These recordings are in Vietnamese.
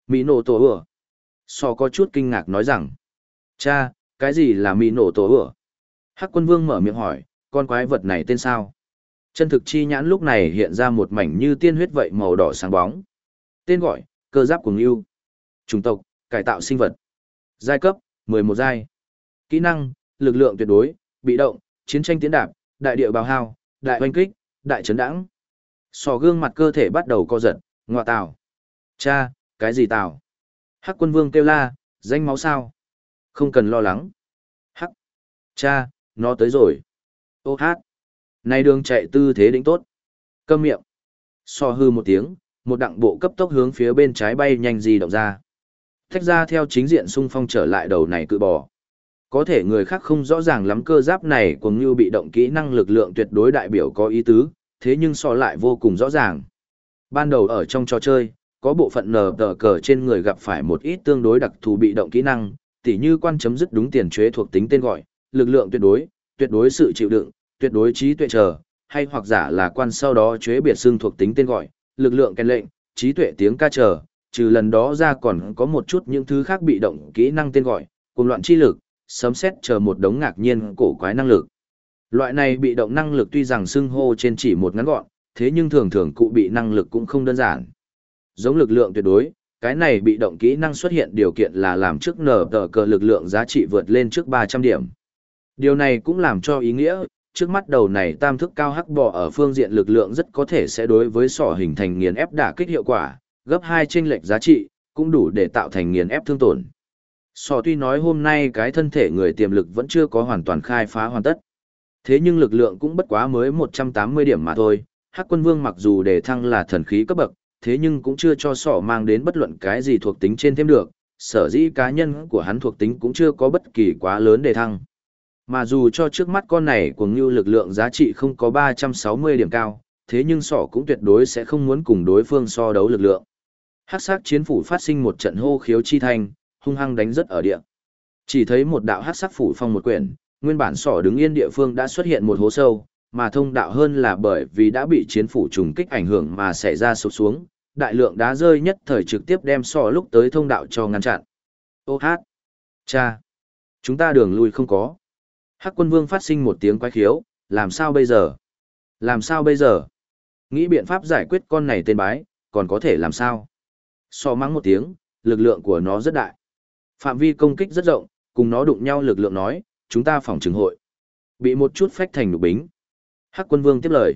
Mỹ nổ tổ ửa. Sò có chút kinh ngạc nói rằng, cha, cái gì là Mỹ nổ tổ ửa? Hắc Quân Vương mở miệng hỏi, con quái vật này tên sao? Chân thực chi nhãn lúc này hiện ra một mảnh như tiên huyết vậy màu đỏ sáng bóng. Tên gọi, cơ giáp cuồng yêu. Chủng tộc, cải tạo sinh vật. Giai cấp, 11 giai. Kỹ năng, lực lượng tuyệt đối, bị động, chiến tranh tiến đạp, đại địa bào hao, đại hoanh kích, đại chấn đãng. Sò gương mặt cơ thể bắt đầu co giật, ngọa tào. Cha, cái gì tào? Hắc Quân Vương kêu la, danh máu sao? Không cần lo lắng. Hắc. Cha, nó tới rồi. Ô hát. Này đường chạy tư thế đỉnh tốt. Câm miệng. So hư một tiếng, một đặng bộ cấp tốc hướng phía bên trái bay nhanh di động ra. Thách ra theo chính diện xung phong trở lại đầu này cự bò. Có thể người khác không rõ ràng lắm cơ giáp này cũng như bị động kỹ năng lực lượng tuyệt đối đại biểu có ý tứ, thế nhưng so lại vô cùng rõ ràng. Ban đầu ở trong trò chơi, có bộ phận nờ tờ cờ trên người gặp phải một ít tương đối đặc thù bị động kỹ năng, tỉ như quan chấm dứt đúng tiền chế thuộc tính tên gọi, lực lượng tuyệt đối sự chịu đựng, tuyệt đối trí tuệ chờ, hay hoặc giả là quan sau đó chế biệt xương thuộc tính tên gọi, lực lượng kèn lệnh, trí tuệ tiếng ca chờ, trừ lần đó ra còn có một chút những thứ khác bị động kỹ năng tên gọi, cuồng loạn chi lực, sấm sét chờ một đống ngạc nhiên cổ quái năng lực. Loại này bị động năng lực tuy rằng xưng hô trên chỉ một ngắn gọn, thế nhưng thường thường cụ bị năng lực cũng không đơn giản. Giống lực lượng tuyệt đối, cái này bị động kỹ năng xuất hiện điều kiện là làm trước nở tờ cờ lực lượng giá trị vượt lên trước 300 điểm. Điều này cũng làm cho ý nghĩa, trước mắt đầu này tam thức cao hắc bò ở phương diện lực lượng rất có thể sẽ đối với sỏ hình thành nghiền ép đả kích hiệu quả, gấp 2 chênh lệch giá trị, cũng đủ để tạo thành nghiền ép thương tổn. Sỏ tuy nói hôm nay cái thân thể người tiềm lực vẫn chưa có hoàn toàn khai phá hoàn tất. Thế nhưng lực lượng cũng bất quá mới 180 điểm mà thôi, Hắc Quân Vương mặc dù đề thăng là thần khí cấp bậc, thế nhưng cũng chưa cho sỏ mang đến bất luận cái gì thuộc tính trên thêm được, sở dĩ cá nhân của hắn thuộc tính cũng chưa có bất kỳ quá lớn đề thăng. Mà dù cho trước mắt con này cuồng như lực lượng giá trị không có 360 điểm cao, thế nhưng sỏ cũng tuyệt đối sẽ không muốn cùng đối phương so đấu lực lượng. Hắc sắc chiến phủ phát sinh một trận hô khiếu chi thanh, hung hăng đánh rất ở địa. Chỉ thấy một đạo hắc sắc phủ phong một quyển, nguyên bản sỏ đứng yên địa phương đã xuất hiện một hố sâu, mà thông đạo hơn là bởi vì đã bị chiến phủ trùng kích ảnh hưởng mà xảy ra sụp xuống, đại lượng đá rơi nhất thời trực tiếp đem sỏ lúc tới thông đạo cho ngăn chặn. Ô hát! Cha! Chúng ta đường lui không có. Hắc Quân Vương phát sinh một tiếng quái khiếu, làm sao bây giờ? Làm sao bây giờ? Nghĩ biện pháp giải quyết con này tên bái, còn có thể làm sao? So mắng một tiếng, lực lượng của nó rất đại. Phạm vi công kích rất rộng, cùng nó đụng nhau lực lượng nói, chúng ta phòng trừng hội. Bị một chút phách thành đục bính. Hắc Quân Vương tiếp lời.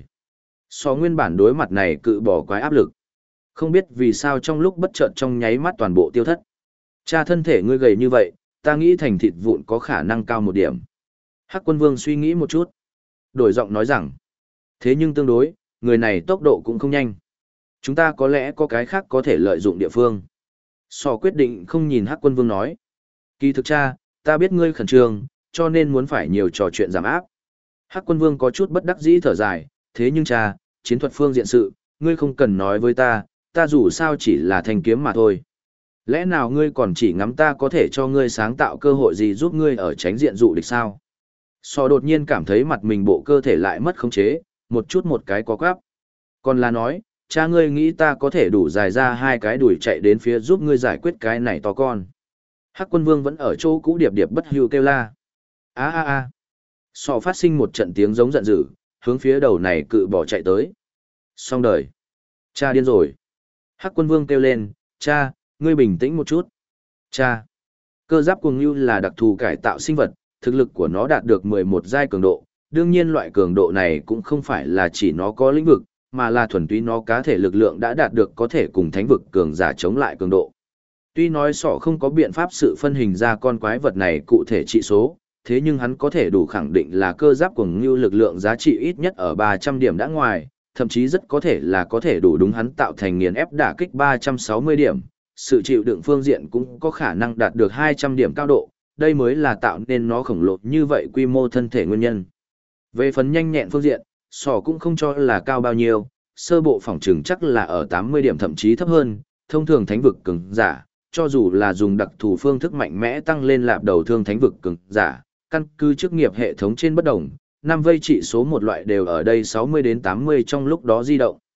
So nguyên bản đối mặt này cự bỏ quái áp lực. Không biết vì sao trong lúc bất chợt trong nháy mắt toàn bộ tiêu thất. Cha thân thể ngươi gầy như vậy, ta nghĩ thành thịt vụn có khả năng cao một điểm. Hắc Quân Vương suy nghĩ một chút. Đổi giọng nói rằng. Thế nhưng tương đối, người này tốc độ cũng không nhanh. Chúng ta có lẽ có cái khác có thể lợi dụng địa phương. So quyết định không nhìn Hắc Quân Vương nói. Kỳ thực cha, ta biết ngươi khẩn trương, cho nên muốn phải nhiều trò chuyện giảm áp. Hắc Quân Vương có chút bất đắc dĩ thở dài, thế nhưng cha, chiến thuật phương diện sự, ngươi không cần nói với ta, ta dù sao chỉ là thanh kiếm mà thôi. Lẽ nào ngươi còn chỉ ngắm ta có thể cho ngươi sáng tạo cơ hội gì giúp ngươi ở tránh diện dụ địch sao? So đột nhiên cảm thấy mặt mình bộ cơ thể lại mất khống chế, một chút một cái có quắp. Còn là nói, cha ngươi nghĩ ta có thể đủ dài ra hai cái đùi chạy đến phía giúp ngươi giải quyết cái này to con. Hắc Quân Vương vẫn ở chỗ cũ điệp điệp bất hưu kêu la. A a a. So phát sinh một trận tiếng giống giận dữ, hướng phía đầu này cự bỏ chạy tới. Xong đời. Cha điên rồi. Hắc Quân Vương kêu lên, cha, ngươi bình tĩnh một chút. Cha. Cơ giáp cuồng ngưu là đặc thù cải tạo sinh vật, thực lực của nó đạt được 11 giai cường độ. Đương nhiên loại cường độ này cũng không phải là chỉ nó có lĩnh vực, mà là thuần túy nó cá thể lực lượng đã đạt được có thể cùng thánh vực cường giả chống lại cường độ. Tuy nói sọ không có biện pháp sự phân hình ra con quái vật này cụ thể trị số, thế nhưng hắn có thể đủ khẳng định là cơ giáp cuồng ngưu lực lượng giá trị ít nhất ở 300 điểm đã ngoài, thậm chí rất có thể là có thể đủ đúng hắn tạo thành nghiền ép đả kích 360 điểm, sự chịu đựng phương diện cũng có khả năng đạt được 200 điểm cao độ, đây mới là tạo nên nó khổng lồ như vậy quy mô thân thể nguyên nhân. Về phần nhanh nhẹn phương diện, sỏ cũng không cho là cao bao nhiêu, sơ bộ phỏng trừng chắc là ở 80 điểm thậm chí thấp hơn, thông thường thánh vực cường giả, cho dù là dùng đặc thù phương thức mạnh mẽ tăng lên lạp đầu thương thánh vực cường giả, căn cứ chức nghiệp hệ thống trên bất đồng, năm vây trị số một loại đều ở đây 60 đến 80 trong lúc đó di động.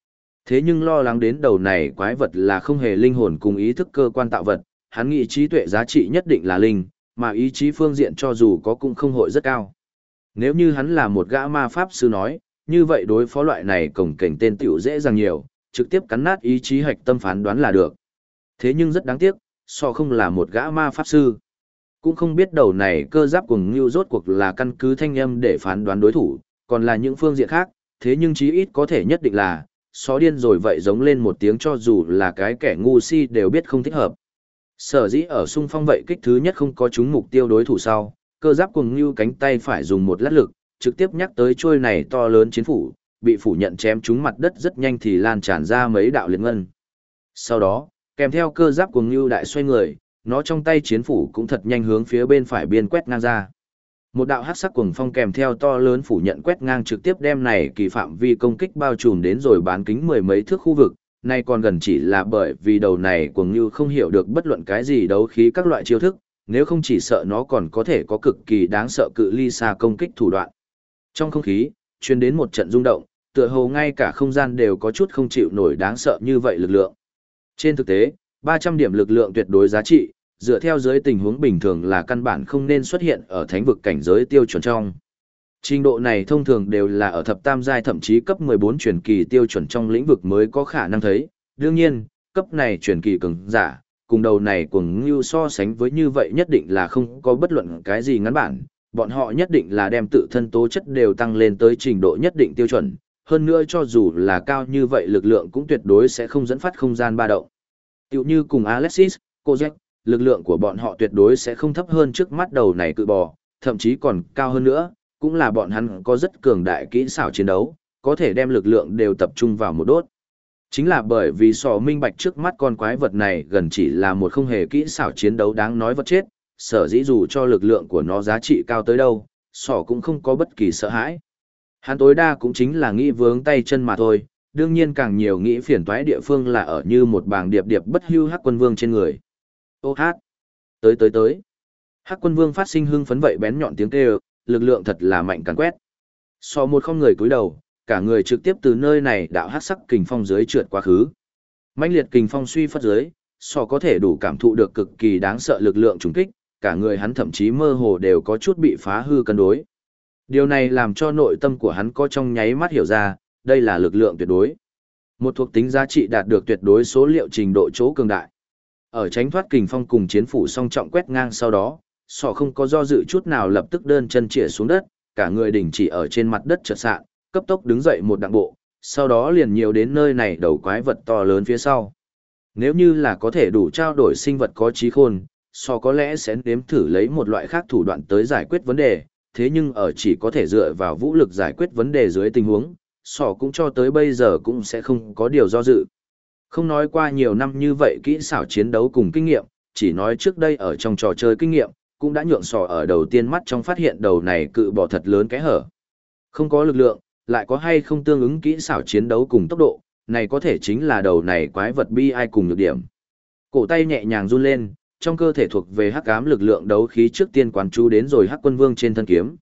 Thế nhưng lo lắng đến đầu này quái vật là không hề linh hồn cùng ý thức cơ quan tạo vật, hắn nghĩ trí tuệ giá trị nhất định là linh, mà ý chí phương diện cho dù có cũng không hội rất cao. Nếu như hắn là một gã ma pháp sư nói, như vậy đối phó loại này cổng cảnh tên tiểu dễ dàng nhiều, trực tiếp cắn nát ý chí hạch tâm phán đoán là được. Thế nhưng rất đáng tiếc, so không là một gã ma pháp sư. Cũng không biết đầu này cơ giáp cùng Ngưu rốt cuộc là căn cứ thanh âm để phán đoán đối thủ, còn là những phương diện khác, thế nhưng chí ít có thể nhất định là, so điên rồi vậy giống lên một tiếng cho dù là cái kẻ ngu si đều biết không thích hợp. Sở dĩ ở xung phong vậy kích thứ nhất không có trúng mục tiêu đối thủ sau, cơ giáp cùng Ngưu cánh tay phải dùng một lát lực, trực tiếp nhắc tới chuôi này to lớn chiến phủ, bị phủ nhận chém trúng mặt đất rất nhanh thì lan tràn ra mấy đạo liệt ngân. Sau đó, kèm theo cơ giáp cùng Ngưu đại xoay người, nó trong tay chiến phủ cũng thật nhanh hướng phía bên phải biên quét ngang ra. Một đạo hắc sắc cuồng phong kèm theo to lớn phủ nhận quét ngang trực tiếp đem này kỳ phạm vi công kích bao trùm đến rồi bán kính mười mấy thước khu vực, nay còn gần chỉ là bởi vì đầu này cuồng như không hiểu được bất luận cái gì đấu khí các loại chiêu thức, nếu không chỉ sợ nó còn có thể có cực kỳ đáng sợ cự ly xa công kích thủ đoạn. Trong không khí, truyền đến một trận rung động, tựa hồ ngay cả không gian đều có chút không chịu nổi đáng sợ như vậy lực lượng. Trên thực tế, 300 điểm lực lượng tuyệt đối giá trị, dựa theo dưới tình huống bình thường là căn bản không nên xuất hiện ở thánh vực cảnh giới tiêu chuẩn trong. Trình độ này thông thường đều là ở thập tam giai thậm chí cấp 14 truyền kỳ tiêu chuẩn trong lĩnh vực mới có khả năng thấy. Đương nhiên, cấp này truyền kỳ cường giả, cùng đầu này cùng như so sánh với như vậy nhất định là không có bất luận cái gì ngắn bản. Bọn họ nhất định là đem tự thân tố chất đều tăng lên tới trình độ nhất định tiêu chuẩn. Hơn nữa cho dù là cao như vậy lực lượng cũng tuyệt đối sẽ không dẫn phát không gian ba động. Tiểu như cùng Alexis, Kozak, lực lượng của bọn họ tuyệt đối sẽ không thấp hơn trước mắt đầu này cự bò, thậm chí còn cao hơn nữa, cũng là bọn hắn có rất cường đại kỹ xảo chiến đấu, có thể đem lực lượng đều tập trung vào một đốt. Chính là bởi vì sò minh bạch trước mắt con quái vật này gần chỉ là một không hề kỹ xảo chiến đấu đáng nói vật chết, sở dĩ dù cho lực lượng của nó giá trị cao tới đâu, sò cũng không có bất kỳ sợ hãi. Hắn tối đa cũng chính là nghĩ vướng tay chân mà thôi, đương nhiên càng nhiều nghĩ phiền toái địa phương là ở như một bảng điệp điệp bất hưu hắc quân vương trên người. Ô hát! Tới! Hắc quân vương phát sinh hưng phấn vậy bén nhọn tiếng kêu, lực lượng thật là mạnh càn quét. So một không người cúi đầu, cả người trực tiếp từ nơi này đạo hắc sắc kình phong dưới trượt quá khứ. Mãnh liệt kình phong suy phất dưới, so có thể đủ cảm thụ được cực kỳ đáng sợ lực lượng trùng kích, cả người hắn thậm chí mơ hồ đều có chút bị phá hư cân đối. Điều này làm cho nội tâm của hắn có trong nháy mắt hiểu ra, đây là lực lượng tuyệt đối. Một thuộc tính giá trị đạt được tuyệt đối số liệu trình độ chỗ cường đại. Ở tránh thoát kình phong cùng chiến phủ song trọng quét ngang sau đó, sọ không có do dự chút nào lập tức đơn chân chĩa xuống đất, cả người đình chỉ ở trên mặt đất chợt sạn, cấp tốc đứng dậy một đặng bộ, sau đó liền nhiều đến nơi này đầu quái vật to lớn phía sau. Nếu như là có thể đủ trao đổi sinh vật có trí khôn, sọ có lẽ sẽ nếm thử lấy một loại khác thủ đoạn tới giải quyết vấn đề, thế nhưng ở chỉ có thể dựa vào vũ lực giải quyết vấn đề dưới tình huống, sọ cũng cho tới bây giờ cũng sẽ không có điều do dự. Không nói qua nhiều năm như vậy kỹ xảo chiến đấu cùng kinh nghiệm, chỉ nói trước đây ở trong trò chơi kinh nghiệm, cũng đã nhượng sò ở đầu tiên mắt trong phát hiện đầu này cự bò thật lớn cái hở. Không có lực lượng, lại có hay không tương ứng kỹ xảo chiến đấu cùng tốc độ, này có thể chính là đầu này quái vật bi ai cùng nhược điểm. Cổ tay nhẹ nhàng run lên, trong cơ thể thuộc về hắc ám lực lượng đấu khí trước tiên quán chú đến rồi hắc quân vương trên thân kiếm.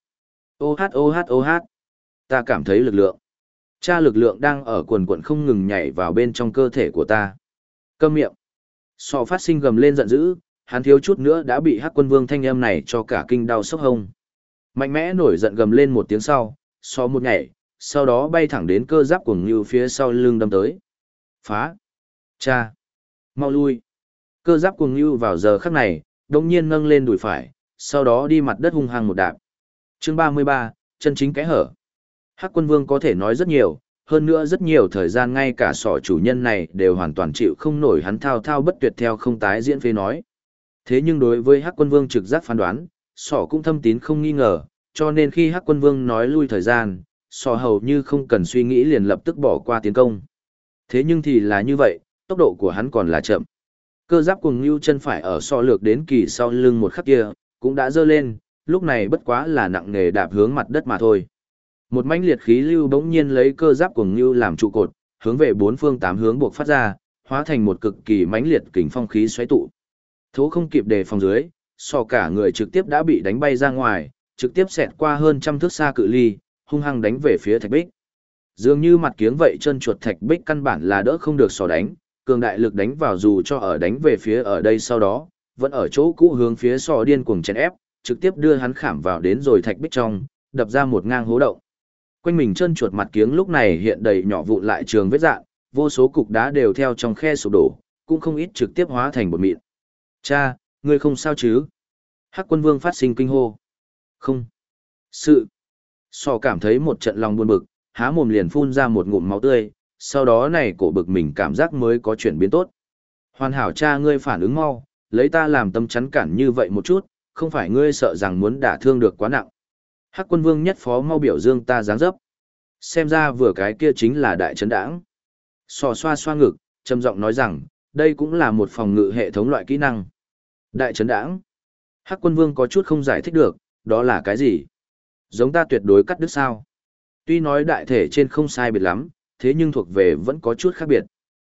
Ô hát, ta cảm thấy lực lượng. Cha lực lượng đang ở quần quần không ngừng nhảy vào bên trong cơ thể của ta. Câm miệng. Sọ phát sinh gầm lên giận dữ, hắn thiếu chút nữa đã bị hắc quân vương thanh âm này cho cả kinh đau sốc hông. Mạnh mẽ nổi giận gầm lên một tiếng sau, sọ một nhảy, sau đó bay thẳng đến cơ giáp của Ngưu phía sau lưng đâm tới. Phá. Cha. Mau lui. Cơ giáp của Ngưu vào giờ khắc này, đột nhiên nâng lên đùi phải, sau đó đi mặt đất hung hăng một đạp. Chương 33, chân chính cái hở. Hắc quân vương có thể nói rất nhiều, hơn nữa rất nhiều thời gian ngay cả sọ chủ nhân này đều hoàn toàn chịu không nổi hắn thao thao bất tuyệt theo không tái diễn phê nói. Thế nhưng đối với Hắc quân vương trực giác phán đoán, sọ cũng thâm tín không nghi ngờ, cho nên khi Hắc quân vương nói lui thời gian, sọ hầu như không cần suy nghĩ liền lập tức bỏ qua tiến công. Thế nhưng thì là như vậy, tốc độ của hắn còn là chậm. Cơ giáp cuồng Ngưu chân phải ở sọ lược đến kỳ sau lưng một khắc kia, cũng đã dơ lên, lúc này bất quá là nặng nề đạp hướng mặt đất mà thôi. Một mãnh liệt khí lưu bỗng nhiên lấy cơ giáp cuồng Ngưu làm trụ cột, hướng về bốn phương tám hướng buộc phát ra, hóa thành một cực kỳ mãnh liệt kình phong khí xoáy tụ. Thố không kịp đề phòng dưới, sọ cả người trực tiếp đã bị đánh bay ra ngoài, trực tiếp xẹt qua hơn trăm thước xa cự ly, hung hăng đánh về phía thạch bích. Dường như mặt kiếng vậy chân chuột thạch bích căn bản là đỡ không được sò đánh, cường đại lực đánh vào dù cho ở đánh về phía ở đây sau đó, vẫn ở chỗ cũ hướng phía sò điên cuồng chèn ép, trực tiếp đưa hắn khảm vào đến rồi thạch bích trong, đập ra một ngang hố động. Quanh mình chân chuột mặt kiếng lúc này hiện đầy nhỏ vụn lại trường vết dạn, vô số cục đá đều theo trong khe sụp đổ, cũng không ít trực tiếp hóa thành bột mịn. Cha, ngươi không sao chứ? Hắc Quân Vương phát sinh kinh hô. Không. Sò cảm thấy một trận lòng buồn bực, há mồm liền phun ra một ngụm máu tươi, sau đó này cổ bực mình cảm giác mới có chuyển biến tốt. Hoàn hảo cha ngươi phản ứng mau, lấy ta làm tâm chắn cản như vậy một chút, không phải ngươi sợ rằng muốn đả thương được quá nặng. Hắc Quân Vương nhất phó mau biểu dương ta dáng dấp. Xem ra vừa cái kia chính là đại trấn đãng. Sò xoa xoa ngực, trầm giọng nói rằng, đây cũng là một phòng ngự hệ thống loại kỹ năng. Đại trấn đãng. Hắc Quân Vương có chút không giải thích được, đó là cái gì? Giống ta tuyệt đối cắt đứt sao? Tuy nói đại thể trên không sai biệt lắm, thế nhưng thuộc về vẫn có chút khác biệt.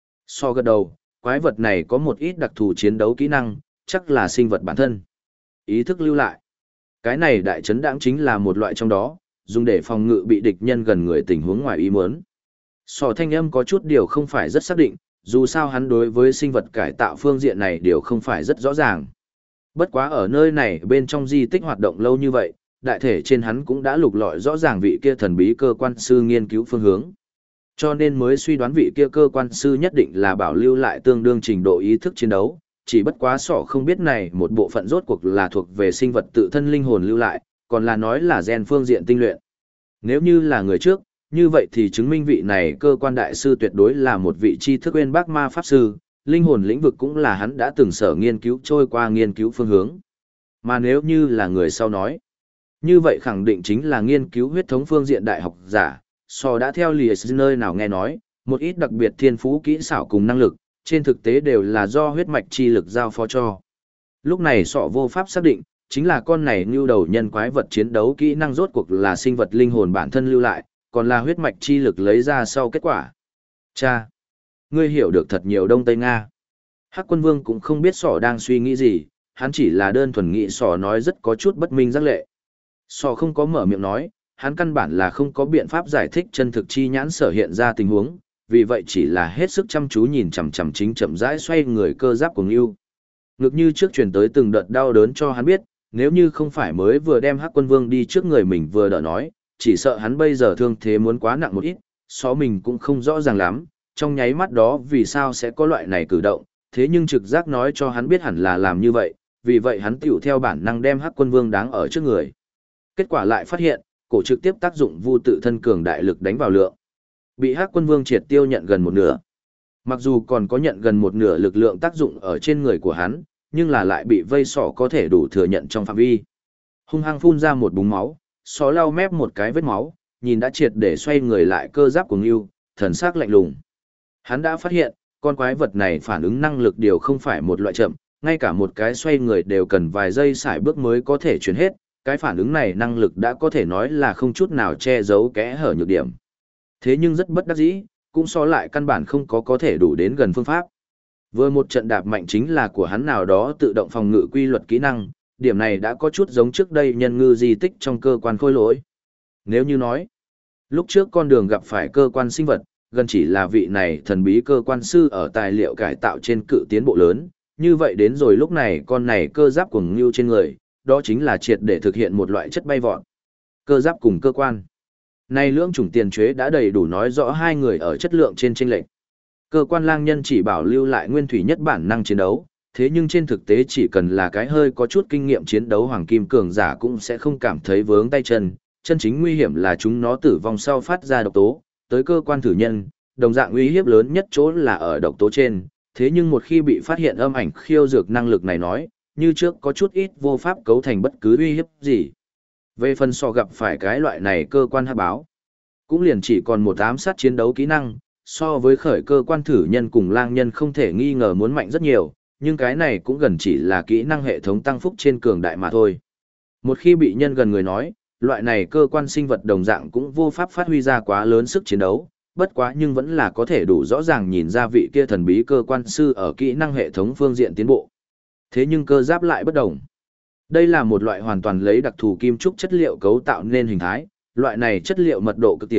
So gật đầu, quái vật này có một ít đặc thù chiến đấu kỹ năng, chắc là sinh vật bản thân. Ý thức lưu lại. Cái này đại trấn đãng chính là một loại trong đó, dùng để phòng ngự bị địch nhân gần người tình huống ngoài ý muốn. Sò thanh âm có chút điều không phải rất xác định, dù sao hắn đối với sinh vật cải tạo phương diện này điều không phải rất rõ ràng. Bất quá ở nơi này bên trong di tích hoạt động lâu như vậy, đại thể trên hắn cũng đã lục lọi rõ ràng vị kia thần bí cơ quan sư nghiên cứu phương hướng. Cho nên mới suy đoán vị kia cơ quan sư nhất định là bảo lưu lại tương đương trình độ ý thức chiến đấu, chỉ bất quá sỏ không biết này một bộ phận rốt cuộc là thuộc về sinh vật tự thân linh hồn lưu lại, còn là nói là gen phương diện tinh luyện. Nếu như là người trước, như vậy thì chứng minh vị này cơ quan đại sư tuyệt đối là một vị tri thức uyên bác ma pháp sư, linh hồn lĩnh vực cũng là hắn đã từng sở nghiên cứu trôi qua nghiên cứu phương hướng. Mà nếu như là người sau nói, như vậy khẳng định chính là nghiên cứu huyết thống phương diện đại học giả, so đã theo lìa nơi nào nghe nói, một ít đặc biệt thiên phú kỹ xảo cùng năng lực, trên thực tế đều là do huyết mạch chi lực giao phó cho. Lúc này sọ vô pháp xác định, chính là con này như đầu nhân quái vật chiến đấu kỹ năng rốt cuộc là sinh vật linh hồn bản thân lưu lại, còn là huyết mạch chi lực lấy ra sau kết quả. Cha! Ngươi hiểu được thật nhiều Đông Tây Nga. Hắc Quân Vương cũng không biết sọ đang suy nghĩ gì, hắn chỉ là đơn thuần nghĩ sọ nói rất có chút bất minh giác lệ. Sọ không có mở miệng nói, hắn căn bản là không có biện pháp giải thích chân thực chi nhãn sở hiện ra tình huống, vì vậy chỉ là hết sức chăm chú nhìn chằm chằm chính chậm rãi xoay người cơ giáp của Ngưu. Ngực như trước truyền tới từng đợt đau đớn cho hắn biết, nếu như không phải mới vừa đem Hắc Quân Vương đi trước người mình vừa đỡ nói, chỉ sợ hắn bây giờ thương thế muốn quá nặng một ít, xó mình cũng không rõ ràng lắm, trong nháy mắt đó vì sao sẽ có loại này cử động, thế nhưng trực giác nói cho hắn biết hẳn là làm như vậy, vì vậy hắn tiểu theo bản năng đem Hắc Quân Vương đáng ở trước người. Kết quả lại phát hiện, cổ trực tiếp tác dụng vu tự thân cường đại lực đánh vào lượng. Bị Hắc Quân Vương triệt tiêu nhận gần một nửa. Mặc dù còn có nhận gần một nửa lực lượng tác dụng ở trên người của hắn, nhưng là lại bị vây sọ có thể đủ thừa nhận trong phạm vi. Hung hăng phun ra một búng máu, sọ lau mép một cái vết máu, nhìn đã triệt để xoay người lại cơ giáp của Ngưu, thần sắc lạnh lùng. Hắn đã phát hiện, con quái vật này phản ứng năng lực điều không phải một loại chậm, ngay cả một cái xoay người đều cần vài giây sải bước mới có thể chuyển hết, cái phản ứng này năng lực đã có thể nói là không chút nào che giấu kẽ hở nhược điểm. Thế nhưng rất bất đắc dĩ, cũng so lại căn bản không có thể đủ đến gần phương pháp. Vừa một trận đạp mạnh chính là của hắn nào đó tự động phòng ngự quy luật kỹ năng, điểm này đã có chút giống trước đây nhân ngư di tích trong cơ quan khôi lỗi. Nếu như nói, lúc trước con đường gặp phải cơ quan sinh vật, gần chỉ là vị này thần bí cơ quan sư ở tài liệu cải tạo trên cự tiến bộ lớn, như vậy đến rồi lúc này con này cơ giáp của Ngưu trên người, đó chính là triệt để thực hiện một loại chất bay vọt. Cơ giáp cùng cơ quan. Này lưỡng chủng tiền chế đã đầy đủ nói rõ hai người ở chất lượng trên chênh lệch. Cơ quan lang nhân chỉ bảo lưu lại nguyên thủy nhất bản năng chiến đấu, thế nhưng trên thực tế chỉ cần là cái hơi có chút kinh nghiệm chiến đấu hoàng kim cường giả cũng sẽ không cảm thấy vướng tay chân, chân chính nguy hiểm là chúng nó tử vong sau phát ra độc tố, tới cơ quan thử nhân, đồng dạng uy hiếp lớn nhất chỗ là ở độc tố trên, thế nhưng một khi bị phát hiện âm ảnh khiêu dược năng lực này nói, như trước có chút ít vô pháp cấu thành bất cứ uy hiếp gì. Về phần so gặp phải cái loại này cơ quan hắc báo, cũng liền chỉ còn một ám sát chiến đấu kỹ năng, so với khởi cơ quan thử nhân cùng lang nhân không thể nghi ngờ muốn mạnh rất nhiều, nhưng cái này cũng gần chỉ là kỹ năng hệ thống tăng phúc trên cường đại mà thôi. Một khi bị nhân gần người nói, loại này cơ quan sinh vật đồng dạng cũng vô pháp phát huy ra quá lớn sức chiến đấu, bất quá nhưng vẫn là có thể đủ rõ ràng nhìn ra vị kia thần bí cơ quan sư ở kỹ năng hệ thống phương diện tiến bộ. Thế nhưng cơ giáp lại bất đồng. Đây là một loại hoàn toàn lấy đặc thù kim trúc chất liệu cấu tạo nên hình thái, loại này chất liệu mật độ cực tiểu,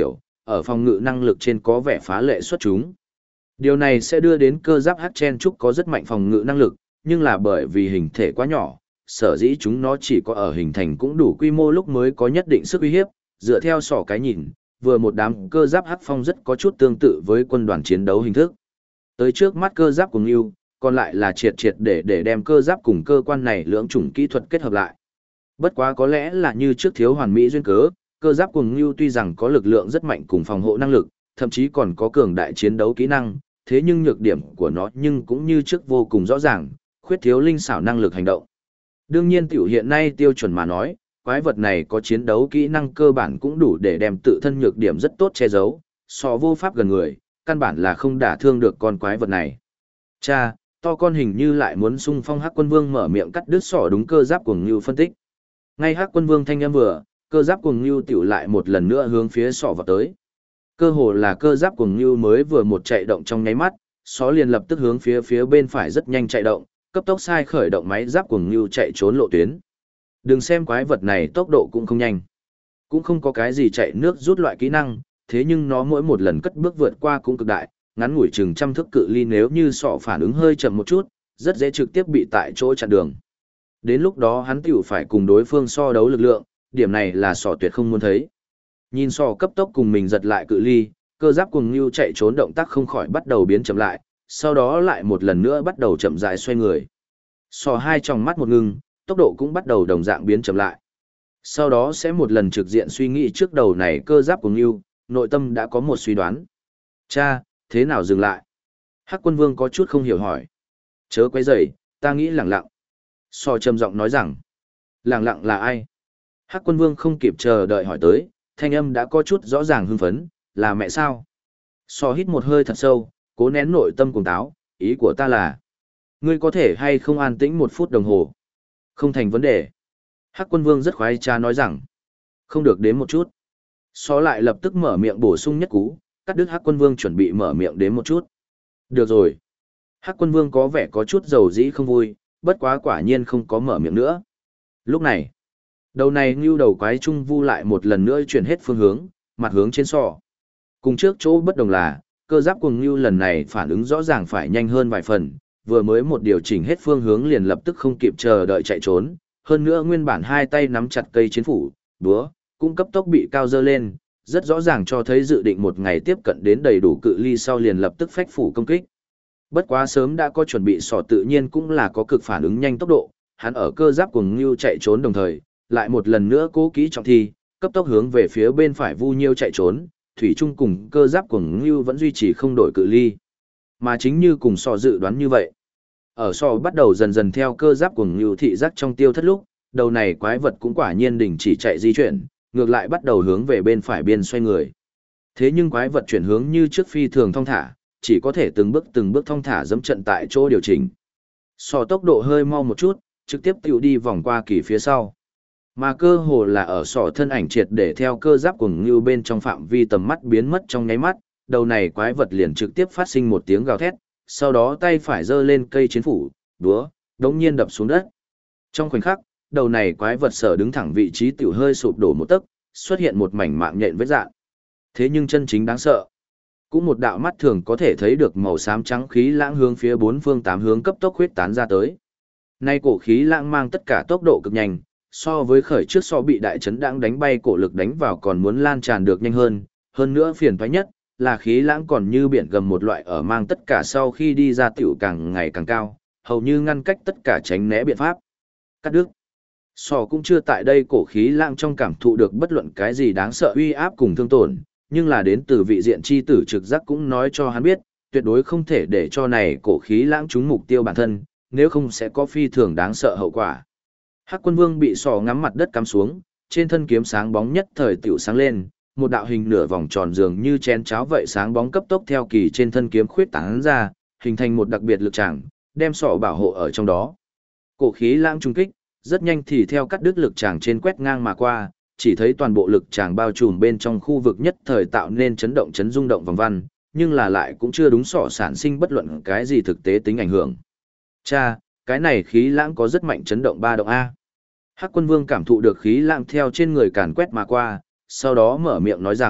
ở phòng ngự năng lực trên có vẻ phá lệ xuất chúng. Điều này sẽ đưa đến cơ giáp hắc chen trúc có rất mạnh phòng ngự năng lực, nhưng là bởi vì hình thể quá nhỏ, sở dĩ chúng nó chỉ có ở hình thành cũng đủ quy mô lúc mới có nhất định sức uy hiếp, dựa theo sỏ cái nhìn, vừa một đám cơ giáp hắc phong rất có chút tương tự với quân đoàn chiến đấu hình thức. Tới trước mắt cơ giáp của Ngưu, còn lại là triệt triệt để đem cơ giáp cùng cơ quan này lưỡng chủng kỹ thuật kết hợp lại. Bất quá có lẽ là như trước thiếu hoàn mỹ duyên cớ, cơ giáp của Ngưu tuy rằng có lực lượng rất mạnh cùng phòng hộ năng lực, thậm chí còn có cường đại chiến đấu kỹ năng, thế nhưng nhược điểm của nó nhưng cũng như trước vô cùng rõ ràng, khuyết thiếu linh xảo năng lực hành động. Đương nhiên tiểu hiện nay tiêu chuẩn mà nói, quái vật này có chiến đấu kỹ năng cơ bản cũng đủ để đem tự thân nhược điểm rất tốt che giấu, so vô pháp gần người, căn bản là không đả thương được con quái vật này. Cha, to con hình như lại muốn xung phong Hắc Quân Vương mở miệng cắt đứt sỏ đúng cơ giáp cuồng ngưu phân tích. Ngay Hắc Quân Vương thanh âm vừa, cơ giáp cuồng ngưu tiểu lại một lần nữa hướng phía sỏ vào tới. Cơ hồ là cơ giáp cuồng ngưu mới vừa một chạy động trong nháy mắt, só liền lập tức hướng phía bên phải rất nhanh chạy động, cấp tốc sai khởi động máy giáp cuồng ngưu chạy trốn lộ tuyến. Đừng xem quái vật này tốc độ cũng không nhanh, cũng không có cái gì chạy nước rút loại kỹ năng, thế nhưng nó mỗi một lần cất bước vượt qua cũng cực đại, ngắn ngủi chừng trăm thước cự ly nếu như sọ phản ứng hơi chậm một chút, rất dễ trực tiếp bị tại chỗ chặn đường. Đến lúc đó hắn tiểu phải cùng đối phương so đấu lực lượng, điểm này là sọ tuyệt không muốn thấy. Nhìn sọ cấp tốc cùng mình giật lại cự ly, cơ giáp cuồng ngưu chạy trốn động tác không khỏi bắt đầu biến chậm lại, sau đó lại một lần nữa bắt đầu chậm rãi xoay người. Sọ hai tròng mắt một ngưng, tốc độ cũng bắt đầu đồng dạng biến chậm lại. Sau đó sẽ một lần trực diện suy nghĩ trước đầu này cơ giáp cuồng ngưu, nội tâm đã có một suy đoán. Cha, thế nào dừng lại? Hắc Quân Vương có chút không hiểu hỏi. Chớ quấy rầy, ta nghĩ lẳng lặng. Sò trầm giọng nói rằng. Lẳng lặng là ai? Hắc Quân Vương không kịp chờ đợi hỏi tới, thanh âm đã có chút rõ ràng hưng phấn, là mẹ sao? Sò hít một hơi thật sâu, cố nén nội tâm cuồng táo, ý của ta là. Ngươi có thể hay không an tĩnh một phút đồng hồ? Không thành vấn đề. Hắc Quân Vương rất khoái trá nói rằng. Không được đến một chút. Sò lại lập tức mở miệng bổ sung nhất cú, cắt đứt Hắc Quân Vương chuẩn bị mở miệng đến một chút. Được rồi. Hắc Quân Vương có vẻ có chút dầu dĩ không vui, bất quá quả nhiên không có mở miệng nữa. Lúc này, đầu này ngưu đầu quái trung vu lại một lần nữa chuyển hết phương hướng, mặt hướng trên sọ. Cùng trước chỗ bất đồng là, cơ giáp cuồng ngưu lần này phản ứng rõ ràng phải nhanh hơn vài phần, vừa mới một điều chỉnh hết phương hướng liền lập tức không kịp chờ đợi chạy trốn, hơn nữa nguyên bản hai tay nắm chặt cây chiến phủ, búa, cũng cấp tốc bị cao dơ lên, rất rõ ràng cho thấy dự định một ngày tiếp cận đến đầy đủ cự ly sau liền lập tức phách phủ công kích. Bất quá sớm đã có chuẩn bị sỏ tự nhiên cũng là có cực phản ứng nhanh tốc độ, hắn ở cơ giáp cuồng ngưu chạy trốn đồng thời, lại một lần nữa cố kỹ trọng thi, cấp tốc hướng về phía bên phải vu nhiêu chạy trốn, thủy chung cùng cơ giáp cuồng ngưu vẫn duy trì không đổi cự ly. Mà chính như cùng sỏ dự đoán như vậy, ở sỏ bắt đầu dần dần theo cơ giáp cuồng ngưu thị giác trong tiêu thất lúc, đầu này quái vật cũng quả nhiên đình chỉ chạy di chuyển, ngược lại bắt đầu hướng về bên phải biên xoay người. Thế nhưng quái vật chuyển hướng như trước phi thường thong thả, chỉ có thể từng bước thong thả dẫm trận tại chỗ điều chỉnh. Sò tốc độ hơi mau một chút, trực tiếp tiểu đi vòng qua kỳ phía sau. Mà cơ hồ là ở sò thân ảnh triệt để theo cơ giáp cuồng ngưu bên trong phạm vi tầm mắt biến mất trong nháy mắt, đầu này quái vật liền trực tiếp phát sinh một tiếng gào thét, sau đó tay phải giơ lên cây chiến phủ, đúa, đống nhiên đập xuống đất. Trong khoảnh khắc, đầu này quái vật sở đứng thẳng vị trí tiểu hơi sụp đổ một tấc, xuất hiện một mảnh mạng nhện vết dạn. Thế nhưng chân chính đáng sợ, cũng một đạo mắt thường có thể thấy được màu xám trắng khí lãng hướng phía bốn phương tám hướng cấp tốc huyết tán ra tới. Nay cổ khí lãng mang tất cả tốc độ cực nhanh, so với khởi trước so bị đại chấn đãng đánh bay cổ lực đánh vào còn muốn lan tràn được nhanh hơn nữa phiền toái nhất là khí lãng còn như biển gầm một loại ở mang tất cả sau khi đi ra tiểu càng ngày càng cao, hầu như ngăn cách tất cả tránh né biện pháp. Cắt đứt. Sò cũng chưa tại đây cổ khí lãng trong cảm thụ được bất luận cái gì đáng sợ uy áp cùng thương tổn, nhưng là đến từ vị diện chi tử trực giác cũng nói cho hắn biết, tuyệt đối không thể để cho này cổ khí lãng trúng mục tiêu bản thân, nếu không sẽ có phi thường đáng sợ hậu quả. Hắc Quân Vương bị sò ngắm mặt đất cắm xuống, trên thân kiếm sáng bóng nhất thời tiểu sáng lên, một đạo hình nửa vòng tròn dường như chén cháo vậy sáng bóng cấp tốc theo kỳ trên thân kiếm khuyết tán ra, hình thành một đặc biệt lực tràng, đem sọ bảo hộ ở trong đó. Cổ khí lãng trung kích, rất nhanh thì theo cắt đứt lực tràng trên quét ngang mà qua, chỉ thấy toàn bộ lực tràng bao trùm bên trong khu vực nhất thời tạo nên chấn động chấn rung động vòng văn, nhưng là lại cũng chưa đúng sọ sản sinh bất luận cái gì thực tế tính ảnh hưởng. Cha, cái này khí lãng có rất mạnh chấn động ba động A. Hắc Quân Vương cảm thụ được khí lãng theo trên người càn quét mà qua, sau đó mở miệng nói rằng,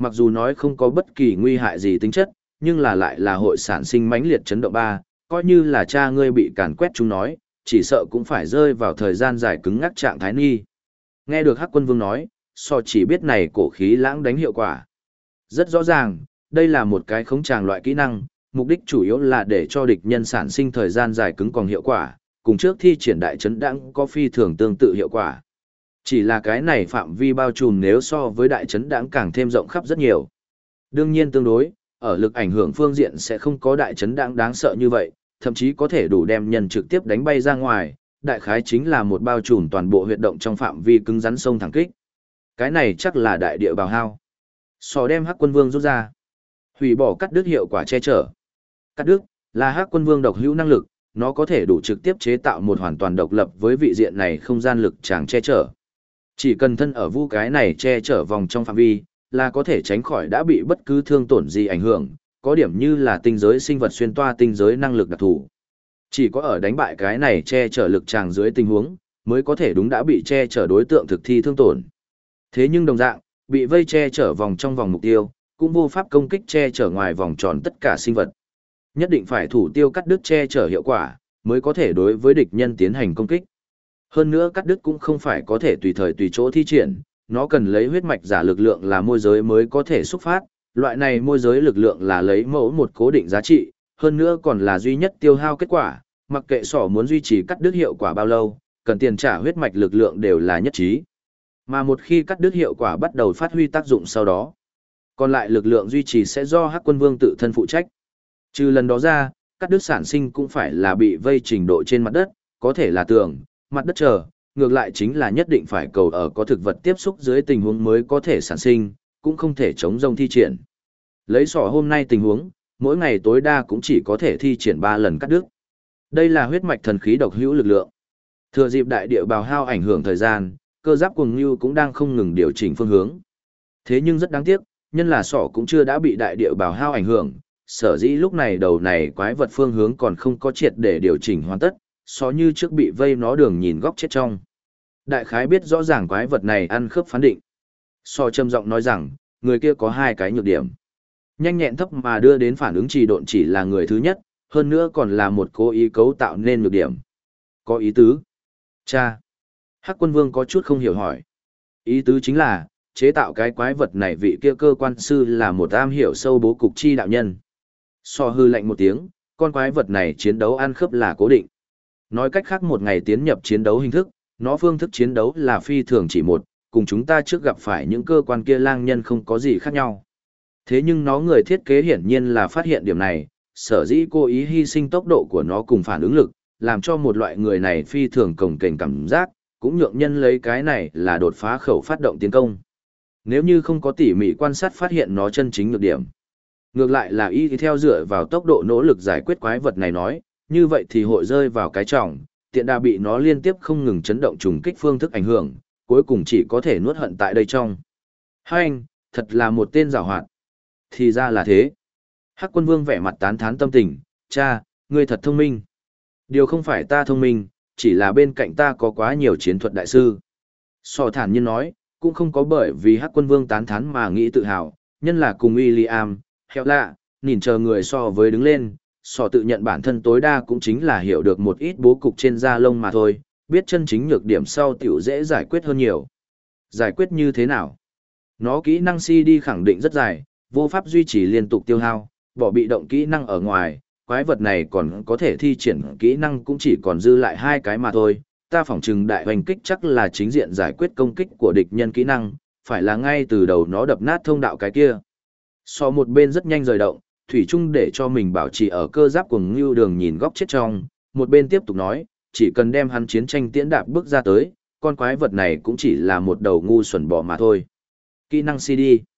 mặc dù nói không có bất kỳ nguy hại gì tính chất, nhưng là lại là hội sản sinh mãnh liệt chấn động ba, coi như là cha ngươi bị càn quét chúng nói, chỉ sợ cũng phải rơi vào thời gian dài cứng ngắc trạng thái nghi. Nghe được Hắc Quân Vương nói, so chỉ biết này cổ khí lãng đánh hiệu quả. Rất rõ ràng, đây là một cái khống tràng loại kỹ năng, mục đích chủ yếu là để cho địch nhân sản sinh thời gian dài cứng còn hiệu quả, cùng trước thi triển đại chấn đãng có phi thường tương tự hiệu quả. Chỉ là cái này phạm vi bao trùm nếu so với đại chấn đãng càng thêm rộng khắp rất nhiều. Đương nhiên tương đối, ở lực ảnh hưởng phương diện sẽ không có đại chấn đãng đáng sợ như vậy, thậm chí có thể đủ đem nhân trực tiếp đánh bay ra ngoài, đại khái chính là một bao trùm toàn bộ huyệt động trong phạm vi cứng rắn sông thẳng kích. Cái này chắc là đại địa bào hao. Sò đem Hắc Quân Vương rút ra. Hủy bỏ cắt đứt hiệu quả che chở. Cắt đứt là Hắc Quân Vương độc hữu năng lực, nó có thể đủ trực tiếp chế tạo một hoàn toàn độc lập với vị diện này không gian lực tràng che chở. Chỉ cần thân ở vu cái này che chở vòng trong phạm vi, là có thể tránh khỏi đã bị bất cứ thương tổn gì ảnh hưởng, có điểm như là tinh giới sinh vật xuyên toa tinh giới năng lực đặc thù. Chỉ có ở đánh bại cái này che chở lực tràng dưới tình huống, mới có thể đúng đã bị che chở đối tượng thực thi thương tổn. Thế nhưng đồng dạng, bị vây che chở vòng trong vòng mục tiêu, cũng vô pháp công kích che chở ngoài vòng tròn tất cả sinh vật. Nhất định phải thủ tiêu cắt đứt che chở hiệu quả, mới có thể đối với địch nhân tiến hành công kích. Hơn nữa cắt đứt cũng không phải có thể tùy thời tùy chỗ thi triển, nó cần lấy huyết mạch giả lực lượng là môi giới mới có thể xúc phát, loại này môi giới lực lượng là lấy mẫu một cố định giá trị, hơn nữa còn là duy nhất tiêu hao kết quả, mặc kệ sỏ muốn duy trì cắt đứt hiệu quả bao lâu, cần tiền trả huyết mạch lực lượng đều là nhất trí. Mà một khi cắt đứt hiệu quả bắt đầu phát huy tác dụng sau đó, còn lại lực lượng duy trì sẽ do Hắc Quân Vương tự thân phụ trách. Trừ lần đó ra, cắt đứt sản sinh cũng phải là bị vây trình độ trên mặt đất, có thể là tường, mặt đất chờ, ngược lại chính là nhất định phải cầu ở có thực vật tiếp xúc dưới tình huống mới có thể sản sinh, cũng không thể chống rông thi triển. Lấy sỏ hôm nay tình huống, mỗi ngày tối đa cũng chỉ có thể thi triển 3 lần cắt đứt. Đây là huyết mạch thần khí độc hữu lực lượng. Thừa dịp đại địa bào hao ảnh hưởng thời gian, cơ giáp cuồng ngưu cũng đang không ngừng điều chỉnh phương hướng. Thế nhưng rất đáng tiếc, nhân là sỏ cũng chưa đã bị đại địa bào hao ảnh hưởng, sở dĩ lúc này đầu này quái vật phương hướng còn không có triệt để điều chỉnh hoàn tất, so như trước bị vây nó đường nhìn góc chết trong. Đại khái biết rõ ràng quái vật này ăn khớp phán định. So trầm giọng nói rằng, người kia có 2 cái nhược điểm. Nhanh nhẹn thấp mà đưa đến phản ứng trì độn chỉ là người thứ nhất, hơn nữa còn là một cố ý cấu tạo nên nhược điểm. Có ý tứ. Cha. Hắc Quân Vương có chút không hiểu hỏi. Ý tứ chính là, chế tạo cái quái vật này vị kia cơ quan sư là một am hiểu sâu bố cục chi đạo nhân. So hư lạnh một tiếng, con quái vật này chiến đấu ăn khớp là cố định. Nói cách khác một ngày tiến nhập chiến đấu hình thức, nó phương thức chiến đấu là phi thường chỉ một, cùng chúng ta trước gặp phải những cơ quan kia lang nhân không có gì khác nhau. Thế nhưng nó người thiết kế hiển nhiên là phát hiện điểm này, sở dĩ cố ý hy sinh tốc độ của nó cùng phản ứng lực, làm cho một loại người này phi thường cồng kềnh cảm giác, cũng nhượng nhân lấy cái này là đột phá khẩu phát động tiến công. Nếu như không có tỉ mỉ quan sát phát hiện nó chân chính nhược điểm, ngược lại là y theo dựa vào tốc độ nỗ lực giải quyết quái vật này nói, như vậy thì hội rơi vào cái trọng, tiện đà bị nó liên tiếp không ngừng chấn động trùng kích phương thức ảnh hưởng, cuối cùng chỉ có thể nuốt hận tại đây trong. Hai anh, thật là một tên giàu hoạt. Thì ra là thế. Hắc Quân Vương vẻ mặt tán thán tâm tình, cha, ngươi thật thông minh. Điều không phải ta thông minh, chỉ là bên cạnh ta có quá nhiều chiến thuật đại sư. So thản nhiên nói, cũng không có bởi vì Hắc Quân Vương tán thán mà nghĩ tự hào, nhân là cùng William, heo lạ, nhìn chờ người so với đứng lên, so tự nhận bản thân tối đa cũng chính là hiểu được một ít bố cục trên da lông mà thôi, biết chân chính nhược điểm sau tiểu dễ giải quyết hơn nhiều. Giải quyết như thế nào? Nó kỹ năng CD khẳng định rất dài, vô pháp duy trì liên tục tiêu hao, bỏ bị động kỹ năng ở ngoài, quái vật này còn có thể thi triển kỹ năng cũng chỉ còn dư lại 2 cái mà thôi. Ta phỏng chừng đại hoành kích chắc là chính diện giải quyết công kích của địch nhân kỹ năng, phải là ngay từ đầu nó đập nát thông đạo cái kia. So một bên rất nhanh rời động, thủy chung để cho mình bảo trì ở cơ giáp cuồng ngưu đường nhìn góc chết trong, một bên tiếp tục nói, chỉ cần đem hắn chiến tranh tiễn đạp bước ra tới, con quái vật này cũng chỉ là một đầu ngu xuẩn bò mà thôi. Kỹ năng CD.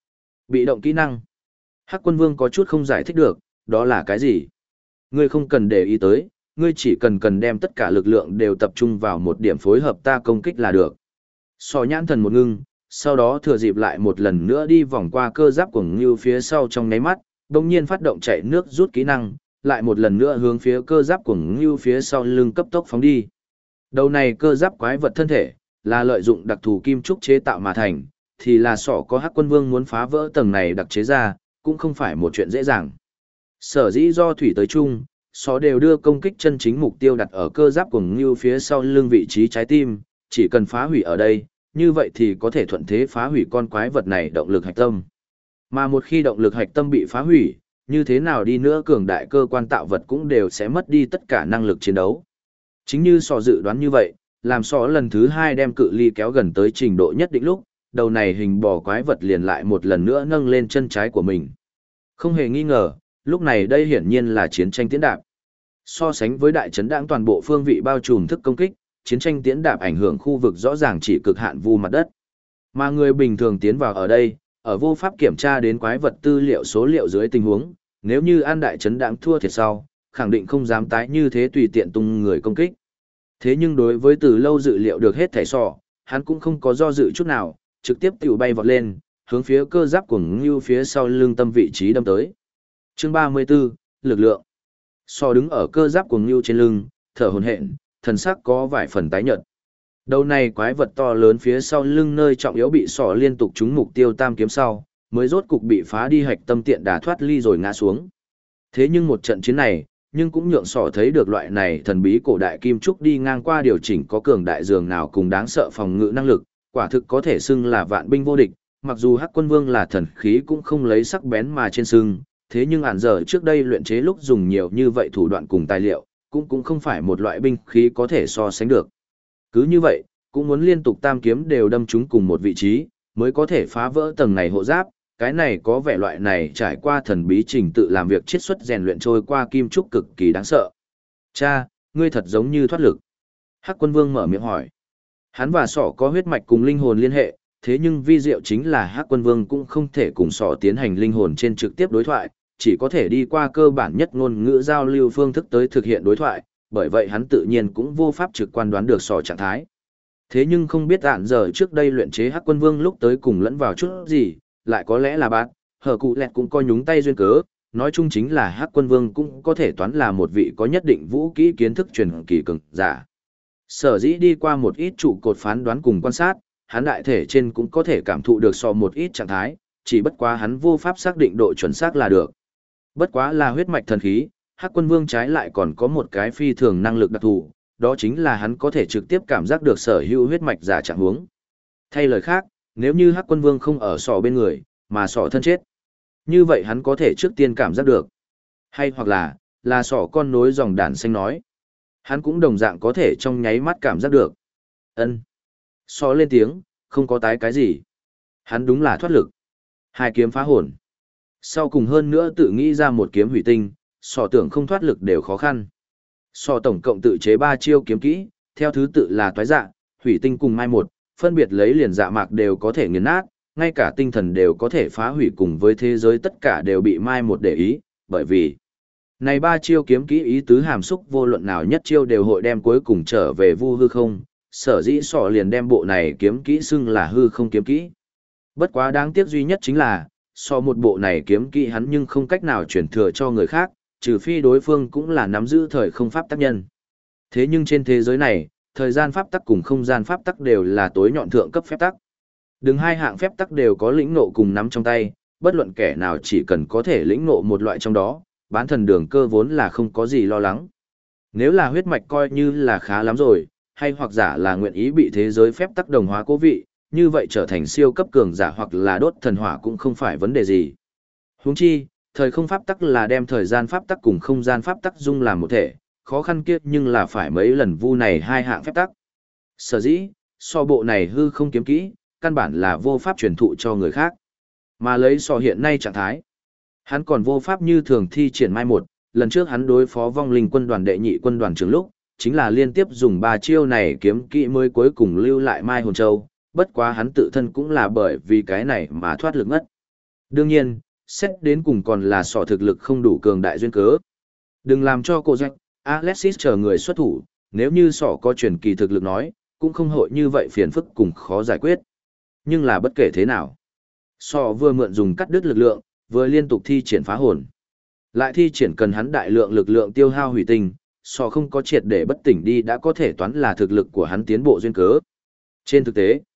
Bị động kỹ năng. Hắc Quân Vương có chút không giải thích được, đó là cái gì? Ngươi không cần để ý tới, ngươi chỉ cần đem tất cả lực lượng đều tập trung vào một điểm phối hợp ta công kích là được. So nhãn thần một ngưng, sau đó thừa dịp lại một lần nữa đi vòng qua cơ giáp cuồng ngưu phía sau trong nháy mắt, đồng nhiên phát động chạy nước rút kỹ năng, lại một lần nữa hướng phía cơ giáp cuồng ngưu phía sau lưng cấp tốc phóng đi. Đầu này cơ giáp quái vật thân thể, là lợi dụng đặc thù kim trúc chế tạo mà thành, thì là sọ có Hắc Quân Vương muốn phá vỡ tầng này đặc chế ra, cũng không phải một chuyện dễ dàng. Sở dĩ do thủy tới chung, sọ đều đưa công kích chân chính mục tiêu đặt ở cơ giáp của Ngưu phía sau lưng vị trí trái tim, chỉ cần phá hủy ở đây, như vậy thì có thể thuận thế phá hủy con quái vật này động lực hạch tâm. Mà một khi động lực hạch tâm bị phá hủy, như thế nào đi nữa cường đại cơ quan tạo vật cũng đều sẽ mất đi tất cả năng lực chiến đấu. Chính như sọ dự đoán như vậy, làm sọ lần thứ 2 đem cự ly kéo gần tới trình độ nhất định lúc, đầu này hình bò quái vật liền lại một lần nữa nâng lên chân trái của mình. Không hề nghi ngờ, lúc này đây hiển nhiên là chiến tranh tiễn đạp. So sánh với đại chấn đãng toàn bộ phương vị bao trùm thức công kích, chiến tranh tiễn đạp ảnh hưởng khu vực rõ ràng chỉ cực hạn vu mặt đất. Mà người bình thường tiến vào ở đây, ở vô pháp kiểm tra đến quái vật tư liệu số liệu dưới tình huống, nếu như an đại chấn đãng thua thiệt sau, khẳng định không dám tái như thế tùy tiện tung người công kích. Thế nhưng đối với từ lâu dự liệu được hết thảy sọ, hắn cũng không có do dự chút nào, trực tiếp tiểu bay vọt lên, hướng phía cơ giáp của Ngưu phía sau lưng tâm vị trí đâm tới. Chương 34, lực lượng. Sọ đứng ở cơ giáp của Ngưu trên lưng, thở hổn hển, thần sắc có vài phần tái nhợt. Đầu này quái vật to lớn phía sau lưng nơi trọng yếu bị sọ liên tục trúng mục tiêu tam kiếm sau, mới rốt cục bị phá đi hạch tâm tiện đà thoát ly rồi ngã xuống. Thế nhưng một trận chiến này, nhưng cũng nhượng sọ thấy được loại này thần bí cổ đại kim trúc đi ngang qua điều chỉnh có cường đại dường nào cùng đáng sợ phòng ngự năng lực, quả thực có thể xưng là vạn binh vô địch, mặc dù Hắc Quân Vương là thần khí cũng không lấy sắc bén mà trên xưng, thế nhưng ản giờ trước đây luyện chế lúc dùng nhiều như vậy thủ đoạn cùng tài liệu, cũng không phải một loại binh khí có thể so sánh được. Cứ như vậy, cũng muốn liên tục tam kiếm đều đâm chúng cùng một vị trí, mới có thể phá vỡ tầng này hộ giáp, cái này có vẻ loại này trải qua thần bí trình tự làm việc chiết xuất rèn luyện trôi qua kim trúc cực kỳ đáng sợ. Cha, ngươi thật giống như thoát lực. Hắc Quân Vương mở miệng hỏi. Hắn và sọ có huyết mạch cùng linh hồn liên hệ, thế nhưng vi diệu chính là Hắc Quân Vương cũng không thể cùng sọ tiến hành linh hồn trên trực tiếp đối thoại, chỉ có thể đi qua cơ bản nhất ngôn ngữ giao lưu phương thức tới thực hiện đối thoại, bởi vậy hắn tự nhiên cũng vô pháp trực quan đoán được sọ trạng thái. Thế nhưng không biết ạn giờ trước đây luyện chế Hắc Quân Vương lúc tới cùng lẫn vào chút gì, lại có lẽ là bạn, hở cụ lẹt cũng có nhúng tay duyên cớ, nói chung chính là Hắc Quân Vương cũng có thể toán là một vị có nhất định vũ kỹ kiến thức truyền kỳ cường giả. Sở dĩ đi qua một ít trụ cột phán đoán cùng quan sát, hắn đại thể trên cũng có thể cảm thụ được so một ít trạng thái, chỉ bất quá hắn vô pháp xác định độ chuẩn xác là được. Bất quá là huyết mạch thần khí, Hắc Quân Vương trái lại còn có một cái phi thường năng lực đặc thù, đó chính là hắn có thể trực tiếp cảm giác được sở hữu huyết mạch giả trạng huống. Thay lời khác, nếu như Hắc Quân Vương không ở sọ bên người, mà sọ thân chết, như vậy hắn có thể trước tiên cảm giác được. Hay hoặc là sọ con nối dòng đàn xanh nói. Hắn cũng đồng dạng có thể trong nháy mắt cảm giác được. Ân. Sọ lên tiếng, không có tái cái gì. Hắn đúng là thoát lực. Hai kiếm phá hồn. Sau cùng hơn nữa tự nghĩ ra một kiếm hủy tinh, sọ tưởng không thoát lực đều khó khăn. Sọ tổng cộng tự chế 3 chiêu kiếm kỹ, theo thứ tự là toái dạ, hủy tinh cùng mai một, phân biệt lấy liền dạ mạc đều có thể nghiền nát, ngay cả tinh thần đều có thể phá hủy cùng với thế giới tất cả đều bị mai một để ý, bởi vì này 3 chiêu kiếm kỹ ý tứ hàm xúc vô luận nào nhất chiêu đều hội đem cuối cùng trở về vu hư không, sở dĩ sọ liền đem bộ này kiếm kỹ xưng là hư không kiếm kỹ. Bất quá đáng tiếc duy nhất chính là, so một bộ này kiếm kỹ hắn nhưng không cách nào truyền thừa cho người khác, trừ phi đối phương cũng là nắm giữ thời không pháp tác nhân. Thế nhưng trên thế giới này, thời gian pháp tắc cùng không gian pháp tắc đều là tối nhọn thượng cấp phép tắc. Đừng hai hạng phép tắc đều có lĩnh ngộ cùng nắm trong tay, bất luận kẻ nào chỉ cần có thể lĩnh ngộ một loại trong đó, bán thần đường cơ vốn là không có gì lo lắng. Nếu là huyết mạch coi như là khá lắm rồi, hay hoặc giả là nguyện ý bị thế giới phép tắc đồng hóa cố vị, như vậy trở thành siêu cấp cường giả hoặc là đốt thần hỏa cũng không phải vấn đề gì. Huống chi, thời không pháp tắc là đem thời gian pháp tắc cùng không gian pháp tắc dung làm một thể, khó khăn kiếp nhưng là phải mấy lần vu này hai hạng phép tắc. Sở dĩ, so bộ này hư không kiếm kỹ, căn bản là vô pháp truyền thụ cho người khác. Mà lấy so hiện nay trạng thái, hắn còn vô pháp như thường thi triển mai một, lần trước hắn đối phó vong linh quân đoàn đệ nhị quân đoàn trưởng lúc, chính là liên tiếp dùng 3 chiêu này kiếm kỹ mới cuối cùng lưu lại mai hồn châu, bất quá hắn tự thân cũng là bởi vì cái này mà thoát lực ngất. Đương nhiên, xét đến cùng còn là sọ thực lực không đủ cường đại duyên cớ. Đừng làm cho cô Jack, Alexis chờ người xuất thủ, nếu như sọ có truyền kỳ thực lực nói, cũng không hội như vậy phiền phức cùng khó giải quyết. Nhưng là bất kể thế nào, sọ vừa mượn dùng cắt đứt lực lượng, vừa liên tục thi triển phá hồn. Lại thi triển cần hắn đại lượng lực lượng tiêu hao hủy tinh, sọ không có triệt để bất tỉnh đi đã có thể toán là thực lực của hắn tiến bộ duyên cớ. Trên thực tế,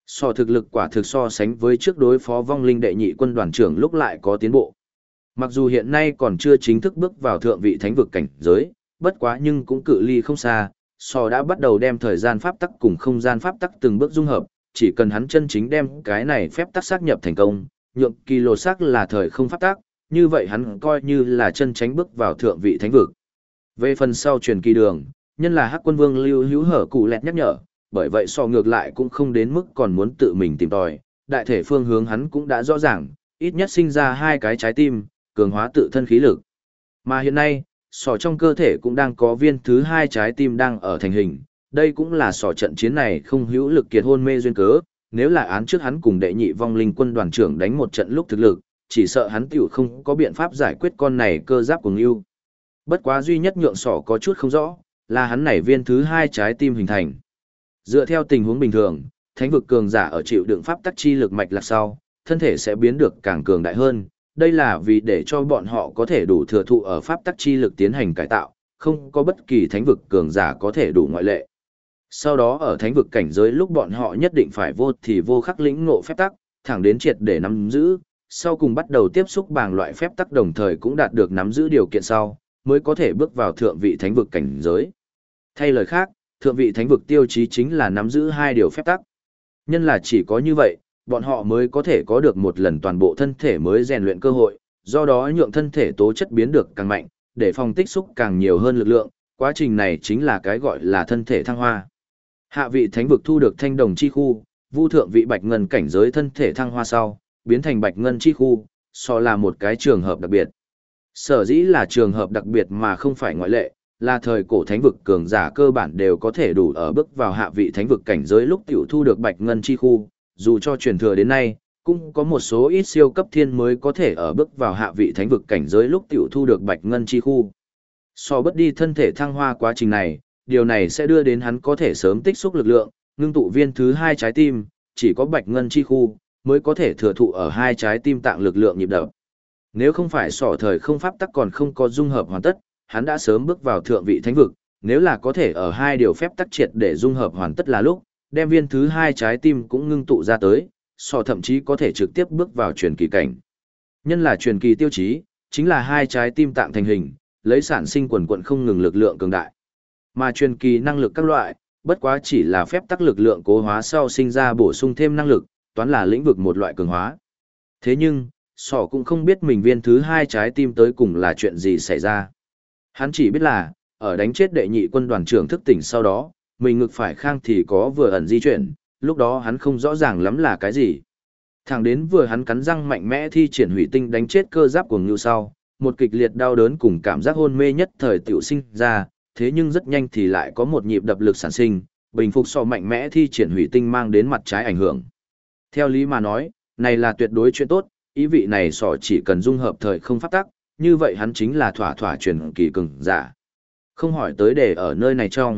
So thực lực quả thực so sánh với trước đối phó vong linh đệ nhị quân đoàn trưởng lúc lại có tiến bộ. Mặc dù hiện nay còn chưa chính thức bước vào thượng vị thánh vực cảnh giới, bất quá nhưng cũng cự ly không xa, So đã bắt đầu đem thời gian pháp tắc cùng không gian pháp tắc từng bước dung hợp, chỉ cần hắn chân chính đem cái này phép tắc xác nhập thành công, nhượng kỳ lô sắc là thời không pháp tắc, như vậy hắn coi như là chân tránh bước vào thượng vị thánh vực. Về phần sau truyền kỳ đường, nhân là Hắc Quân Vương Lưu Hữu Hở cụ lẹt nhắc nhở, bởi vậy So ngược lại cũng không đến mức còn muốn tự mình tìm tòi, đại thể phương hướng hắn cũng đã rõ ràng, ít nhất sinh ra hai cái trái tim, cường hóa tự thân khí lực. Mà hiện nay, sỏ trong cơ thể cũng đang có viên thứ hai trái tim đang ở thành hình, đây cũng là sỏ trận chiến này không hữu lực kiệt hôn mê duyên cớ, nếu là án trước hắn cùng đệ nhị vong linh quân đoàn trưởng đánh một trận lúc thực lực, chỉ sợ hắn tiểu không có biện pháp giải quyết con này cơ giáp của Ngưu. Bất quá duy nhất nhượng sỏ có chút không rõ, là hắn nảy viên thứ hai trái tim hình thành. Dựa theo tình huống bình thường, thánh vực cường giả ở chịu đựng pháp tắc chi lực mạch lạc sau, thân thể sẽ biến được càng cường đại hơn. Đây là vì để cho bọn họ có thể đủ thừa thụ ở pháp tắc chi lực tiến hành cải tạo, không có bất kỳ thánh vực cường giả có thể đủ ngoại lệ. Sau đó ở thánh vực cảnh giới lúc bọn họ nhất định phải vô thì vô khắc lĩnh ngộ phép tắc, thẳng đến triệt để nắm giữ, sau cùng bắt đầu tiếp xúc bằng loại phép tắc đồng thời cũng đạt được nắm giữ điều kiện sau, mới có thể bước vào thượng vị thánh vực cảnh giới. Thay lời khác, thượng vị thánh vực tiêu chí chính là nắm giữ hai điều phép tắc. Nhân là chỉ có như vậy, bọn họ mới có thể có được một lần toàn bộ thân thể mới rèn luyện cơ hội, do đó nhượng thân thể tố chất biến được càng mạnh, để phòng tích xúc càng nhiều hơn lực lượng, quá trình này chính là cái gọi là thân thể thăng hoa. Hạ vị thánh vực thu được thanh đồng chi khu, vu thượng vị bạch ngân cảnh giới thân thể thăng hoa sau, biến thành bạch ngân chi khu, so là một cái trường hợp đặc biệt. Sở dĩ là trường hợp đặc biệt mà không phải ngoại lệ, là thời cổ thánh vực cường giả cơ bản đều có thể đủ ở bước vào hạ vị thánh vực cảnh giới lúc tiểu thu được bạch ngân chi khu, dù cho truyền thừa đến nay, cũng có một số ít siêu cấp thiên mới có thể ở bước vào hạ vị thánh vực cảnh giới lúc tiểu thu được bạch ngân chi khu. So bất đi thân thể thăng hoa quá trình này, điều này sẽ đưa đến hắn có thể sớm tích xúc lực lượng, ngưng tụ viên thứ hai trái tim, chỉ có bạch ngân chi khu, mới có thể thừa thụ ở hai trái tim tạng lực lượng nhịp đập. Nếu không phải sỏ thời không pháp tắc còn không có dung hợp hoàn tất, hắn đã sớm bước vào thượng vị thánh vực, nếu là có thể ở hai điều phép tắc triệt để dung hợp hoàn tất là lúc, đem viên thứ hai trái tim cũng ngưng tụ ra tới, sỏ thậm chí có thể trực tiếp bước vào truyền kỳ cảnh. Nhân là truyền kỳ tiêu chí, chính là hai trái tim tạng thành hình, lấy sản sinh quần quận không ngừng lực lượng cường đại. Mà truyền kỳ năng lực các loại, bất quá chỉ là phép tắc lực lượng cố hóa sau sinh ra bổ sung thêm năng lực, toán là lĩnh vực một loại cường hóa. Thế nhưng, sỏ cũng không biết mình viên thứ hai trái tim tới cùng là chuyện gì xảy ra. Hắn chỉ biết là, ở đánh chết đệ nhị quân đoàn trưởng thức tỉnh sau đó, mình ngực phải khang thì có vừa ẩn di chuyển, lúc đó hắn không rõ ràng lắm là cái gì. Thẳng đến vừa hắn cắn răng mạnh mẽ thi triển hủy tinh đánh chết cơ giáp của Ngưu sau, một kịch liệt đau đớn cùng cảm giác hôn mê nhất thời tiểu sinh ra, thế nhưng rất nhanh thì lại có một nhịp đập lực sản sinh, bình phục so mạnh mẽ thi triển hủy tinh mang đến mặt trái ảnh hưởng. Theo lý mà nói, này là tuyệt đối chuyện tốt, ý vị này sỏ chỉ cần dung hợp thời không pháp tắc, như vậy hắn chính là thỏa thỏa truyền kỳ cường giả. Không hỏi tới để ở nơi này trong.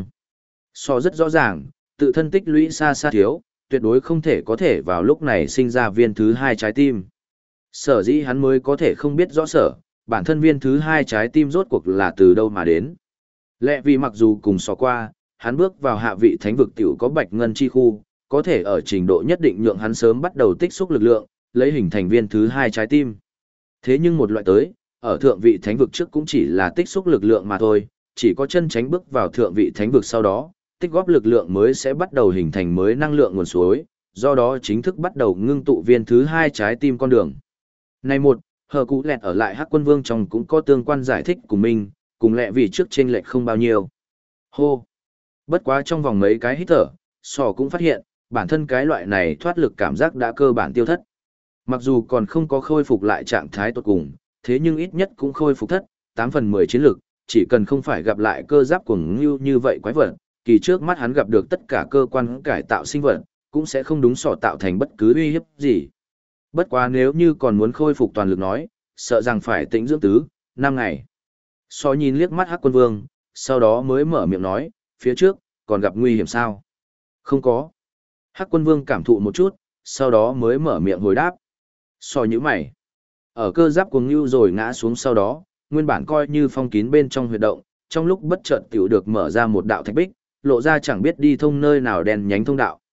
Sỏ rất rõ ràng, tự thân tích lũy xa xa thiếu, tuyệt đối không thể có thể vào lúc này sinh ra viên thứ hai trái tim. Sở dĩ hắn mới có thể không biết rõ sở, bản thân viên thứ hai trái tim rốt cuộc là từ đâu mà đến. Lẽ vì mặc dù cùng sỏ qua, hắn bước vào hạ vị thánh vực tiểu có bạch ngân chi khu, có thể ở trình độ nhất định nhượng hắn sớm bắt đầu tích xúc lực lượng, lấy hình thành viên thứ hai trái tim. Thế nhưng một loại tới, ở thượng vị thánh vực trước cũng chỉ là tích xúc lực lượng mà thôi, chỉ có chân tránh bước vào thượng vị thánh vực sau đó, tích góp lực lượng mới sẽ bắt đầu hình thành mới năng lượng nguồn suối, do đó chính thức bắt đầu ngưng tụ viên thứ hai trái tim con đường. Này một, hờ cụ lẹt ở lại Hắc Quân Vương trong cũng có tương quan giải thích của mình, cùng lẹ vì trước chênh lệch không bao nhiêu. Hô! Bất quá trong vòng mấy cái hít thở, sò cũng phát hiện, bản thân cái loại này thoát lực cảm giác đã cơ bản tiêu thất. Mặc dù còn không có khôi phục lại trạng thái tốt cùng, thế nhưng ít nhất cũng khôi phục thất, 8/10 chiến lực, chỉ cần không phải gặp lại cơ giáp cuồng ngưu như vậy quái vật, kỳ trước mắt hắn gặp được tất cả cơ quan cải tạo sinh vật, cũng sẽ không đúng sỏ tạo thành bất cứ uy hiếp gì. Bất quá nếu như còn muốn khôi phục toàn lực nói, sợ rằng phải tĩnh dưỡng tứ, 5 ngày. Sò nhìn liếc mắt Hắc Quân Vương, sau đó mới mở miệng nói, phía trước, còn gặp nguy hiểm sao? Không có. Hắc Quân Vương cảm thụ một chút, sau đó mới mở miệng hồi đáp. Sò như mày. Ở cơ giáp cuồng ngưu rồi ngã xuống sau đó, nguyên bản coi như phong kín bên trong huyệt động, trong lúc bất chợt tiểu được mở ra một đạo thạch bích, lộ ra chẳng biết đi thông nơi nào đen nhánh thông đạo.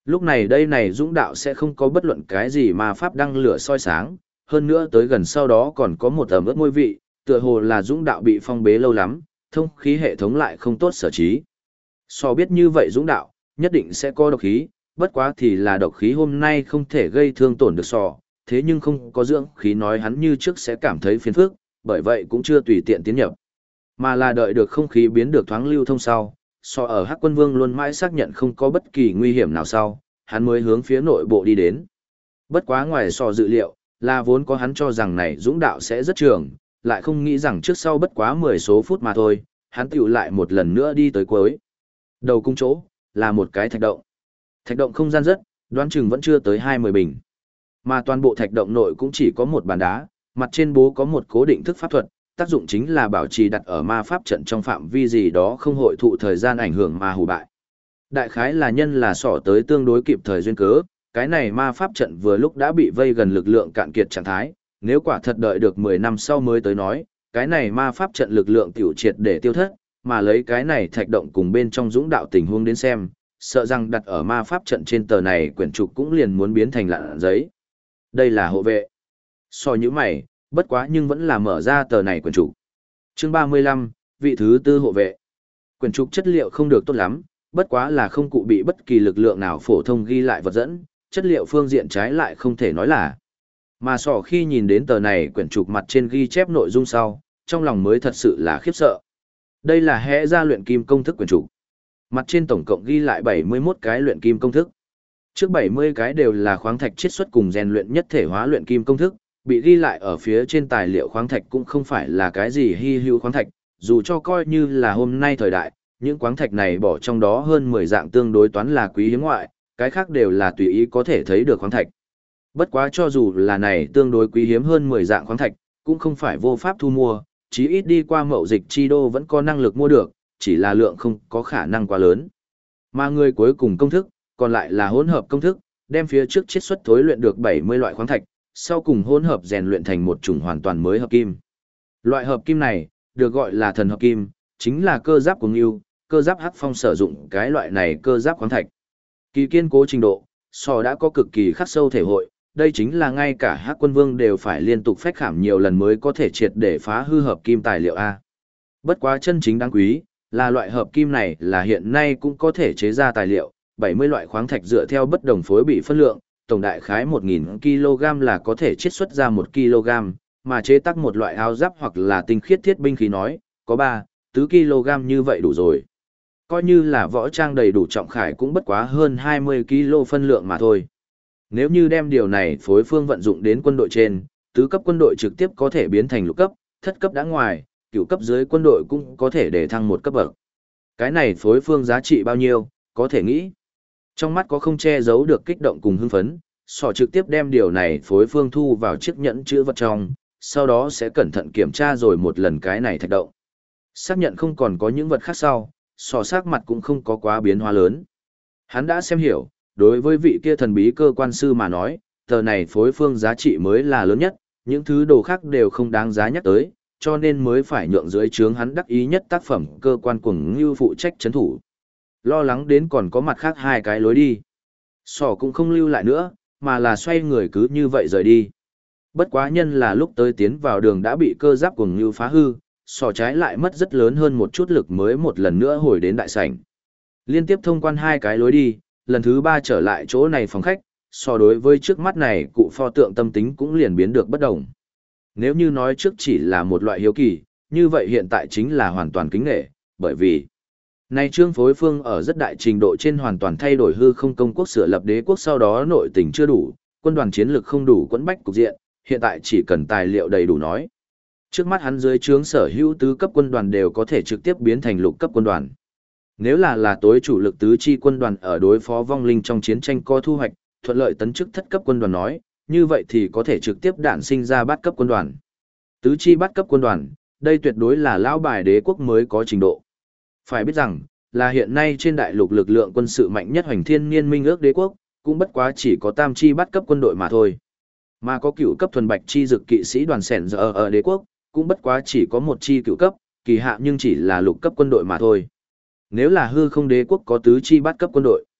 Lúc này đây này dũng đạo sẽ không có bất luận cái gì mà pháp đăng lửa soi sáng, hơn nữa tới gần sau đó còn có một ẩm ướt môi vị, tựa hồ là dũng đạo bị phong bế lâu lắm, thông khí hệ thống lại không tốt sở trí. So biết như vậy dũng đạo, nhất định sẽ có độc khí, bất quá thì là độc khí hôm nay không thể gây thương tổn được sò, thế nhưng không có dưỡng khí nói hắn như trước sẽ cảm thấy phiền phức, bởi vậy cũng chưa tùy tiện tiến nhập, mà là đợi được không khí biến được thoáng lưu thông sau. So ở Hắc Quân Vương luôn mãi xác nhận không có bất kỳ nguy hiểm nào sau, hắn mới hướng phía nội bộ đi đến. Bất quá ngoài so dự liệu, là vốn có hắn cho rằng này dũng đạo sẽ rất trường, lại không nghĩ rằng trước sau bất quá 10 số phút mà thôi, hắn tiểu lại một lần nữa đi tới cuối. Đầu cung chỗ, là một cái thạch động. Thạch động không gian rất, đoán chừng vẫn chưa tới 20 bình. Mà toàn bộ thạch động nội cũng chỉ có một bàn đá, mặt trên bố có một cố định thức pháp thuật, tác dụng chính là bảo trì đặt ở ma pháp trận trong phạm vi gì đó không hội thụ thời gian ảnh hưởng mà hủ bại. Đại khái là nhân là sỏ tới tương đối kịp thời duyên cớ, cái này ma pháp trận vừa lúc đã bị vây gần lực lượng cạn kiệt trạng thái, nếu quả thật đợi được 10 năm sau mới tới nói, cái này ma pháp trận lực lượng tiểu triệt để tiêu thất, mà lấy cái này thạch động cùng bên trong dũng đạo tình huống đến xem, sợ rằng đặt ở ma pháp trận trên tờ này quyển trục cũng liền muốn biến thành lạn giấy. Đây là hộ vệ. So như mày, bất quá nhưng vẫn là mở ra tờ này quyển trục. Chương 35, vị thứ tư hộ vệ. Quyển trục chất liệu không được tốt lắm, bất quá là không cụ bị bất kỳ lực lượng nào phổ thông ghi lại vật dẫn, chất liệu phương diện trái lại không thể nói là. Mà sỏ khi nhìn đến tờ này quyển trục mặt trên ghi chép nội dung sau, trong lòng mới thật sự là khiếp sợ. Đây là hẽ ra luyện kim công thức quyển trục. Mặt trên tổng cộng ghi lại 71 cái luyện kim công thức. Trước 70 cái đều là khoáng thạch chiết xuất cùng rèn luyện nhất thể hóa luyện kim công thức, bị ghi lại ở phía trên tài liệu khoáng thạch cũng không phải là cái gì hy hữu khoáng thạch, dù cho coi như là hôm nay thời đại, những khoáng thạch này bỏ trong đó hơn 10 dạng tương đối toán là quý hiếm ngoại, cái khác đều là tùy ý có thể thấy được khoáng thạch. Bất quá cho dù là này tương đối quý hiếm hơn 10 dạng khoáng thạch, cũng không phải vô pháp thu mua, chí ít đi qua mậu dịch chi đô vẫn có năng lực mua được, chỉ là lượng không có khả năng quá lớn. Mà người cuối cùng công thức, còn lại là hỗn hợp công thức, đem phía trước chiết xuất thối luyện được 70 loại khoáng thạch, sau cùng hỗn hợp rèn luyện thành một chủng hoàn toàn mới hợp kim. Loại hợp kim này, được gọi là thần hợp kim, chính là cơ giáp của Ngưu, cơ giáp Hắc Phong sử dụng cái loại này cơ giáp khoáng thạch. Kỳ kiên cố trình độ, so đã có cực kỳ khắc sâu thể hội, đây chính là ngay cả Hắc Quân Vương đều phải liên tục phách khảm nhiều lần mới có thể triệt để phá hư hợp kim tài liệu A. Bất quá chân chính đáng quý, là loại hợp kim này là hiện nay cũng có thể chế ra tài liệu, 70 loại khoáng thạch dựa theo bất đồng phối bị phân lượng, tổng đại khái 1000 kg là có thể chiết xuất ra 1 kg, mà chế tác một loại áo giáp hoặc là tinh khiết thiết binh khí nói, có 4 kg như vậy đủ rồi. Coi như là võ trang đầy đủ trọng khải cũng bất quá hơn 20 kg phân lượng mà thôi. Nếu như đem điều này phối phương vận dụng đến quân đội trên, tứ cấp quân đội trực tiếp có thể biến thành lục cấp, thất cấp đã ngoài, cửu cấp dưới quân đội cũng có thể để thăng một cấp bậc. Cái này phối phương giá trị bao nhiêu, có thể nghĩ. Trong mắt có không che giấu được kích động cùng hưng phấn, sỏ trực tiếp đem điều này phối phương thu vào chiếc nhẫn chữ vật trong, sau đó sẽ cẩn thận kiểm tra rồi một lần cái này thạch động. Xác nhận không còn có những vật khác sau, sỏ sắc mặt cũng không có quá biến hóa lớn. Hắn đã xem hiểu, đối với vị kia thần bí cơ quan sư mà nói, tờ này phối phương giá trị mới là lớn nhất, những thứ đồ khác đều không đáng giá nhắc tới, cho nên mới phải nhượng dưới trướng hắn đắc ý nhất tác phẩm cơ quan cuồng ngưu phụ trách chấn thủ. Lo lắng đến còn có mặt khác hai cái lối đi. Sỏ cũng không lưu lại nữa, mà là xoay người cứ như vậy rời đi. Bất quá nhân là lúc tới tiến vào đường đã bị cơ giáp cuồng ngưu phá hư, sỏ trái lại mất rất lớn hơn một chút lực mới một lần nữa hồi đến đại sảnh. Liên tiếp thông quan hai cái lối đi, lần thứ 3 trở lại chỗ này phòng khách, so đối với trước mắt này cụ pho tượng tâm tính cũng liền biến được bất đồng. Nếu như nói trước chỉ là một loại hiếu kỳ, như vậy hiện tại chính là hoàn toàn kính nghệ, bởi vì nay trương phối phương ở rất đại trình độ trên hoàn toàn thay đổi hư không công quốc sửa lập đế quốc sau đó nội tình chưa đủ, quân đoàn chiến lực không đủ quẫn bách cục diện, hiện tại chỉ cần tài liệu đầy đủ nói. Trước mắt hắn dưới trướng sở hữu tứ cấp quân đoàn đều có thể trực tiếp biến thành lục cấp quân đoàn. Nếu là tối chủ lực tứ chi quân đoàn ở đối phó vong linh trong chiến tranh có thu hoạch, thuận lợi tấn chức thất cấp quân đoàn nói, như vậy thì có thể trực tiếp đản sinh ra bát cấp quân đoàn. Tứ chi bát cấp quân đoàn, đây tuyệt đối là lão bài đế quốc mới có trình độ. Phải biết rằng, là hiện nay trên đại lục lực lượng quân sự mạnh nhất hoành thiên niên minh ước đế quốc, cũng bất quá chỉ có tam chi bát cấp quân đội mà thôi. Mà có cửu cấp thuần bạch chi dực kỵ sĩ đoàn sẻn giờ ở đế quốc, cũng bất quá chỉ có một chi cửu cấp, kỳ hạ nhưng chỉ là lục cấp quân đội mà thôi. Nếu là hư không đế quốc có tứ chi bát cấp quân đội.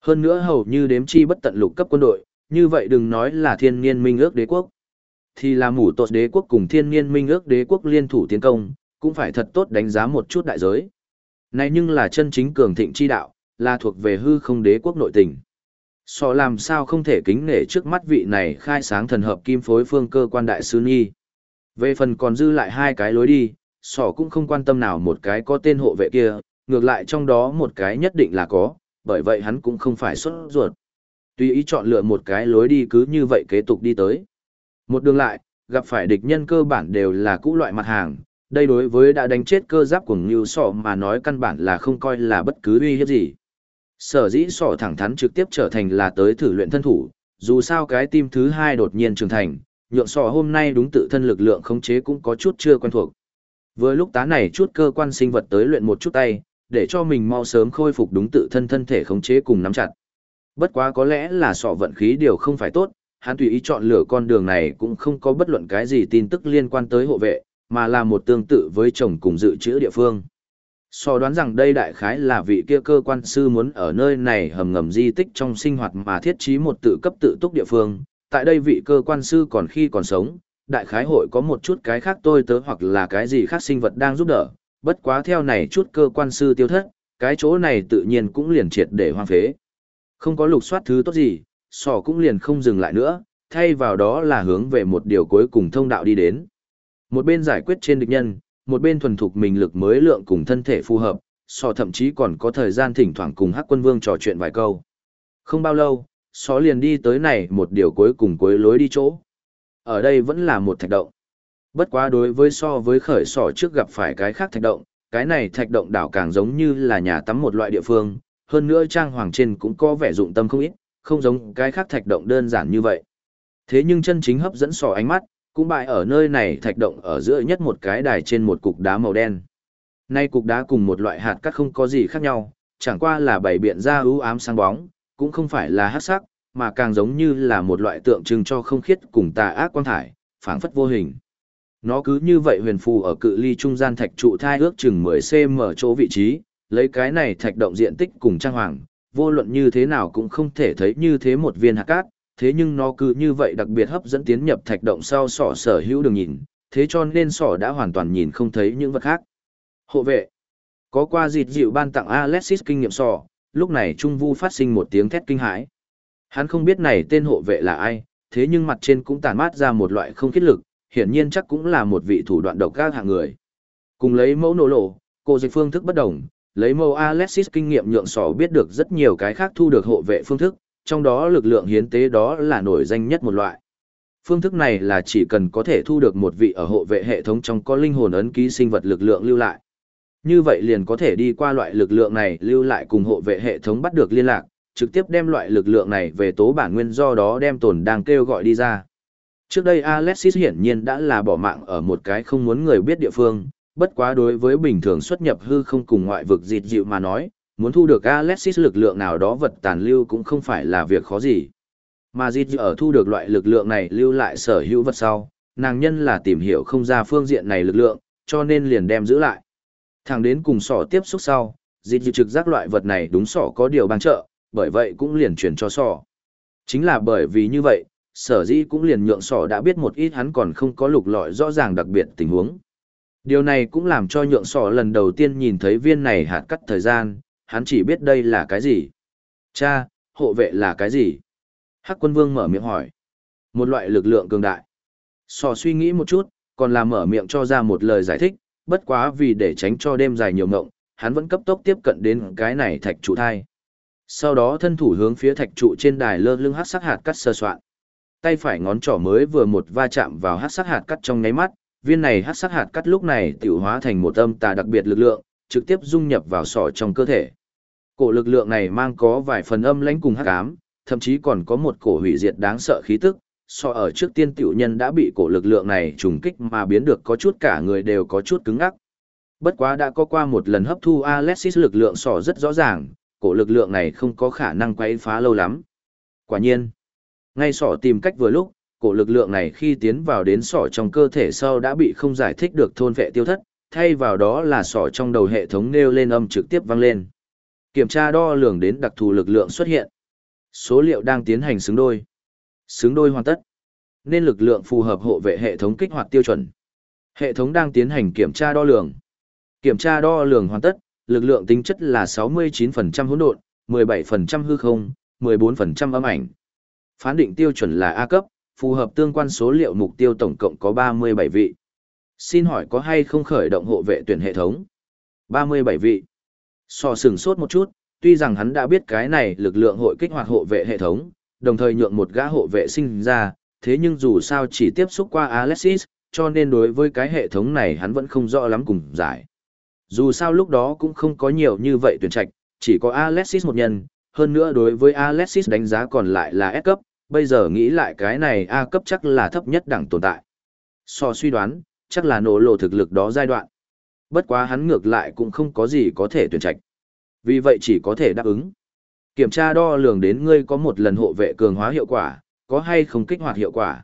Hơn nữa hầu như đếm chi bất tận lục cấp quân đội, như vậy đừng nói là thiên niên minh ước đế quốc. Thì là mủ tột đế quốc cùng thiên niên minh ước đế quốc liên thủ tiến công, cũng phải thật tốt đánh giá một chút đại giới. Này nhưng là chân chính cường thịnh chi đạo, là thuộc về hư không đế quốc nội tình. Sọ làm sao không thể kính nể trước mắt vị này khai sáng thần hợp kim phối phương cơ quan đại sư Nhi. Về phần còn dư lại hai cái lối đi, sọ cũng không quan tâm nào một cái có tên hộ vệ kia, ngược lại trong đó một cái nhất định là có, bởi vậy hắn cũng không phải sốt ruột. Tùy ý chọn lựa một cái lối đi cứ như vậy kế tục đi tới. Một đường lại, gặp phải địch nhân cơ bản đều là cũ loại mặt hàng, đây đối với đã đánh chết cơ giáp của Ngưu Sọ mà nói căn bản là không coi là bất cứ uy hiếp gì. Sở dĩ Sọ thẳng thắn trực tiếp trở thành là tới thử luyện thân thủ, dù sao cái tim thứ hai đột nhiên trưởng thành, nhượng Sọ hôm nay đúng tự thân lực lượng khống chế cũng có chút chưa quen thuộc. Vừa lúc tá này chút cơ quan sinh vật tới luyện một chút tay, để cho mình mau sớm khôi phục đúng tự thân thân thể khống chế cùng nắm chặt. Bất quá có lẽ là Sọ vận khí điều không phải tốt, hắn tùy ý chọn lựa con đường này cũng không có bất luận cái gì tin tức liên quan tới hộ vệ, mà là một tương tự với chồng cùng dự trữ địa phương. Sọ đoán rằng đây đại khái là vị kia cơ quan sư muốn ở nơi này hầm ngầm di tích trong sinh hoạt mà thiết trí một tự cấp tự túc địa phương. Tại đây vị cơ quan sư còn khi còn sống, đại khái hội có một chút cái khác tôi tớ hoặc là cái gì khác sinh vật đang giúp đỡ, bất quá theo này chút cơ quan sư tiêu thất, cái chỗ này tự nhiên cũng liền triệt để hoang phế. Không có lục soát thứ tốt gì, Sọ cũng liền không dừng lại nữa, thay vào đó là hướng về một điều cuối cùng thông đạo đi đến. Một bên giải quyết trên địch nhân, một bên thuần thục mình lực mới lượng cùng thân thể phù hợp, Sọ thậm chí còn có thời gian thỉnh thoảng cùng Hắc Quân Vương trò chuyện vài câu. Không bao lâu, Sọ liền đi tới này một điều cuối cùng cuối lối đi chỗ. Ở đây vẫn là một thạch động. Bất quá đối với so với khởi Sọ trước gặp phải cái khác thạch động, cái này thạch động đảo càng giống như là nhà tắm một loại địa phương, hơn nữa trang hoàng trên cũng có vẻ dụng tâm không ít, không giống cái khác thạch động đơn giản như vậy. Thế nhưng chân chính hấp dẫn Sọ ánh mắt, cũng bại ở nơi này thạch động ở giữa nhất một cái đài trên một cục đá màu đen. Nay cục đá cùng một loại hạt cát không có gì khác nhau, chẳng qua là bảy biện ra ưu ám sáng bóng, cũng không phải là hắc sắc, mà càng giống như là một loại tượng trưng cho không khiết cùng tà ác quang thải, phảng phất vô hình. Nó cứ như vậy huyền phù ở cự ly trung gian thạch trụ thai ước chừng 10 cm chỗ vị trí, lấy cái này thạch động diện tích cùng trang hoàng, vô luận như thế nào cũng không thể thấy như thế một viên hạt cát, thế nhưng nó cứ như vậy đặc biệt hấp dẫn tiến nhập thạch động sau Sọ sở hữu đường nhìn, thế cho nên Sọ đã hoàn toàn nhìn không thấy những vật khác. Hộ vệ. Có qua dịt dịu ban tặng Alexis kinh nghiệm Sọ, lúc này Trung Vu phát sinh một tiếng thét kinh hãi. Hắn không biết này tên hộ vệ là ai, thế nhưng mặt trên cũng tản mát ra một loại không khiết lực, hiển nhiên chắc cũng là một vị thủ đoạn độc ác hạng người. Cùng lấy mẫu nổ lộ, cô dịch phương thức bất đồng, lấy mẫu Alexis kinh nghiệm nhượng Sọ biết được rất nhiều cái khác thu được hộ vệ phương thức, trong đó lực lượng hiến tế đó là nổi danh nhất một loại. Phương thức này là chỉ cần có thể thu được một vị ở hộ vệ hệ thống trong có linh hồn ấn ký sinh vật lực lượng lưu lại. Như vậy liền có thể đi qua loại lực lượng này lưu lại cùng hộ vệ hệ thống bắt được liên lạc, trực tiếp đem loại lực lượng này về tố bản nguyên do đó đem tồn đang kêu gọi đi ra. Trước đây Alexis hiển nhiên đã là bỏ mạng ở một cái không muốn người biết địa phương, bất quá đối với bình thường xuất nhập hư không cùng ngoại vực dịt dịu mà nói, muốn thu được Alexis lực lượng nào đó vật tàn lưu cũng không phải là việc khó gì. Mà dịt dịu ở thu được loại lực lượng này lưu lại sở hữu vật sau, nàng nhân là tìm hiểu không ra phương diện này lực lượng, cho nên liền đem giữ lại. Thẳng đến cùng Sọ tiếp xúc sau, dịt dịu trực giác loại vật này đúng Sọ có điều ban trợ, bởi vậy cũng liền chuyển cho Sọ. Chính là bởi vì như vậy, sở dĩ cũng liền nhượng Sọ đã biết một ít hắn còn không có lục lọi rõ ràng đặc biệt tình huống. Điều này cũng làm cho nhượng Sọ lần đầu tiên nhìn thấy viên này hạt cắt thời gian, hắn chỉ biết đây là cái gì. Cha, hộ vệ là cái gì? Hắc Quân Vương mở miệng hỏi. Một loại lực lượng cường đại. Sọ suy nghĩ một chút, còn là mở miệng cho ra một lời giải thích, bất quá vì để tránh cho đêm dài nhiều ngộng, hắn vẫn cấp tốc tiếp cận đến cái này thạch trụ thai. Sau đó thân thủ hướng phía thạch trụ trên đài lơ lưng hắc sắc hạt cắt sơ soạn. Tay phải ngón trỏ mới vừa một va chạm vào hắc sắc hạt cắt trong nháy mắt, viên này hắc sắc hạt cắt lúc này tiểu hóa thành một âm tà đặc biệt lực lượng, trực tiếp dung nhập vào Sọ trong cơ thể. Cổ lực lượng này mang có vài phần âm lãnh cùng hắc ám, thậm chí còn có một cổ hủy diệt đáng sợ khí tức. Sọ ở trước tiên tiểu nhân đã bị cổ lực lượng này trùng kích mà biến được có chút cả người đều có chút cứng ngắc. Bất quá đã có qua một lần hấp thu Alexis lực lượng Sọ rất rõ ràng, cổ lực lượng này không có khả năng quấy phá lâu lắm. Quả nhiên, ngay Sọ tìm cách vừa lúc, cổ lực lượng này khi tiến vào đến Sọ trong cơ thể sau đã bị không giải thích được thôn vệ tiêu thất, thay vào đó là Sọ trong đầu hệ thống nêu lên âm trực tiếp vang lên. Kiểm tra đo lường đến đặc thù lực lượng xuất hiện. Số liệu đang tiến hành xứng đôi. Xứng đôi hoàn tất. Nên lực lượng phù hợp hộ vệ hệ thống kích hoạt tiêu chuẩn. Hệ thống đang tiến hành kiểm tra đo lường. Kiểm tra đo lường hoàn tất, lực lượng tính chất là 69% hỗn độn, 17% hư không, 14% âm ảnh. Phán định tiêu chuẩn là A cấp, phù hợp tương quan số liệu mục tiêu tổng cộng có 37 vị. Xin hỏi có hay không khởi động hộ vệ tuyển hệ thống? 37 vị. So sừng sốt một chút, tuy rằng hắn đã biết cái này lực lượng hội kích hoạt hộ vệ hệ thống, đồng thời nhượng một gã hộ vệ sinh ra, thế nhưng dù sao chỉ tiếp xúc qua Alexis, cho nên đối với cái hệ thống này hắn vẫn không rõ lắm cùng giải. Dù sao lúc đó cũng không có nhiều như vậy tuyển trạch, chỉ có Alexis một nhân, hơn nữa đối với Alexis đánh giá còn lại là S cấp, bây giờ nghĩ lại cái này A cấp chắc là thấp nhất đẳng tồn tại. So suy đoán, chắc là nổ lộ thực lực đó giai đoạn. Bất quá hắn ngược lại cũng không có gì có thể tuyển trạch. Vì vậy chỉ có thể đáp ứng. Kiểm tra đo lường đến ngươi có một lần hộ vệ cường hóa hiệu quả, có hay không kích hoạt hiệu quả.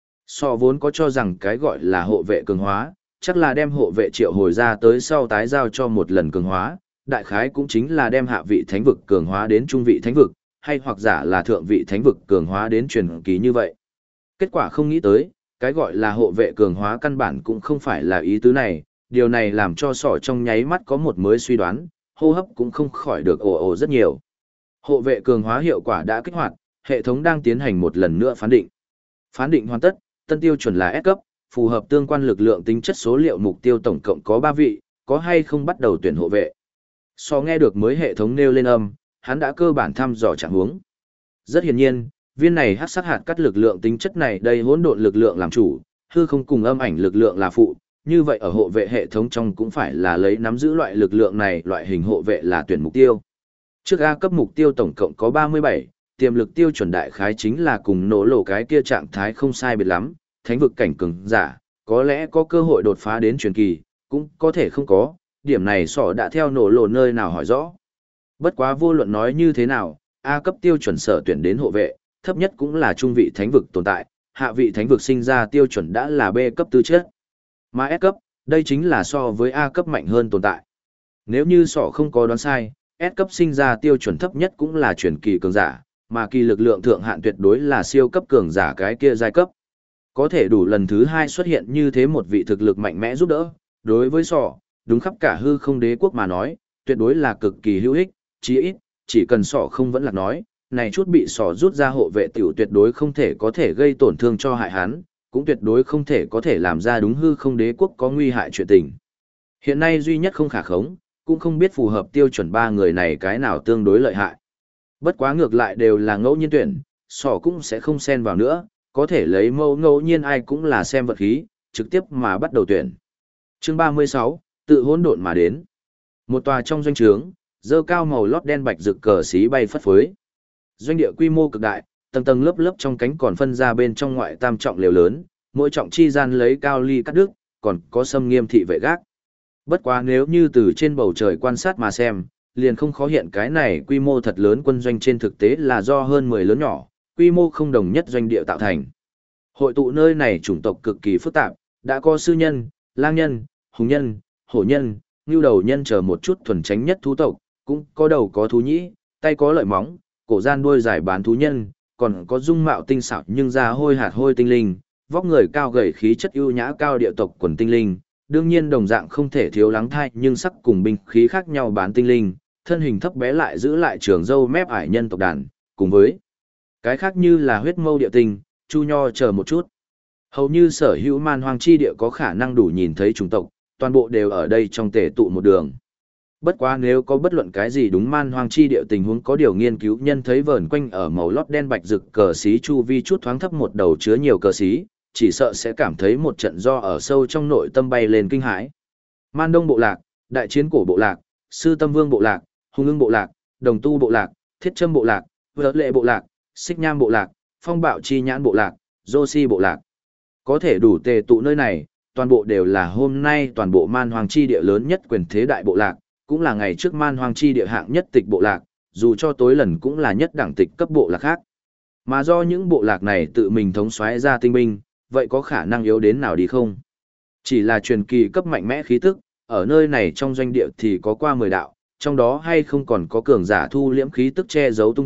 So vốn có cho rằng cái gọi là hộ vệ cường hóa, chắc là đem hộ vệ triệu hồi ra tới sau tái giao cho một lần cường hóa, đại khái cũng chính là đem hạ vị thánh vực cường hóa đến trung vị thánh vực, hay hoặc giả là thượng vị thánh vực cường hóa đến truyền kỳ như vậy. Kết quả không nghĩ tới, cái gọi là hộ vệ cường hóa căn bản cũng không phải là ý tứ này, điều này làm cho sỏ trong nháy mắt có một mới suy đoán, hô hấp cũng không khỏi được ồ rất nhiều. Hộ vệ cường hóa hiệu quả đã kích hoạt, hệ thống đang tiến hành một lần nữa phán định. Phán định hoàn tất, tân tiêu chuẩn là S cấp, phù hợp tương quan lực lượng tính chất số liệu mục tiêu tổng cộng có 3 vị, có hay không bắt đầu tuyển hộ vệ. So nghe được mới hệ thống nêu lên âm, hắn đã cơ bản thăm dò trạng huống. Rất hiển nhiên, viên này hắc sắc hạt cắt lực lượng tính chất này đây hỗn độn lực lượng làm chủ, hư không cùng âm ảnh lực lượng là phụ, như vậy ở hộ vệ hệ thống trong cũng phải là lấy nắm giữ loại lực lượng này, loại hình hộ vệ là tuyển mục tiêu. Trước A cấp mục tiêu tổng cộng có 37, tiềm lực tiêu chuẩn đại khái chính là cùng nổ lổ cái kia trạng thái không sai biệt lắm, thánh vực cảnh cường giả, có lẽ có cơ hội đột phá đến truyền kỳ, cũng có thể không có, điểm này sỏ đã theo nổ lổ nơi nào hỏi rõ. Bất quá vô luận nói như thế nào, A cấp tiêu chuẩn sở tuyển đến hộ vệ, thấp nhất cũng là trung vị thánh vực tồn tại, hạ vị thánh vực sinh ra tiêu chuẩn đã là B cấp tư chất. Mà S cấp, đây chính là so với A cấp mạnh hơn tồn tại. Nếu như sỏ không có đoán sai, S cấp sinh ra tiêu chuẩn thấp nhất cũng là truyền kỳ cường giả, mà kỳ lực lượng thượng hạn tuyệt đối là siêu cấp cường giả cái kia giai cấp. Có thể đủ lần thứ 2 xuất hiện như thế một vị thực lực mạnh mẽ giúp đỡ, đối với sỏ, đúng khắp cả hư không đế quốc mà nói, tuyệt đối là cực kỳ hữu ích, chí ít, chỉ cần sỏ không vẫn là nói, này chút bị sỏ rút ra hộ vệ tiểu tuyệt đối không thể có thể gây tổn thương cho hại hắn, cũng tuyệt đối không thể có thể làm ra đúng hư không đế quốc có nguy hại chuyện tình. Hiện nay duy nhất không khả khống, cũng không biết phù hợp tiêu chuẩn 3 người này cái nào tương đối lợi hại. Bất quá ngược lại đều là ngẫu nhiên tuyển, sỏ cũng sẽ không xen vào nữa, có thể lấy mẫu ngẫu nhiên ai cũng là xem vật khí, trực tiếp mà bắt đầu tuyển. Chương 36, tự hỗn độn mà đến. Một tòa trong doanh trướng, dơ cao màu lót đen bạch rực cờ xí bay phất phới. Doanh địa quy mô cực đại, tầng tầng lớp lớp trong cánh còn phân ra bên trong ngoại tam trọng lều lớn, mỗi trọng chi gian lấy cao ly cắt đứt, còn có sâm nghiêm thị vệ gác. Bất quá nếu như từ trên bầu trời quan sát mà xem, liền không khó hiện cái này quy mô thật lớn quân doanh trên thực tế là do hơn 10 lớn nhỏ, quy mô không đồng nhất doanh địa tạo thành. Hội tụ nơi này chủng tộc cực kỳ phức tạp, đã có sư nhân, lang nhân, hùng nhân, hổ nhân, ngưu đầu nhân chờ một chút thuần tránh nhất thú tộc, cũng có đầu có thú nhĩ, tay có lợi móng, cổ gian đuôi dài bán thú nhân, còn có dung mạo tinh xảo nhưng da hôi hạt hôi tinh linh, vóc người cao gầy khí chất ưu nhã cao địa tộc quần tinh linh, đương nhiên đồng dạng không thể thiếu lắng thai nhưng sắc cùng binh khí khác nhau bán tinh linh, thân hình thấp bé lại giữ lại trường dâu mép ải nhân tộc đàn, cùng với cái khác như là huyết mâu địa tinh, chu nho chờ một chút. Hầu như sở hữu man hoang chi địa có khả năng đủ nhìn thấy chủng tộc, toàn bộ đều ở đây trong tề tụ một đường. Bất quá nếu có bất luận cái gì đúng man hoang chi địa tình huống có điều nghiên cứu nhân thấy vờn quanh ở màu lót đen bạch rực cờ xí chu vi chút thoáng thấp một đầu chứa nhiều cờ xí, chỉ sợ sẽ cảm thấy một trận do ở sâu trong nội tâm bay lên kinh hãi. Man Đông bộ lạc, Đại Chiến cổ bộ lạc, Sư Tâm Vương bộ lạc, Hùng Ưng bộ lạc, Đồng Tu bộ lạc, Thiết Châm bộ lạc, Vợ Lệ bộ lạc, Xích Nham bộ lạc, Phong Bạo Chi Nhãn bộ lạc, Joshi bộ lạc. Có thể đủ tề tụ nơi này, toàn bộ đều là hôm nay toàn bộ man hoang chi địa lớn nhất quyền thế đại bộ lạc, cũng là ngày trước man hoang chi địa hạng nhất tịch bộ lạc, dù cho tối lần cũng là nhất đẳng tịch cấp bộ lạc khác. Mà do những bộ lạc này tự mình thống soái ra tinh binh, vậy có khả năng yếu đến nào đi không? Chỉ là truyền kỳ cấp mạnh mẽ khí tức, ở nơi này trong doanh địa thì có qua 10 đạo, trong đó hay không còn có cường giả thu liễm khí tức che giấu tung tích,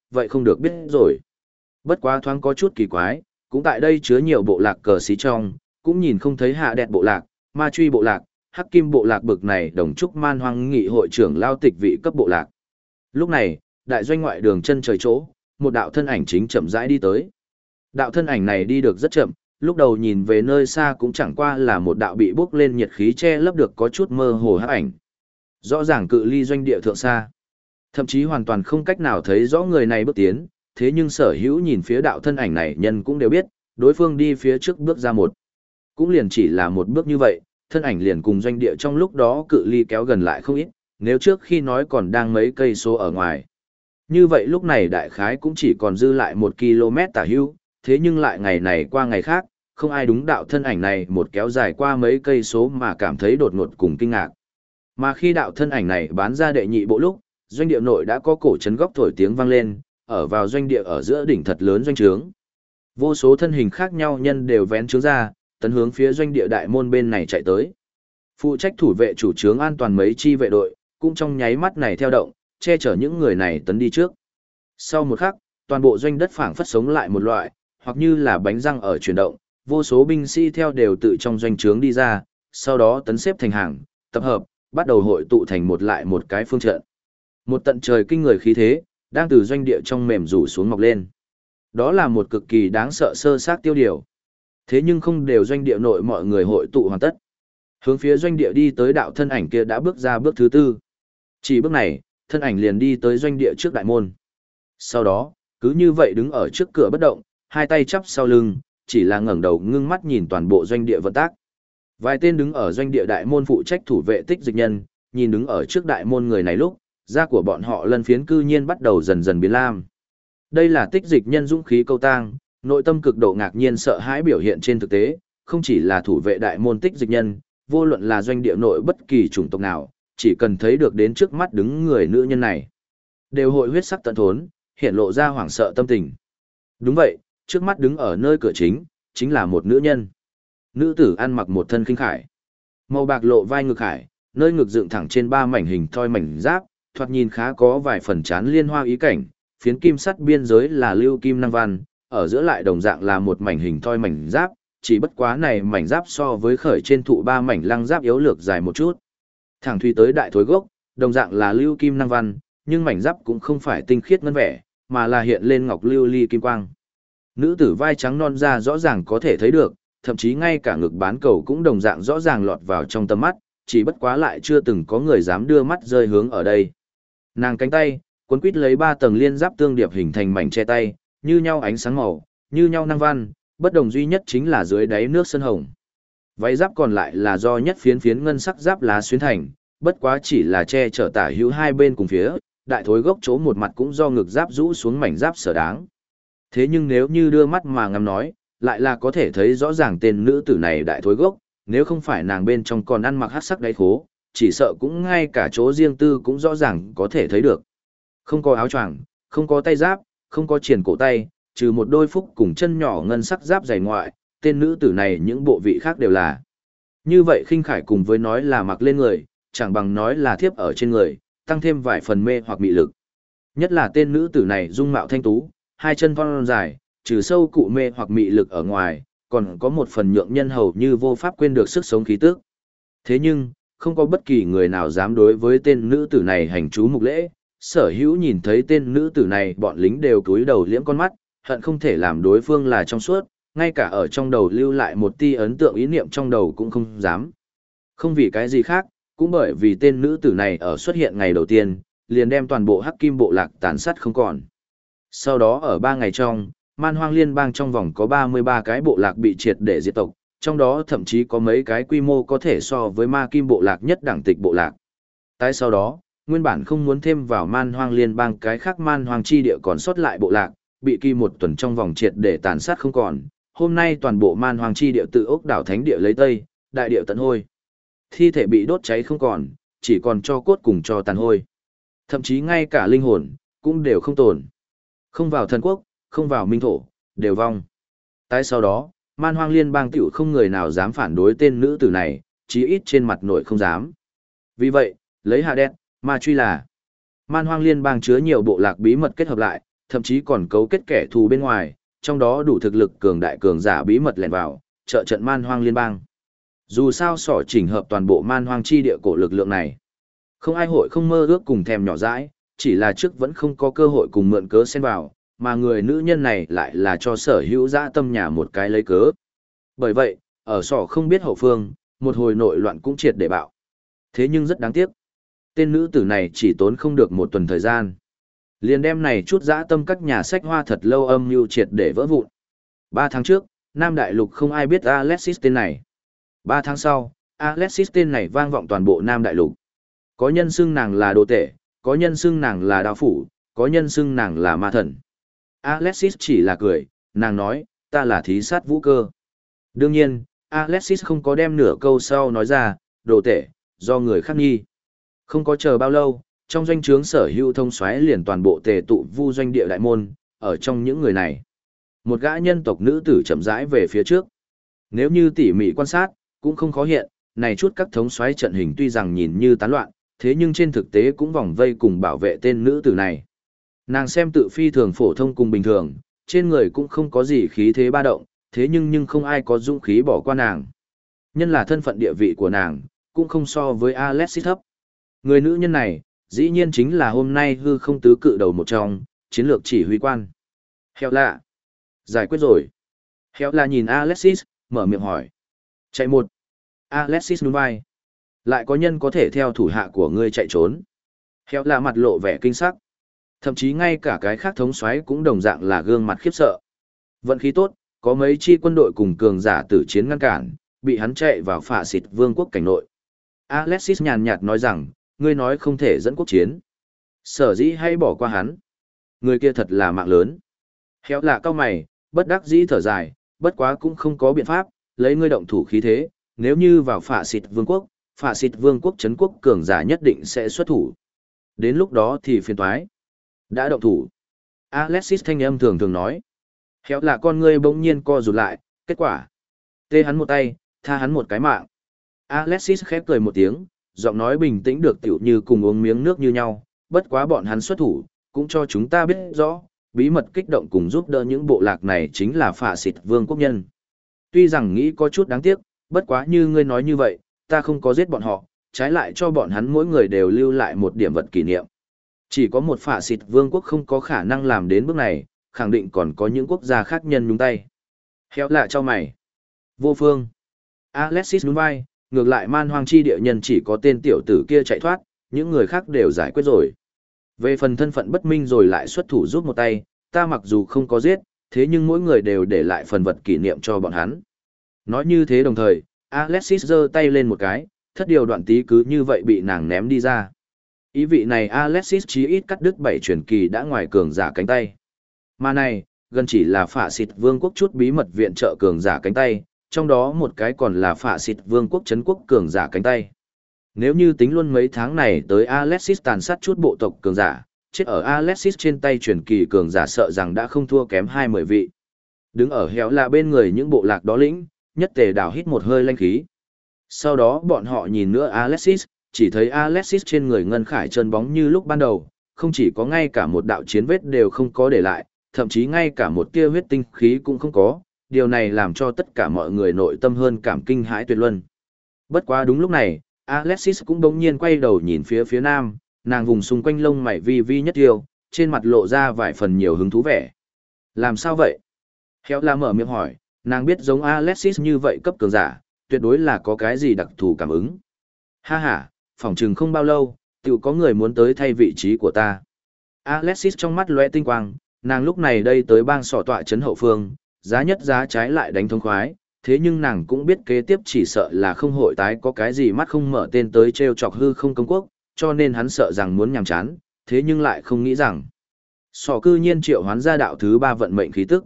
vậy không được biết rồi. Bất quá thoáng có chút kỳ quái, cũng tại đây chứa nhiều bộ lạc cờ xí trong, cũng nhìn không thấy hạ đẹp bộ lạc, ma truy bộ lạc, hắc kim bộ lạc bực này đồng trúc man hoang nghị hội trưởng lao tịch vị cấp bộ lạc. Lúc này, đại doanh ngoại đường chân trời chỗ, một đạo thân ảnh chính chậm rãi đi tới. Đạo thân ảnh này đi được rất chậm, lúc đầu nhìn về nơi xa cũng chẳng qua là một đạo bị bốc lên nhiệt khí che lấp được có chút mơ hồ hắc ảnh. Rõ ràng cự ly doanh địa thượng xa. Thậm chí hoàn toàn không cách nào thấy rõ người này bước tiến, thế nhưng sở hữu nhìn phía đạo thân ảnh này nhân cũng đều biết, đối phương đi phía trước bước ra một. Cũng liền chỉ là một bước như vậy, thân ảnh liền cùng doanh địa trong lúc đó cự ly kéo gần lại không ít, nếu trước khi nói còn đang mấy cây số ở ngoài. Như vậy lúc này đại khái cũng chỉ còn dư lại 1 km tả hưu, thế nhưng lại ngày này qua ngày khác, không ai đúng đạo thân ảnh này một kéo dài qua mấy cây số mà cảm thấy đột ngột cùng kinh ngạc. Mà khi đạo thân ảnh này bán ra đệ nhị bộ lúc, doanh địa nội đã có cổ trấn góc thổi tiếng vang lên, ở vào doanh địa ở giữa đỉnh thật lớn doanh trướng. Vô số thân hình khác nhau nhân đều vén trướng ra, tấn hướng phía doanh địa đại môn bên này chạy tới. Phụ trách thủ vệ chủ trướng an toàn mấy chi vệ đội, cũng trong nháy mắt này theo động, che chở những người này tấn đi trước. Sau một khắc, toàn bộ doanh đất phảng phất sống lại một loại, hoặc như là bánh răng ở chuyển động, vô số binh sĩ theo đều tự trong doanh trướng đi ra, sau đó tấn xếp thành hàng, tập hợp, bắt đầu hội tụ thành một lại một cái phương trận. Một tận trời kinh người khí thế, đang từ doanh địa trong mềm rủ xuống mọc lên. Đó là một cực kỳ đáng sợ sơ sát tiêu điều. Thế nhưng không đều doanh địa nội mọi người hội tụ hoàn tất. Hướng phía doanh địa đi tới đạo thân ảnh kia đã bước ra bước thứ tư. Chỉ bước này, thân ảnh liền đi tới doanh địa trước đại môn. Sau đó, cứ như vậy đứng ở trước cửa bất động, hai tay chắp sau lưng, chỉ là ngẩng đầu ngưng mắt nhìn toàn bộ doanh địa vận tác. Vài tên đứng ở doanh địa đại môn phụ trách thủ vệ tích dịch nhân, nhìn đứng ở trước đại môn người này lúc, da của bọn họ lân phiến cư nhiên bắt đầu dần dần biến lam. Đây là tích dịch nhân dũng khí câu tang, nội tâm cực độ ngạc nhiên sợ hãi biểu hiện trên thực tế, không chỉ là thủ vệ đại môn tích dịch nhân, vô luận là doanh địa nội bất kỳ chủng tộc nào, chỉ cần thấy được đến trước mắt đứng người nữ nhân này, đều hội huyết sắc tận thốn, hiện lộ ra hoảng sợ tâm tình. Đúng vậy, trước mắt đứng ở nơi cửa chính là một nữ nhân. Nữ tử ăn mặc một thân khinh khải, màu bạc lộ vai ngực khải, nơi ngực dựng thẳng trên ba mảnh hình thoi mảnh giáp, thoạt nhìn khá có vài phần chán liên hoa ý cảnh, phiến kim sắt biên giới là lưu kim năng văn, ở giữa lại đồng dạng là một mảnh hình thoi mảnh giáp, chỉ bất quá này mảnh giáp so với khởi trên thụ ba mảnh lăng giáp yếu lược dài một chút. Thẳng thuy tới đại thối gốc, đồng dạng là lưu kim năng văn, nhưng mảnh giáp cũng không phải tinh khiết ngân vẻ, mà là hiện lên ngọc lưu ly kim quang. Nữ tử vai trắng non da rõ ràng có thể thấy được, thậm chí ngay cả ngực bán cầu cũng đồng dạng rõ ràng lọt vào trong tầm mắt, chỉ bất quá lại chưa từng có người dám đưa mắt rơi hướng ở đây. Nàng cánh tay, cuốn quít lấy 3 tầng liên giáp tương điệp hình thành mảnh che tay, như nhau ánh sáng màu, như nhau năng văn, bất đồng duy nhất chính là dưới đáy nước sơn hồng. Váy giáp còn lại là do nhất phiến phiến ngân sắc giáp lá xuyến thành, bất quá chỉ là che chở tả hữu hai bên cùng phía, đại thối gốc chỗ một mặt cũng do ngực giáp rũ xuống mảnh giáp sở đáng. Thế nhưng nếu như đưa mắt mà ngắm nói, lại là có thể thấy rõ ràng tên nữ tử này đại thối gốc, nếu không phải nàng bên trong còn ăn mặc hắc sắc đáy khố, chỉ sợ cũng ngay cả chỗ riêng tư cũng rõ ràng có thể thấy được. Không có áo choàng, không có tay giáp, không có triền cổ tay, trừ một đôi phúc cùng chân nhỏ ngân sắc giáp dày ngoại, tên nữ tử này những bộ vị khác đều là. Như vậy khinh khải cùng với nói là mặc lên người, chẳng bằng nói là thiếp ở trên người, tăng thêm vài phần mê hoặc mị lực. Nhất là tên nữ tử này dung mạo thanh tú, hai chân thon dài, trừ sâu cụ mê hoặc mị lực ở ngoài, còn có một phần nhượng nhân hầu như vô pháp quên được sức sống khí tức. Thế nhưng, không có bất kỳ người nào dám đối với tên nữ tử này hành chú mục lễ, sở hữu nhìn thấy tên nữ tử này bọn lính đều cúi đầu liễm con mắt, hận không thể làm đối phương là trong suốt, ngay cả ở trong đầu lưu lại một tia ấn tượng ý niệm trong đầu cũng không dám. Không vì cái gì khác, cũng bởi vì tên nữ tử này ở xuất hiện ngày đầu tiên, liền đem toàn bộ hắc kim bộ lạc tàn sát không còn. Sau đó ở 3 ngày trong, man hoang liên bang trong vòng có 33 cái bộ lạc bị triệt để diệt tộc, trong đó thậm chí có mấy cái quy mô có thể so với ma kim bộ lạc nhất đẳng tịch bộ lạc. Tại sau đó, nguyên bản không muốn thêm vào man hoang liên bang cái khác man hoang chi địa còn sót lại bộ lạc, bị kỳ một tuần trong vòng triệt để tàn sát không còn. Hôm nay toàn bộ man hoang chi địa tự ốc đảo thánh địa lấy tây, đại địa tận hôi. Thi thể bị đốt cháy không còn, chỉ còn cho cốt cùng cho tàn hôi. Thậm chí ngay cả linh hồn, cũng đều không tồn. Không vào thần quốc, không vào minh thổ, đều vong. Tại sau đó, man hoang liên bang tiểu không người nào dám phản đối tên nữ tử này, chí ít trên mặt nội không dám. Vì vậy, lấy hạ đen, ma truy là man hoang liên bang chứa nhiều bộ lạc bí mật kết hợp lại, thậm chí còn cấu kết kẻ thù bên ngoài, trong đó đủ thực lực cường đại cường giả bí mật lẻn vào, trợ trận man hoang liên bang. Dù sao sỏ chỉnh hợp toàn bộ man hoang chi địa cổ lực lượng này. Không ai hội không mơ ước cùng thèm nhỏ dãi, chỉ là trước vẫn không có cơ hội cùng mượn cớ xen vào, mà người nữ nhân này lại là cho sở hữu dã tâm nhà một cái lấy cớ. Bởi vậy, ở sỏ không biết hậu phương, một hồi nội loạn cũng triệt để bạo. Thế nhưng rất đáng tiếc. Tên nữ tử này chỉ tốn không được một tuần thời gian. Liền đem này chút dã tâm các nhà sách hoa thật lâu âm mưu triệt để vỡ vụn. 3 tháng trước, Nam Đại Lục không ai biết Alexis tên này. 3 tháng sau, Alexis tên này vang vọng toàn bộ Nam Đại Lục. Có nhân xưng nàng là đồ tể, có nhân xưng nàng là đao phủ, có nhân xưng nàng là ma thần. Alexis chỉ là cười, nàng nói, ta là thí sát vũ cơ. Đương nhiên, Alexis không có đem nửa câu sau nói ra, đồ tể, do người khác nghi. Không có chờ bao lâu, trong doanh trướng sở hữu thông soái liền toàn bộ tề tụ vu doanh địa đại môn, ở trong những người này. Một gã nhân tộc nữ tử chậm rãi về phía trước. Nếu như tỉ mỉ quan sát, cũng không khó hiện, này chút các thống soái trận hình tuy rằng nhìn như tán loạn, thế nhưng trên thực tế cũng vòng vây cùng bảo vệ tên nữ tử này. Nàng xem tự phi thường phổ thông cùng bình thường, trên người cũng không có gì khí thế ba động, thế nhưng không ai có dũng khí bỏ qua nàng. Nhân là thân phận địa vị của nàng, cũng không so với Alexis thấp. Người nữ nhân này, dĩ nhiên chính là hôm nay hư không tứ cự đầu một trong, chiến lược chỉ huy quan. Heo lạ. Giải quyết rồi. Heo lạ nhìn Alexis, mở miệng hỏi. Chạy một. Alexis nhún vai. Lại có nhân có thể theo thủ hạ của ngươi chạy trốn. Heo lạ mặt lộ vẻ kinh sắc. Thậm chí ngay cả cái khác thống soái cũng đồng dạng là gương mặt khiếp sợ. Vận khí tốt, có mấy chi quân đội cùng cường giả tử chiến ngăn cản, bị hắn chạy vào phả xịt vương quốc cảnh nội. Alexis nhàn nhạt nói rằng, ngươi nói không thể dẫn quốc chiến. Sở dĩ hay bỏ qua hắn. Người kia thật là mạng lớn. Héo lạ cao mày, bất đắc dĩ thở dài, bất quá cũng không có biện pháp, lấy ngươi động thủ khí thế, nếu như vào phả xịt vương quốc trấn quốc cường giả nhất định sẽ xuất thủ. Đến lúc đó thì phiền toái. Đã động thủ. Alexis thanh âm thường thường nói. Héo lạ con ngươi bỗng nhiên co rụt lại, kết quả. Tê hắn một tay, tha hắn một cái mạng. Alexis khép cười một tiếng, giọng nói bình tĩnh được tiểu như cùng uống miếng nước như nhau, bất quá bọn hắn xuất thủ, cũng cho chúng ta biết rõ, bí mật kích động cùng giúp đỡ những bộ lạc này chính là phả xịt vương quốc nhân. Tuy rằng nghĩ có chút đáng tiếc, bất quá như ngươi nói như vậy, ta không có giết bọn họ, trái lại cho bọn hắn mỗi người đều lưu lại một điểm vật kỷ niệm. Chỉ có một phả xịt vương quốc không có khả năng làm đến bước này, khẳng định còn có những quốc gia khác nhân nhúng tay. Héo lạ cho mày. Vô phương. Alexis nhún vai, ngược lại man hoang chi địa nhân chỉ có tên tiểu tử kia chạy thoát, những người khác đều giải quyết rồi. Về phần thân phận bất minh rồi lại xuất thủ giúp một tay, ta mặc dù không có giết, thế nhưng mỗi người đều để lại phần vật kỷ niệm cho bọn hắn. Nói như thế đồng thời, Alexis giơ tay lên một cái, thất điều đoạn tí cứ như vậy bị nàng ném đi ra. Ý vị này Alexis chí ít cắt đứt 7 truyền kỳ đã ngoài cường giả cánh tay. Mà này, gần chỉ là phả xịt vương quốc chút bí mật viện trợ cường giả cánh tay, trong đó một cái còn là phả xịt vương quốc trấn quốc cường giả cánh tay. Nếu như tính luôn mấy tháng này tới Alexis tàn sát chút bộ tộc cường giả, chết ở Alexis trên tay truyền kỳ cường giả sợ rằng đã không thua kém 20 vị. Đứng ở héo là bên người những bộ lạc đó lĩnh, nhất tề đảo hít một hơi lanh khí. Sau đó bọn họ nhìn nữa Alexis, chỉ thấy Alexis trên người ngân khải trơn bóng như lúc ban đầu, không chỉ có ngay cả một đạo chiến vết đều không có để lại, thậm chí ngay cả một tia huyết tinh khí cũng không có, điều này làm cho tất cả mọi người nội tâm hơn cảm kinh hãi tuyệt luân. Bất quá đúng lúc này, Alexis cũng bỗng nhiên quay đầu nhìn phía nam, nàng vùng xung quanh lông mày vi vi nhất tiêu, trên mặt lộ ra vài phần nhiều hứng thú vẻ. Làm sao vậy? Héo la mở miệng hỏi, nàng biết giống Alexis như vậy cấp cường giả, tuyệt đối là có cái gì đặc thù cảm ứng. Ha ha, phỏng chừng không bao lâu, tự có người muốn tới thay vị trí của ta. Alexis trong mắt lóe tinh quang, nàng lúc này đây tới bang sỏ tọa trấn hậu phương, giá nhất giá trái lại đánh thống khoái, thế nhưng nàng cũng biết kế tiếp chỉ sợ là không hội tái có cái gì mắt không mở tên tới treo chọc hư không công quốc, cho nên hắn sợ rằng muốn nhàm chán, thế nhưng lại không nghĩ rằng. Sỏ cư nhiên triệu hoán ra đạo thứ 3 vận mệnh khí tức.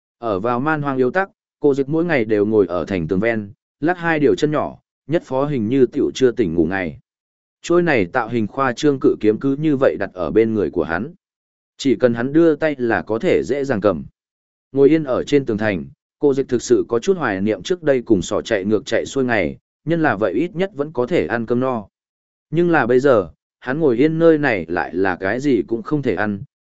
Ở vào man hoang yếu tắc, cô dịch mỗi ngày đều ngồi ở thành tường ven, lắc 2 điều chân nhỏ, nhất phó hình như tiểu chưa tỉnh ngủ ngày. Trôi này tạo hình khoa trương cự kiếm cứ như vậy đặt ở bên người của hắn. Chỉ cần hắn đưa tay là có thể dễ dàng cầm. Ngồi yên ở trên tường thành, cô dịch thực sự có chút hoài niệm trước đây cùng sỏ chạy ngược chạy xuôi ngày, nhân là vậy ít nhất vẫn có thể ăn cơm no. Nhưng là bây giờ, hắn ngồi yên nơi này lại là cái gì cũng không thể ăn,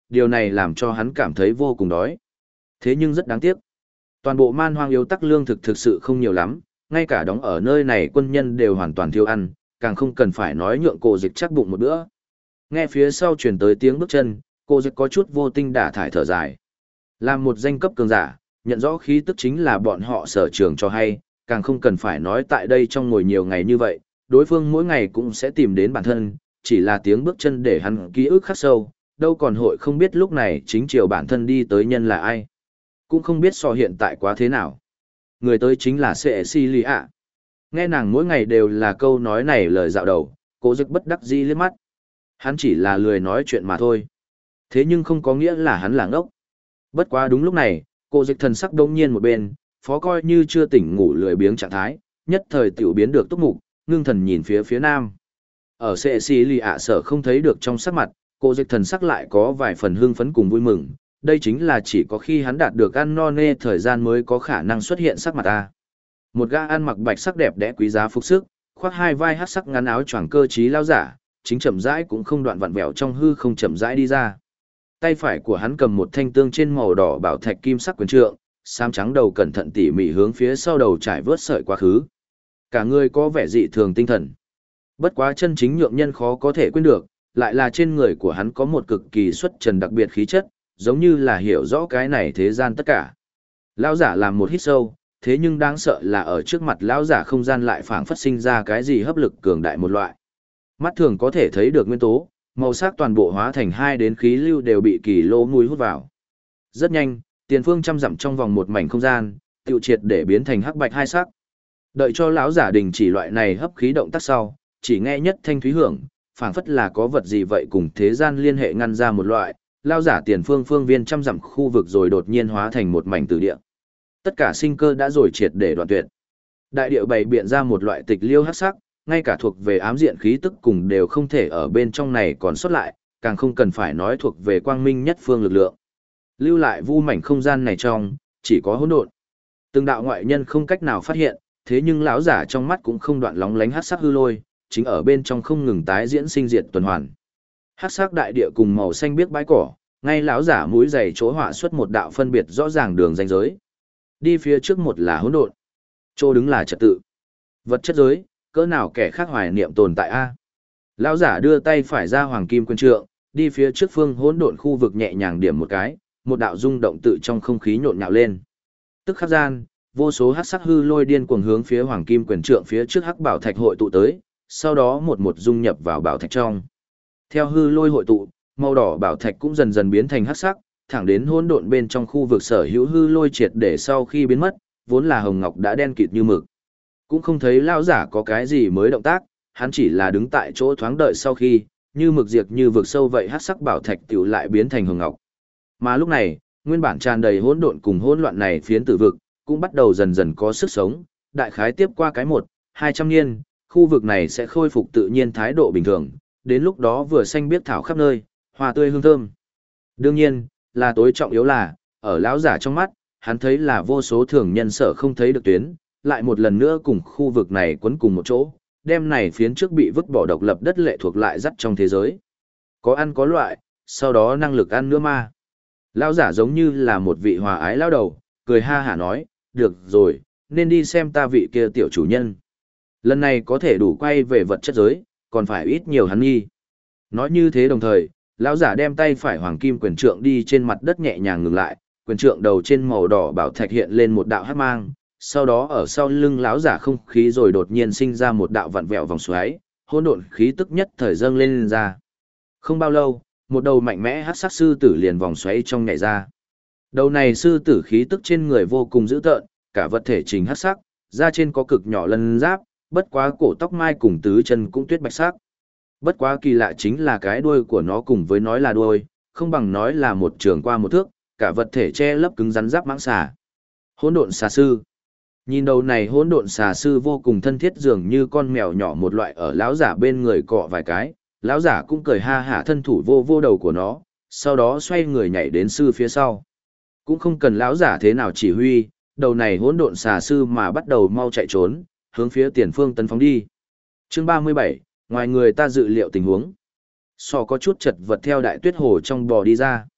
điều này làm cho hắn cảm thấy vô cùng đói. Thế nhưng rất đáng tiếc. Toàn bộ man hoang yếu tắc lương thực thực sự không nhiều lắm, ngay cả đóng ở nơi này quân nhân đều hoàn toàn thiếu ăn, càng không cần phải nói nhượng cô dịch chắc bụng một bữa. Nghe phía sau truyền tới tiếng bước chân, cô dịch có chút vô tinh đả thải thở dài. Làm một danh cấp cường giả, nhận rõ khí tức chính là bọn họ sở trường cho hay, càng không cần phải nói tại đây trong ngồi nhiều ngày như vậy, đối phương mỗi ngày cũng sẽ tìm đến bản thân, chỉ là tiếng bước chân để hắn ký ức khắc sâu, đâu còn hội không biết lúc này chính chiều bản thân đi tới nhân là ai. Cũng không biết so hiện tại quá thế nào. Người tới chính là Cecilia. Nghe nàng mỗi ngày đều là câu nói này lời dạo đầu, cố dịch bất đắc dĩ liếc mắt. Hắn chỉ là lười nói chuyện mà thôi. Thế nhưng không có nghĩa là hắn là ngốc. Bất quá đúng lúc này, cô dịch thần sắc đông nhiên một bên, phó coi như chưa tỉnh ngủ lười biếng trạng thái, nhất thời tiểu biến được túc mục, ngưng thần nhìn phía nam. Ở Cecilia sở không thấy được trong sắc mặt, cô dịch thần sắc lại có vài phần hưng phấn cùng vui mừng, đây chính là chỉ có khi hắn đạt được ăn no nê thời gian mới có khả năng xuất hiện sắc mặt ta. Một gã ăn mặc bạch sắc đẹp đẽ quý giá phục sức, khoác hai vai hắc sắc ngắn áo choàng cơ trí lao giả, chính chậm rãi cũng không đoạn vặn vẹo trong hư không chậm rãi đi ra. Tay phải của hắn cầm một thanh tương trên màu đỏ bảo thạch kim sắc quyền trượng, xám trắng đầu cẩn thận tỉ mỉ hướng phía sau đầu trải vớt sợi quá khứ. Cả người có vẻ dị thường tinh thần. Bất quá chân chính nhượng nhân khó có thể quên được, lại là trên người của hắn có một cực kỳ xuất trần đặc biệt khí chất, giống như là hiểu rõ cái này thế gian tất cả. Lão giả làm một hít sâu, thế nhưng đáng sợ là ở trước mặt lão giả không gian lại phảng phất sinh ra cái gì hấp lực cường đại một loại. Mắt thường có thể thấy được nguyên tố, màu sắc toàn bộ hóa thành hai đến khí lưu đều bị kỳ lô mùi hút vào. Rất nhanh, tiền phương trăm dặm trong vòng một mảnh không gian, tiêu triệt để biến thành hắc bạch hai sắc. Đợi cho lão giả đình chỉ loại này hấp khí động tác sau, chỉ nghe nhất thanh thúy hưởng, phảng phất là có vật gì vậy cùng thế gian liên hệ ngăn ra một loại, lão giả tiền phương phương viên trăm dặm khu vực rồi đột nhiên hóa thành một mảnh tử địa. Tất cả sinh cơ đã rồi triệt để đoạn tuyệt. Đại địa bày biện ra một loại tịch liêu hắc sắc, ngay cả thuộc về ám diện khí tức cùng đều không thể ở bên trong này còn xuất lại, càng không cần phải nói thuộc về quang minh nhất phương lực lượng. Lưu lại vu mảnh không gian này trong, chỉ có hỗn độn. Từng đạo ngoại nhân không cách nào phát hiện, thế nhưng lão giả trong mắt cũng không đoạn lóng lánh hắc sắc hư lôi, chính ở bên trong không ngừng tái diễn sinh diệt tuần hoàn. Hắc sắc đại địa cùng màu xanh biếc bãi cỏ, ngay lão giả mũi dày chỗ họa xuất một đạo phân biệt rõ ràng đường ranh giới. Đi phía trước một là hỗn độn, chỗ đứng là trật tự. Vật chất giới, cỡ nào kẻ khác hoài niệm tồn tại a? Lão giả đưa tay phải ra hoàng kim quyền trượng, đi phía trước phương hỗn độn khu vực nhẹ nhàng điểm một cái, một đạo rung động tự trong không khí nhộn nhạo lên. Tức khắc gian, vô số hắc sắc hư lôi điên cuồng hướng phía hoàng kim quyền trượng phía trước hắc bảo thạch hội tụ tới, sau đó một một dung nhập vào bảo thạch trong. Theo hư lôi hội tụ, màu đỏ bảo thạch cũng dần dần biến thành hắc sắc, thẳng đến hỗn độn bên trong khu vực sở hữu hư lôi triệt để sau khi biến mất, vốn là hồng ngọc đã đen kịt như mực. Cũng không thấy lão giả có cái gì mới động tác, hắn chỉ là đứng tại chỗ thoáng đợi sau khi, như mực diệt như vực sâu vậy hắc sắc bảo thạch tiểu lại biến thành hồng ngọc. Mà lúc này, nguyên bản tràn đầy hỗn độn cùng hỗn loạn này phiến tử vực, cũng bắt đầu dần dần có sức sống, đại khái tiếp qua cái 100-200 niên, khu vực này sẽ khôi phục tự nhiên thái độ bình thường, đến lúc đó vừa xanh biếc thảo khắp nơi, hoa tươi hương thơm. Đương nhiên, là tối trọng yếu là, ở lão giả trong mắt, hắn thấy là vô số thường nhân sở không thấy được tuyến, lại một lần nữa cùng khu vực này quấn cùng một chỗ, đem này phiến trước bị vứt bỏ độc lập đất lệ thuộc lại dắt trong thế giới. Có ăn có loại, sau đó năng lực ăn nữa ma. Lão giả giống như là một vị hòa ái lão đầu, cười ha hả nói, được rồi, nên đi xem ta vị kia tiểu chủ nhân. Lần này có thể đủ quay về vật chất giới, còn phải ít nhiều hắn nghi. Nói như thế đồng thời, lão giả đem tay phải hoàng kim quyền trượng đi trên mặt đất nhẹ nhàng ngừng lại, quyền trượng đầu trên màu đỏ bảo thạch hiện lên một đạo hắc mang, sau đó ở sau lưng lão giả không khí rồi đột nhiên sinh ra một đạo vặn vẹo vòng xoáy, hỗn độn khí tức nhất thời dâng lên ra. Không bao lâu, một đầu mạnh mẽ hắc sắc sư tử liền vòng xoáy trong nhảy ra. Đầu này sư tử khí tức trên người vô cùng dữ tợn, cả vật thể trình hắc sắc, da trên có cực nhỏ lân giáp, bất quá cổ tóc mai cùng tứ chân cũng tuyết bạch sắc. Bất quá kỳ lạ chính là cái đuôi của nó cùng với nói là đuôi, không bằng nói là một trường qua một thước, cả vật thể che lấp cứng rắn giáp mãng xà. Hỗn độn xà sư. Nhìn đầu này hỗn độn xà sư vô cùng thân thiết dường như con mèo nhỏ một loại ở lão giả bên người cọ vài cái, lão giả cũng cười ha hả thân thủ vô vô đầu của nó, sau đó xoay người nhảy đến sư phía sau. Cũng không cần lão giả thế nào chỉ huy, đầu này hỗn độn xà sư mà bắt đầu mau chạy trốn, hướng phía tiền phương tấn phóng đi. Chương 37, ngoài người ta dự liệu tình huống. Sò có chút chật vật theo đại tuyết hồ trong bò đi ra.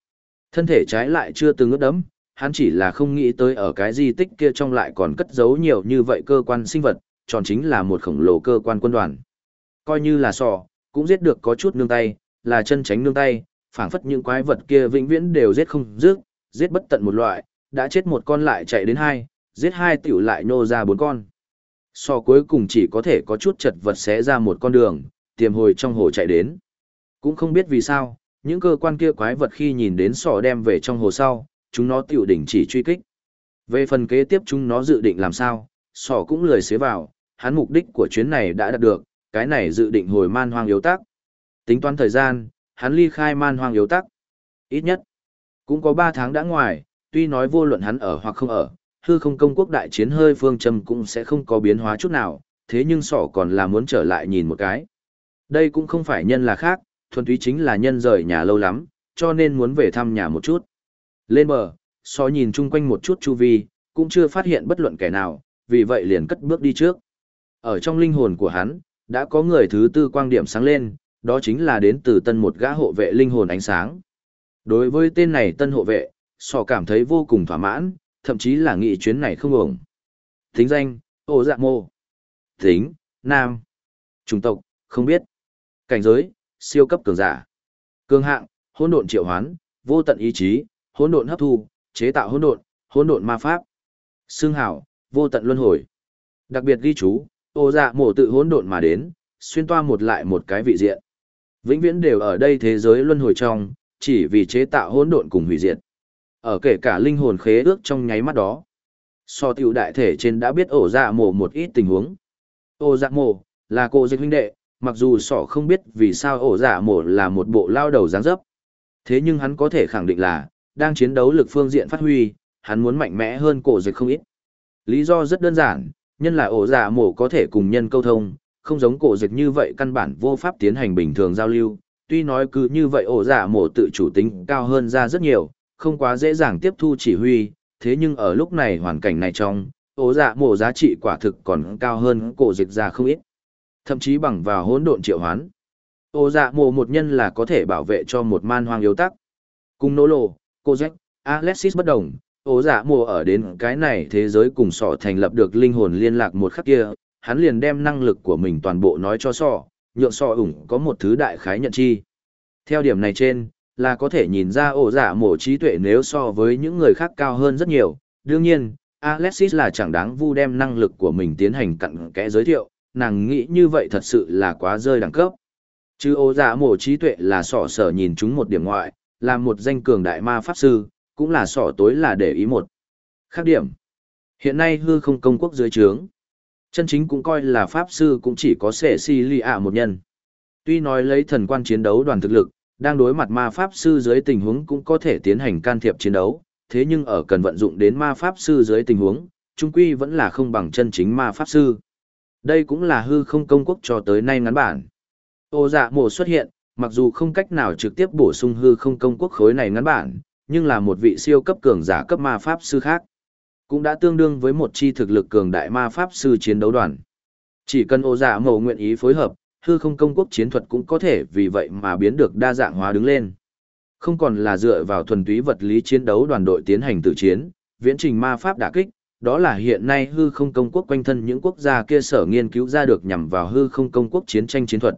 Thân thể trái lại chưa từng ướt đẫm, hắn chỉ là không nghĩ tới ở cái di tích kia trong lại còn cất giấu nhiều như vậy cơ quan sinh vật, tròn chính là một khổng lồ cơ quan quân đoàn. Coi như là sọ, cũng giết được có chút nương tay, là chân tránh nương tay, phảng phất những quái vật kia vĩnh viễn đều giết không dứt, giết bất tận một loại, đã chết một con lại chạy đến hai, giết hai tiểu lại nô ra bốn con. Sọ cuối cùng chỉ có thể có chút chật vật xé ra một con đường, tiềm hồi trong hồ chạy đến. Cũng không biết vì sao, những cơ quan kia quái vật khi nhìn đến sọ đem về trong hồ sau, chúng nó tiểu đỉnh chỉ truy kích. Về phần kế tiếp chúng nó dự định làm sao, sọ cũng lười xế vào, hắn mục đích của chuyến này đã đạt được, cái này dự định hồi man hoang yếu tắc. Tính toán thời gian, hắn ly khai man hoang yếu tắc. Ít nhất, cũng có 3 tháng đã ngoài, tuy nói vô luận hắn ở hoặc không ở, hư không công quốc đại chiến hơi phương châm cũng sẽ không có biến hóa chút nào, thế nhưng sọ còn là muốn trở lại nhìn một cái. Đây cũng không phải nhân là khác, thuần túy chính là nhân rời nhà lâu lắm, cho nên muốn về thăm nhà một chút. Lên bờ, sọ nhìn chung quanh một chút chu vi, cũng chưa phát hiện bất luận kẻ nào, vì vậy liền cất bước đi trước. Ở trong linh hồn của hắn, đã có người thứ tư quang điểm sáng lên, đó chính là đến từ tân một gã hộ vệ linh hồn ánh sáng. Đối với tên này tân hộ vệ, sọ cảm thấy vô cùng thỏa mãn, thậm chí là nghĩ chuyến này không ổng. Thính danh, Ô Dạ Mô. Tính, nam. Chủng tộc, không biết. Cảnh giới, siêu cấp cường giả. Cường hạng, hỗn độn triệu hoán, vô tận ý chí, hỗn độn hấp thu, chế tạo hỗn độn ma pháp. Xương hảo, vô tận luân hồi. Đặc biệt ghi chú, Ô Dạ Mô tự hỗn độn mà đến, xuyên toa một lại một cái vị diện. Vĩnh viễn đều ở đây thế giới luân hồi trong, chỉ vì chế tạo hỗn độn cùng hủy diệt. Ở kể cả linh hồn khế ước trong nháy mắt đó. So tiểu đại thể trên đã biết Ô Dạ Mô một ít tình huống. Ô Dạ Mô là cô dịch huynh đệ, mặc dù sọ không biết vì sao Ô Dạ Mô là một bộ lao đầu dáng dấp. Thế nhưng hắn có thể khẳng định là, đang chiến đấu lực phương diện phát huy, hắn muốn mạnh mẽ hơn cổ dịch không ít. Lý do rất đơn giản, nhân là Ô Dạ Mô có thể cùng nhân câu thông, không giống cổ dịch như vậy căn bản vô pháp tiến hành bình thường giao lưu. Tuy nói cứ như vậy Ô Dạ Mô tự chủ tính cao hơn ra rất nhiều, không quá dễ dàng tiếp thu chỉ huy, thế nhưng ở lúc này hoàn cảnh này trong, Ô Dạ Mô giá trị quả thực còn cao hơn cổ dịch ra không ít. Thậm chí bằng vào hỗn độn triệu hoán. Ô Dạ Mô một nhân là có thể bảo vệ cho một man hoang yếu tắc. Cùng Nô Lộ, cô Jack, Alexis bất đồng, Ô Dạ Mô ở đến cái này thế giới cùng sọ thành lập được linh hồn liên lạc một khắc kia, hắn liền đem năng lực của mình toàn bộ nói cho sọ, nhượng sọ ủng có một thứ đại khái nhận chi. Theo điểm này trên, là có thể nhìn ra Ô Dạ Mô trí tuệ nếu so với những người khác cao hơn rất nhiều. Đương nhiên, Alexis là chẳng đáng vu đem năng lực của mình tiến hành cặn kẽ giới thiệu, nàng nghĩ như vậy thật sự là quá rơi đẳng cấp. Chứ Ô Dạ Mô trí tuệ là sọ sở nhìn chúng một điểm ngoại, là một danh cường đại ma pháp sư, cũng là sọ tối là để ý một khác điểm. Hiện nay hư không công quốc dưới trướng, chân chính cũng coi là pháp sư cũng chỉ có Cecilia một nhân. Tuy nói lấy thần quan chiến đấu đoàn thực lực, đang đối mặt ma pháp sư dưới tình huống cũng có thể tiến hành can thiệp chiến đấu, thế nhưng ở cần vận dụng đến ma pháp sư dưới tình huống, chung quy vẫn là không bằng chân chính ma pháp sư. Đây cũng là hư không công quốc cho tới nay ngắn bản. Ô Dạ Mô xuất hiện, mặc dù không cách nào trực tiếp bổ sung hư không công quốc khối này ngắn bản, nhưng là một vị siêu cấp cường giả cấp ma pháp sư khác. Cũng đã tương đương với một chi thực lực cường đại ma pháp sư chiến đấu đoàn. Chỉ cần Ô Dạ Mô nguyện ý phối hợp, hư không công quốc chiến thuật cũng có thể vì vậy mà biến được đa dạng hóa đứng lên. Không còn là dựa vào thuần túy vật lý chiến đấu đoàn đội tiến hành tự chiến, viễn trình ma pháp đả kích, đó là hiện nay hư không công quốc quanh thân những quốc gia kia sở nghiên cứu ra được nhằm vào hư không công quốc chiến tranh chiến thuật.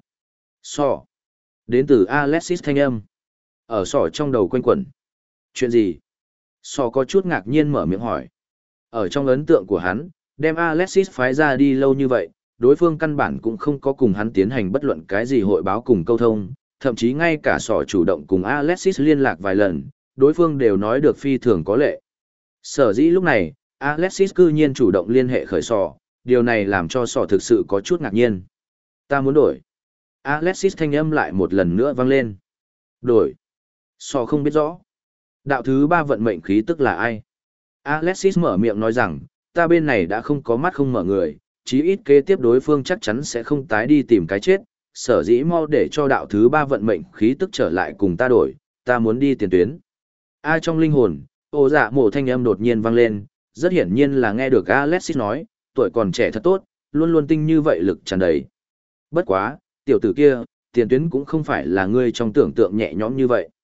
Sọ. Đến từ Alexis thanh âm. Ở sọ trong đầu quanh quẩn. Chuyện gì? Sọ có chút ngạc nhiên mở miệng hỏi. Ở trong ấn tượng của hắn, đem Alexis phái ra đi lâu như vậy, đối phương căn bản cũng không có cùng hắn tiến hành bất luận cái gì hội báo cùng câu thông, thậm chí ngay cả sọ chủ động cùng Alexis liên lạc vài lần, đối phương đều nói được phi thường có lệ. Sở dĩ lúc này, Alexis cư nhiên chủ động liên hệ khởi sọ, điều này làm cho sọ thực sự có chút ngạc nhiên. Ta muốn đổi. Alexis thanh âm lại một lần nữa vang lên. Đổi. Sọ không biết rõ. Đạo thứ 3 vận mệnh khí tức là ai? Alexis mở miệng nói rằng, ta bên này đã không có mắt không mở người, chí ít kế tiếp đối phương chắc chắn sẽ không tái đi tìm cái chết, sở dĩ mau để cho đạo thứ 3 vận mệnh khí tức trở lại cùng ta đổi, ta muốn đi tiền tuyến. Ai trong linh hồn, Ô Dạ Mô thanh âm đột nhiên vang lên, rất hiển nhiên là nghe được Alexis nói, tuổi còn trẻ thật tốt, luôn luôn tinh như vậy lực tràn đầy. Bất quá, tiểu tử kia, tiền tuyến cũng không phải là ngươi trong tưởng tượng nhẹ nhõm như vậy.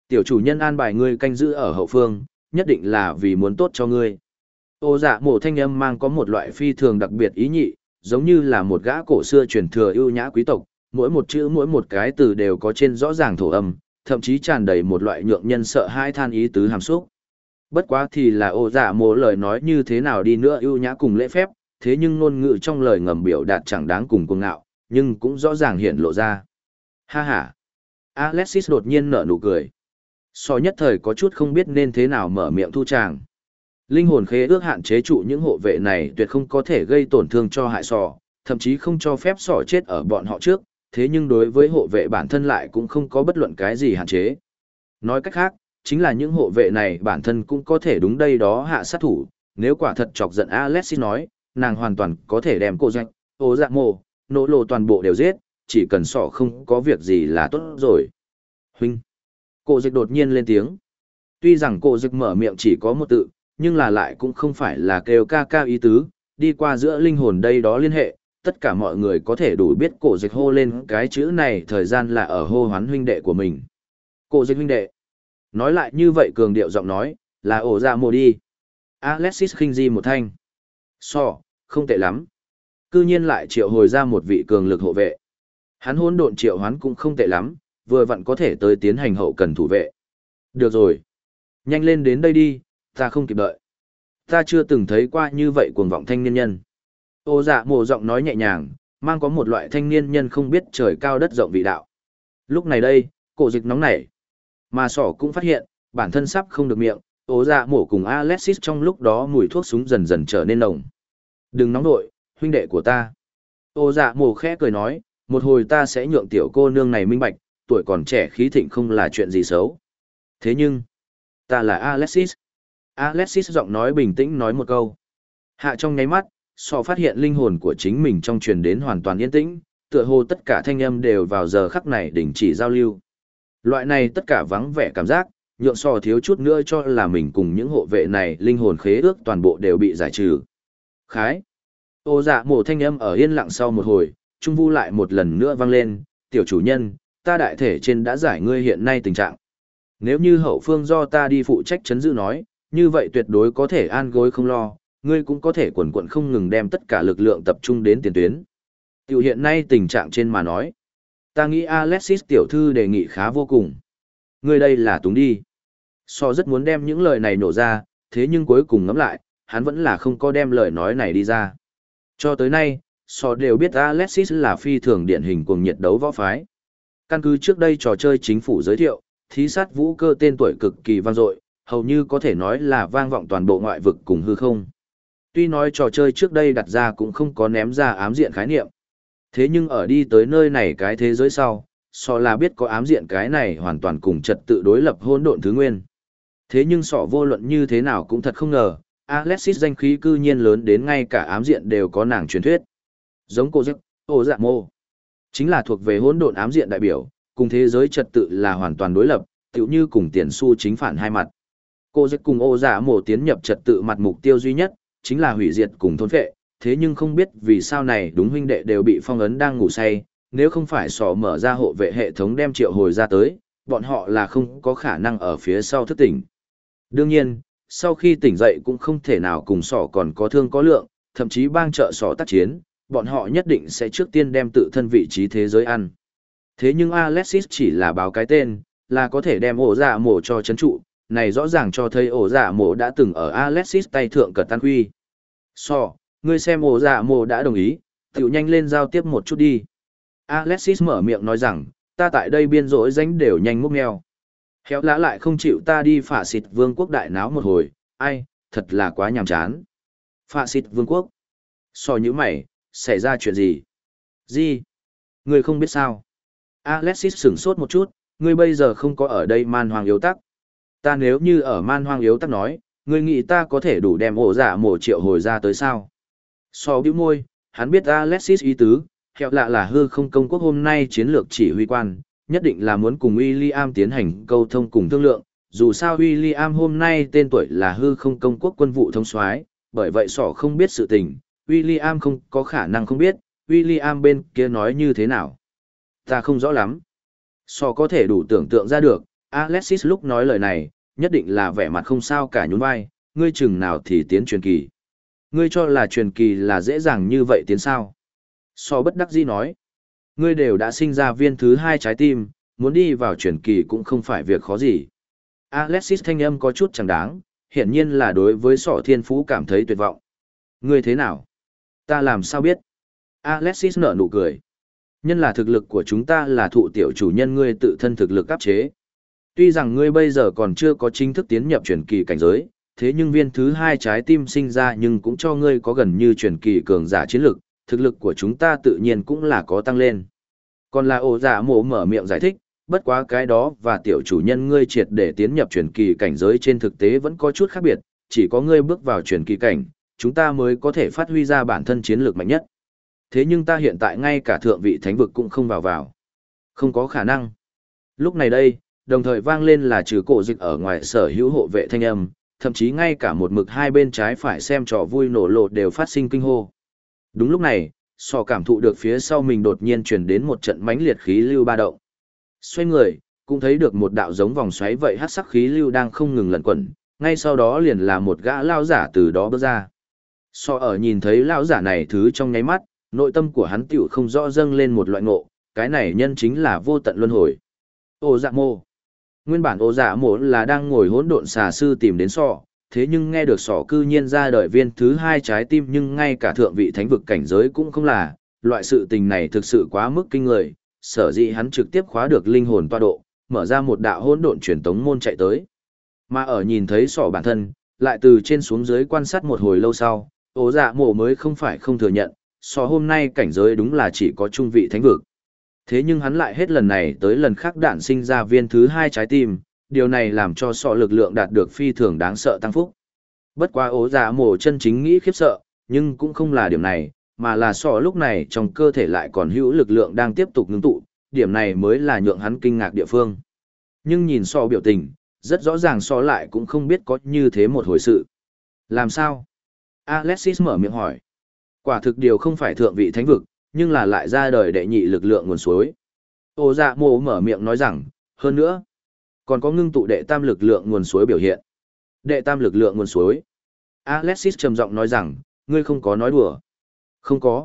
Tiểu chủ nhân an bài ngươi canh giữ ở hậu phương, nhất định là vì muốn tốt cho ngươi. Ô dạ mổ thanh âm mang có một loại phi thường đặc biệt ý nhị, giống như là một gã cổ xưa truyền thừa ưu nhã quý tộc, mỗi một chữ mỗi một cái từ đều có trên rõ ràng thổ âm, thậm chí tràn đầy một loại nhượng nhân sợ hai than ý tứ hàm xúc. Bất quá thì là ô dạ mổ lời nói như thế nào đi nữa ưu nhã cùng lễ phép, thế nhưng ngôn ngữ trong lời ngầm biểu đạt chẳng đáng cùng cuồng ngạo, nhưng cũng rõ ràng hiện lộ ra. Ha ha! Alexis đột nhiên nở nụ cười. So nhất thời có chút không biết nên thế nào mở miệng thu tràng. Linh hồn khế ước hạn chế trụ những hộ vệ này tuyệt không có thể gây tổn thương cho hại sò, thậm chí không cho phép sò chết ở bọn họ trước, thế nhưng đối với hộ vệ bản thân lại cũng không có bất luận cái gì hạn chế. Nói cách khác, chính là những hộ vệ này bản thân cũng có thể đúng đây đó hạ sát thủ, nếu quả thật chọc giận Alexis nói, nàng hoàn toàn có thể đem cô danh, ô dạ mồ, nỗ lộ toàn bộ đều giết, chỉ cần sọ không có việc gì là tốt rồi. Huynh! Cô dịch đột nhiên lên tiếng. Tuy rằng cô dịch mở miệng chỉ có một tự, nhưng là lại cũng không phải là kêu ca ca ý tứ, đi qua giữa linh hồn đây đó liên hệ, tất cả mọi người có thể đủ biết cổ dịch hô lên cái chữ này thời gian là ở hô hoán huynh đệ của mình. Cổ dịch huynh đệ. Nói lại như vậy cường điệu giọng nói, là ổ dạ mồ đi. Alexis khinh di một thanh. Không tệ lắm. Cư nhiên lại triệu hồi ra một vị cường lực hộ vệ. Hắn hỗn độn triệu hoán cũng không tệ lắm, vừa vặn có thể tới tiến hành hậu cần thủ vệ. Được rồi. Nhanh lên đến đây đi, ta không kịp đợi. Ta chưa từng thấy qua như vậy cuồng vọng thanh niên nhân. Ô dạ mồ giọng nói nhẹ nhàng, mang có một loại thanh niên nhân không biết trời cao đất rộng vị đạo. Lúc này đây, cổ dịch nóng nảy. Mà sỏ cũng phát hiện, bản thân sắp không được miệng, ô dạ mổ cùng Alexis trong lúc đó mùi thuốc súng dần dần trở nên nồng. Đừng nóng nội, huynh đệ của ta. Ô dạ mổ khẽ cười nói, một hồi ta sẽ nhượng tiểu cô nương này minh bạch, tuổi còn trẻ khí thịnh không là chuyện gì xấu. Thế nhưng, ta là Alexis. Alexis giọng nói bình tĩnh nói một câu. Hạ trong nháy mắt, sọ phát hiện linh hồn của chính mình trong truyền đến hoàn toàn yên tĩnh, tựa hồ tất cả thanh âm đều vào giờ khắc này đình chỉ giao lưu. Loại này tất cả vắng vẻ cảm giác, nhượng sọ thiếu chút nữa cho là mình cùng những hộ vệ này linh hồn khế ước toàn bộ đều bị giải trừ. Khái. Ô dạ mổ thanh âm ở yên lặng sau một hồi, trung vu lại một lần nữa vang lên, tiểu chủ nhân, ta đại thể trên đã giải ngươi hiện nay tình trạng. Nếu như hậu phương do ta đi phụ trách chấn giữ nói, như vậy tuyệt đối có thể an gối không lo, ngươi cũng có thể quần quận không ngừng đem tất cả lực lượng tập trung đến tiền tuyến. Tiểu hiện nay tình trạng trên mà nói, ta nghĩ Alexis tiểu thư đề nghị khá vô cùng. Ngươi đây là túng đi. So rất muốn đem những lời này nổ ra, thế nhưng cuối cùng ngẫm lại, hắn vẫn là không có đem lời nói này đi ra. Cho tới nay, so đều biết Alexis là phi thường điển hình cuồng nhiệt đấu võ phái. Căn cứ trước đây trò chơi chính phủ giới thiệu, thí sát vũ cơ tên tuổi cực kỳ vang dội, hầu như có thể nói là vang vọng toàn bộ ngoại vực cùng hư không. Tuy nói trò chơi trước đây đặt ra cũng không có ném ra ám diện khái niệm. Thế nhưng ở đi tới nơi này cái thế giới sau, so là biết có ám diện cái này hoàn toàn cùng trật tự đối lập hỗn độn thứ nguyên. Thế nhưng sọ vô luận như thế nào cũng thật không ngờ, Alexis danh khí cư nhiên lớn đến ngay cả ám diện đều có nàng truyền thuyết. Giống cô giấc, ô dạ mô. Chính là thuộc về hỗn độn ám diện đại biểu, cùng thế giới trật tự là hoàn toàn đối lập, tựu như cùng tiền xu chính phản hai mặt. Cô giấc cùng ô dạ mô tiến nhập trật tự mặt mục tiêu duy nhất, chính là hủy diệt cùng thôn phệ, thế nhưng không biết vì sao này đúng huynh đệ đều bị phong ấn đang ngủ say, nếu không phải sọ mở ra hộ vệ hệ thống đem triệu hồi ra tới, bọn họ là không có khả năng ở phía sau thức tỉnh. Đương nhiên, sau khi tỉnh dậy cũng không thể nào cùng sọ còn có thương có lượng, thậm chí bang trợ sọ tác chiến, bọn họ nhất định sẽ trước tiên đem tự thân vị trí thế giới ăn. Thế nhưng Alexis chỉ là báo cái tên, là có thể đem ổ dạ mổ cho chấn trụ, này rõ ràng cho thấy ổ dạ mổ đã từng ở Alexis tay thượng cật tan quy. Ngươi xem ổ dạ mổ đã đồng ý, tiểu nhanh lên giao tiếp một chút đi. Alexis mở miệng nói rằng, ta tại đây biên rỗi danh đều nhanh múc mèo. Khéo lã lại không chịu ta đi phả xịt vương quốc đại náo một hồi, ai, thật là quá nhàm chán. Phả xịt vương quốc. Như mày, xảy ra chuyện gì? Gì? Ngươi không biết sao? Alexis sửng sốt một chút, ngươi bây giờ không có ở đây man hoang yếu tắc. Ta nếu như ở man hoang yếu tắc nói, ngươi nghĩ ta có thể đủ đem ổ giả mổ triệu hồi ra tới sao? Bĩu môi, hắn biết Alexis ý tứ, khéo lạ là hư không công quốc hôm nay chiến lược chỉ huy quan, nhất định là muốn cùng William tiến hành câu thông cùng thương lượng, dù sao William hôm nay tên tuổi là hư không công quốc quân vụ thống soái, bởi vậy không biết sự tình, William không có khả năng không biết, William bên kia nói như thế nào. Ta không rõ lắm. Có thể đủ tưởng tượng ra được, Alexis lúc nói lời này, nhất định là vẻ mặt không sao cả nhún vai, ngươi chừng nào thì tiến truyền kỳ. Ngươi cho là truyền kỳ là dễ dàng như vậy tiến sao? So bất đắc dĩ nói, ngươi đều đã sinh ra viên thứ 2 trái tim, muốn đi vào truyền kỳ cũng không phải việc khó gì. Alexis thanh âm có chút chẳng đáng, hiển nhiên là đối với sọ thiên phú cảm thấy tuyệt vọng. Ngươi thế nào? Ta làm sao biết? Alexis nở nụ cười. Nhân là thực lực của chúng ta là thụ tiểu chủ nhân ngươi tự thân thực lực áp chế. Tuy rằng ngươi bây giờ còn chưa có chính thức tiến nhập truyền kỳ cảnh giới, thế nhưng viên thứ 2 trái tim sinh ra nhưng cũng cho ngươi có gần như truyền kỳ cường giả chiến lực, thực lực của chúng ta tự nhiên cũng là có tăng lên. Còn là ổ giả mổ mở miệng giải thích, bất quá cái đó và tiểu chủ nhân ngươi triệt để tiến nhập truyền kỳ cảnh giới trên thực tế vẫn có chút khác biệt, chỉ có ngươi bước vào truyền kỳ cảnh, chúng ta mới có thể phát huy ra bản thân chiến lược mạnh nhất. Thế nhưng ta hiện tại ngay cả thượng vị thánh vực cũng không vào. Không có khả năng. Lúc này đây, đồng thời vang lên là trừ cổ dịch ở ngoài sở hữu hộ vệ thanh âm, thậm chí ngay cả một mực hai bên trái phải xem trò vui nổ lột đều phát sinh kinh hô. Đúng lúc này, sọ cảm thụ được phía sau mình đột nhiên truyền đến một trận mãnh liệt khí lưu ba động. Xoay người, cũng thấy được một đạo giống vòng xoáy vậy hắc sắc khí lưu đang không ngừng lẩn quẩn, ngay sau đó liền là một gã lao giả từ đó bước ra. Sọ ở nhìn thấy lao giả này thứ trong nháy mắt, nội tâm của hắn tiểu không rõ dâng lên một loại ngộ, cái này nhân chính là vô tận luân hồi. Ô dạ mô. Nguyên bản ô dạ mô là đang ngồi hỗn độn xà sư tìm đến sọ, thế nhưng nghe được sọ cư nhiên ra đời viên thứ 2 trái tim nhưng ngay cả thượng vị thánh vực cảnh giới cũng không là, loại sự tình này thực sự quá mức kinh người, sở dĩ hắn trực tiếp khóa được linh hồn toa độ, mở ra một đạo hỗn độn truyền tống môn chạy tới. Mà ở nhìn thấy sọ bản thân, lại từ trên xuống dưới quan sát một hồi lâu sau, ô dạ mô mới không phải không thừa nhận, sọ hôm nay cảnh giới đúng là chỉ có trung vị thánh vực. Thế nhưng hắn lại hết lần này tới lần khác đản sinh ra viên thứ 2 trái tim, điều này làm cho sọ lực lượng đạt được phi thường đáng sợ tăng phúc. Bất quá ố giả mổ chân chính nghĩ khiếp sợ, nhưng cũng không là điểm này, mà là sọ lúc này trong cơ thể lại còn hữu lực lượng đang tiếp tục ngưng tụ, điểm này mới là nhượng hắn kinh ngạc địa phương. Nhưng nhìn sọ biểu tình, rất rõ ràng sọ lại cũng không biết có như thế một hồi sự. Làm sao? Alexis mở miệng hỏi. Quả thực điều không phải thượng vị thánh vực, nhưng là lại ra đời đệ nhị lực lượng nguồn suối. Ô dạ mộ mở miệng nói rằng, hơn nữa, còn có ngưng tụ đệ tam lực lượng nguồn suối biểu hiện. Đệ tam lực lượng nguồn suối. Alexis trầm giọng nói rằng, ngươi không có nói đùa. Không có.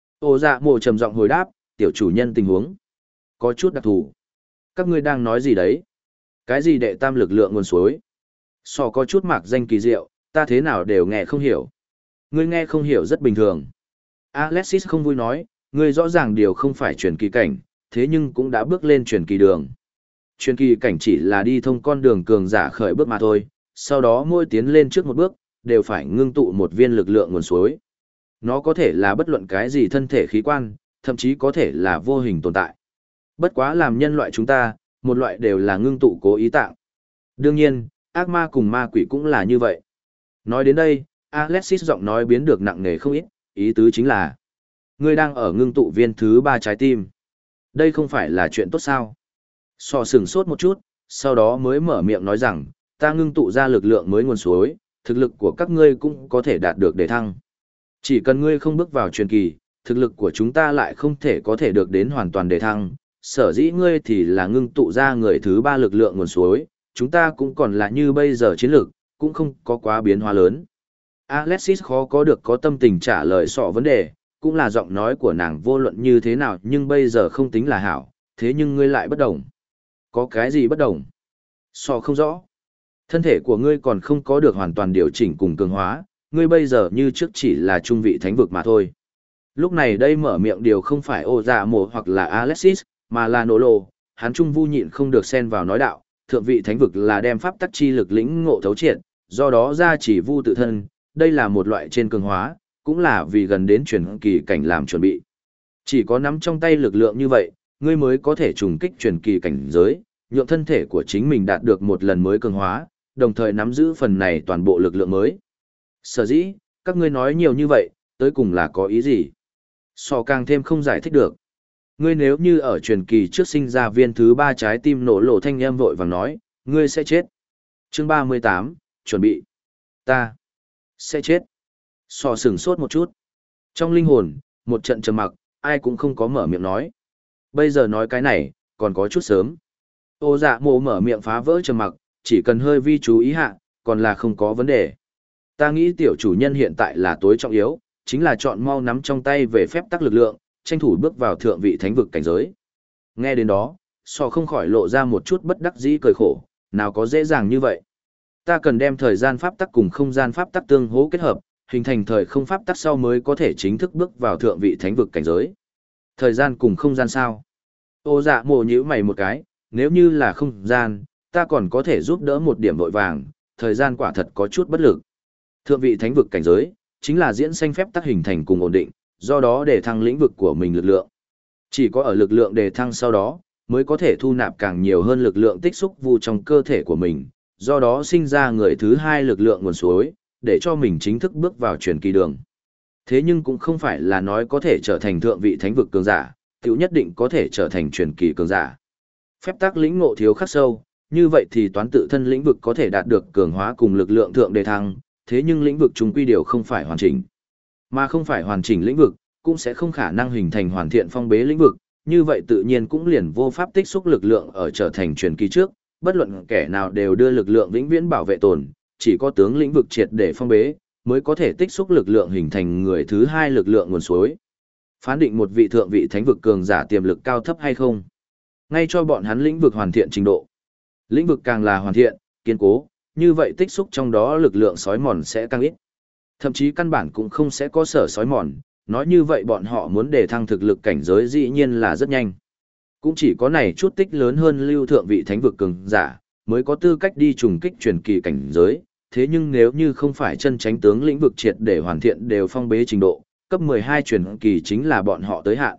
Ô dạ mộ trầm giọng hồi đáp, tiểu chủ nhân tình huống. Có chút đặc thù. Các ngươi đang nói gì đấy? Cái gì đệ tam lực lượng nguồn suối? Sò có chút mạc danh kỳ diệu, ta thế nào đều nghe không hiểu. Ngươi nghe không hiểu rất bình thường. Alexis không vui nói, ngươi rõ ràng điều không phải truyền kỳ cảnh, thế nhưng cũng đã bước lên truyền kỳ đường. Truyền kỳ cảnh chỉ là đi thông con đường cường giả khởi bước mà thôi, sau đó mỗi tiến lên trước một bước, đều phải ngưng tụ một viên lực lượng nguồn suối. Nó có thể là bất luận cái gì thân thể khí quan, thậm chí có thể là vô hình tồn tại. Bất quá làm nhân loại chúng ta, một loại đều là ngưng tụ cố ý tạng. Đương nhiên, ác ma cùng ma quỷ cũng là như vậy. Nói đến đây, Alexis giọng nói biến được nặng nề không ít, ý tứ chính là ngươi đang ở ngưng tụ viên thứ 3 trái tim. Đây không phải là chuyện tốt sao? Sò sừng sốt một chút, sau đó mới mở miệng nói rằng, ta ngưng tụ ra lực lượng mới nguồn suối, thực lực của các ngươi cũng có thể đạt được đề thăng. Chỉ cần ngươi không bước vào truyền kỳ, thực lực của chúng ta lại không thể có thể được đến hoàn toàn đề thăng. Sở dĩ ngươi thì là ngưng tụ ra người thứ 3 lực lượng nguồn suối, chúng ta cũng còn là như bây giờ chiến lược, cũng không có quá biến hóa lớn. Alexis khó có được có tâm tình trả lời sọ vấn đề, cũng là giọng nói của nàng vô luận như thế nào nhưng bây giờ không tính là hảo, thế nhưng ngươi lại bất đồng. Có cái gì bất đồng? Sọ không rõ. Thân thể của ngươi còn không có được hoàn toàn điều chỉnh cùng cường hóa, ngươi bây giờ như trước chỉ là trung vị thánh vực mà thôi. Lúc này đây mở miệng điều không phải ô dạ mộ hoặc là Alexis, mà là nổ lộ, hắn trung vu nhịn không được xen vào nói đạo, thượng vị thánh vực là đem pháp tắc chi lực lĩnh ngộ thấu triệt, do đó ra chỉ vu tự thân, đây là một loại trên cường hóa, cũng là vì gần đến truyền kỳ cảnh làm chuẩn bị. Chỉ có nắm trong tay lực lượng như vậy, ngươi mới có thể trùng kích truyền kỳ cảnh giới, nhượng thân thể của chính mình đạt được một lần mới cường hóa, đồng thời nắm giữ phần này toàn bộ lực lượng mới. Sở dĩ, các ngươi nói nhiều như vậy, tới cùng là có ý gì? Sò càng thêm không giải thích được. Ngươi nếu như ở truyền kỳ trước sinh ra viên thứ 3 trái tim nổ lộ thanh âm vội vàng nói, ngươi sẽ chết. Chương 38, chuẩn bị. Ta sẽ chết. Sò sừng sốt một chút. Trong linh hồn, một trận trầm mặc, ai cũng không có mở miệng nói. Bây giờ nói cái này, còn có chút sớm. Ô dạ mộ mở miệng phá vỡ trầm mặc, chỉ cần hơi vi chú ý hạ, còn là không có vấn đề. Ta nghĩ tiểu chủ nhân hiện tại là tối trọng yếu, chính là chọn mau nắm trong tay về phép tắc lực lượng, tranh thủ bước vào thượng vị thánh vực cảnh giới. Nghe đến đó, Sọ không khỏi lộ ra một chút bất đắc dĩ cười khổ, nào có dễ dàng như vậy. Ta cần đem thời gian pháp tắc cùng không gian pháp tắc tương hỗ kết hợp, hình thành thời không pháp tắc sau mới có thể chính thức bước vào thượng vị thánh vực cảnh giới. Thời gian cùng không gian sao? Ô dạ mộ nhíu mày một cái, nếu như là không gian, ta còn có thể giúp đỡ một điểm vội vàng, thời gian quả thật có chút bất lực. Thượng vị thánh vực cảnh giới, chính là diễn sanh phép tắc hình thành cùng ổn định, do đó để thăng lĩnh vực của mình lực lượng. Chỉ có ở lực lượng đề thăng sau đó, mới có thể thu nạp càng nhiều hơn lực lượng tích xúc vu trong cơ thể của mình, do đó sinh ra người thứ hai lực lượng nguồn suối, để cho mình chính thức bước vào truyền kỳ đường. Thế nhưng cũng không phải là nói có thể trở thành thượng vị thánh vực cường giả, tiểu nhất định có thể trở thành truyền kỳ cường giả. Phép tắc lĩnh ngộ thiếu khắc sâu, như vậy thì toán tự thân lĩnh vực có thể đạt được cường hóa cùng lực lượng thượng đề thăng, thế nhưng lĩnh vực chúng quy điều không phải hoàn chỉnh. Mà không phải hoàn chỉnh lĩnh vực, cũng sẽ không khả năng hình thành hoàn thiện phong bế lĩnh vực, như vậy tự nhiên cũng liền vô pháp tích xúc lực lượng ở trở thành truyền kỳ trước, bất luận kẻ nào đều đưa lực lượng vĩnh viễn bảo vệ tồn, chỉ có tướng lĩnh vực triệt để phong bế, mới có thể tích xúc lực lượng hình thành người thứ hai lực lượng nguồn suối. Phán định một vị thượng vị thánh vực cường giả tiềm lực cao thấp hay không, ngay cho bọn hắn lĩnh vực hoàn thiện trình độ. Lĩnh vực càng là hoàn thiện, kiên cố, như vậy tích xúc trong đó lực lượng sói mòn sẽ càng ít. Thậm chí căn bản cũng không sẽ có sở sói mòn, nói như vậy bọn họ muốn đề thăng thực lực cảnh giới dĩ nhiên là rất nhanh. Cũng chỉ có này chút tích lớn hơn lưu thượng vị thánh vực cường giả, mới có tư cách đi trùng kích truyền kỳ cảnh giới, thế nhưng nếu như không phải chân tránh tướng lĩnh vực triệt để hoàn thiện đều phong bế trình độ, cấp 12 truyền kỳ chính là bọn họ tới hạn.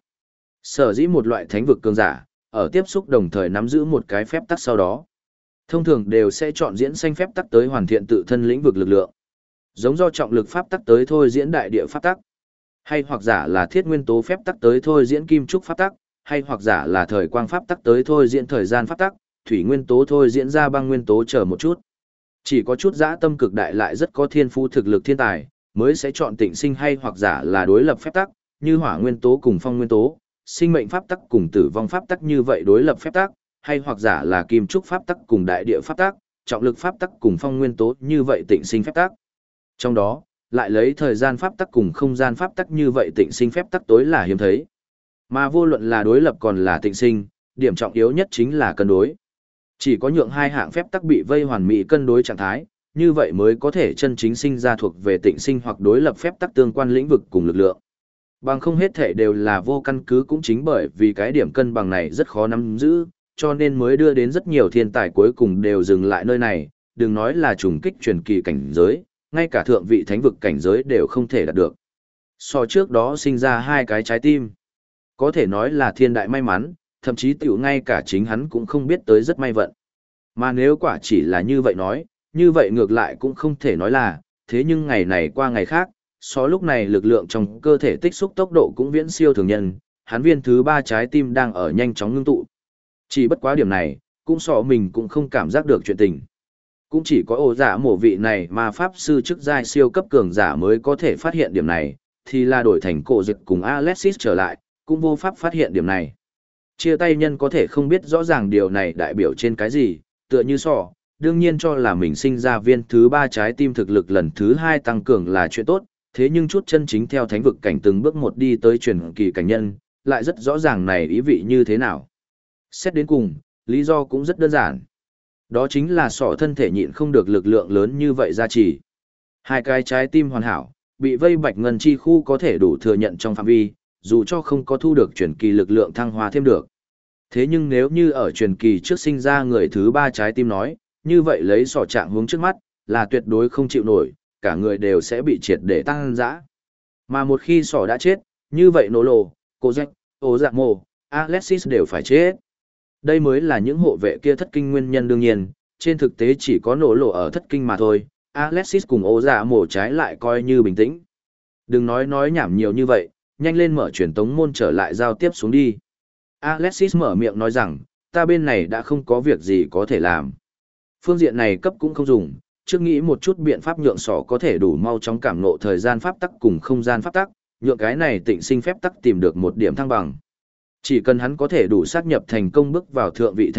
Sở dĩ một loại thánh vực cường giả, ở tiếp xúc đồng thời nắm giữ một cái phép tắc sau đó, thông thường đều sẽ chọn diễn sanh phép tắc tới hoàn thiện tự thân lĩnh vực lực lượng. Giống do trọng lực pháp tắc tới thôi diễn đại địa pháp tắc, hay hoặc giả là thiết nguyên tố phép tắc tới thôi diễn kim trúc pháp tắc, hay hoặc giả là thời quang pháp tắc tới thôi diễn thời gian pháp tắc, thủy nguyên tố thôi diễn ra băng nguyên tố chờ một chút. Chỉ có chút dã tâm cực đại lại rất có thiên phú thực lực thiên tài, mới sẽ chọn tịnh sinh hay hoặc giả là đối lập phép tắc, như hỏa nguyên tố cùng phong nguyên tố, sinh mệnh pháp tắc cùng tử vong pháp tắc như vậy đối lập phép tắc, hay hoặc giả là kim trúc pháp tắc cùng đại địa pháp tắc, trọng lực pháp tắc cùng phong nguyên tố như vậy tịnh sinh phép tắc. Trong đó, lại lấy thời gian pháp tắc cùng không gian pháp tắc như vậy tịnh sinh phép tắc tối là hiếm thấy. Mà vô luận là đối lập còn là tịnh sinh, điểm trọng yếu nhất chính là cân đối. Chỉ có nhượng hai hạng phép tắc bị vây hoàn mỹ cân đối trạng thái, như vậy mới có thể chân chính sinh ra thuộc về tịnh sinh hoặc đối lập phép tắc tương quan lĩnh vực cùng lực lượng. Bằng không hết thể đều là vô căn cứ, cũng chính bởi vì cái điểm cân bằng này rất khó nắm giữ, cho nên mới đưa đến rất nhiều thiên tài cuối cùng đều dừng lại nơi này, đừng nói là trùng kích truyền kỳ cảnh giới, ngay cả thượng vị thánh vực cảnh giới đều không thể đạt được. So trước đó sinh ra hai cái trái tim, có thể nói là thiên đại may mắn, thậm chí tiểu ngay cả chính hắn cũng không biết tới rất may vận. Mà nếu quả chỉ là như vậy nói, như vậy ngược lại cũng không thể nói là, thế nhưng ngày này qua ngày khác, so lúc này lực lượng trong cơ thể tích xúc tốc độ cũng viễn siêu thường nhân, hắn viên thứ 3 trái tim đang ở nhanh chóng ngưng tụ. Chỉ bất quá điểm này, cũng so mình cũng không cảm giác được chuyện tình. Cũng chỉ có ổ giả mổ vị này mà pháp sư chức giai siêu cấp cường giả mới có thể phát hiện điểm này, thì là đổi thành cổ dịch cùng Alexis trở lại, cũng vô pháp phát hiện điểm này. Chia tay nhân có thể không biết rõ ràng điều này đại biểu trên cái gì, tựa như sọ, đương nhiên cho là mình sinh ra viên thứ 3 trái tim thực lực lần thứ 2 tăng cường là chuyện tốt, thế nhưng chút chân chính theo thánh vực cảnh từng bước một đi tới truyền kỳ cảnh nhân, lại rất rõ ràng này ý vị như thế nào. Xét đến cùng, lý do cũng rất đơn giản. Đó chính là sọ thân thể nhịn không được lực lượng lớn như vậy gia trì. Hai cái trái tim hoàn hảo, bị vây bạch ngân chi khu có thể đủ thừa nhận trong phạm vi, dù cho không có thu được truyền kỳ lực lượng thăng hoa thêm được. Thế nhưng nếu như ở truyền kỳ trước sinh ra người thứ 3 trái tim nói, như vậy lấy sọ trạng hướng trước mắt, là tuyệt đối không chịu nổi, cả người đều sẽ bị triệt để tăng dã. Mà một khi sọ đã chết, như vậy nổ lộ, cô rách, ô dạ mồ, Alexis đều phải chết. Đây mới là những hộ vệ kia thất kinh nguyên nhân đương nhiên, trên thực tế chỉ có nổ lộ ở thất kinh mà thôi, Alexis cùng ô dạ mồ trái lại coi như bình tĩnh. Đừng nói nhảm nhiều như vậy, nhanh lên mở truyền tống môn trở lại giao tiếp xuống đi. Alexis mở miệng nói rằng, ta bên này đã không có việc gì có thể làm. Phương diện này cấp cũng không dùng, trước nghĩ một chút biện pháp nhượng sỏ có thể đủ mau chóng cảm ngộ thời gian pháp tắc cùng không gian pháp tắc, nhượng cái này tịnh sinh phép tắc tìm được một điểm thăng bằng. Chỉ cần hắn có thể đủ xác nhập thành công bước vào thượng vị thánh vực,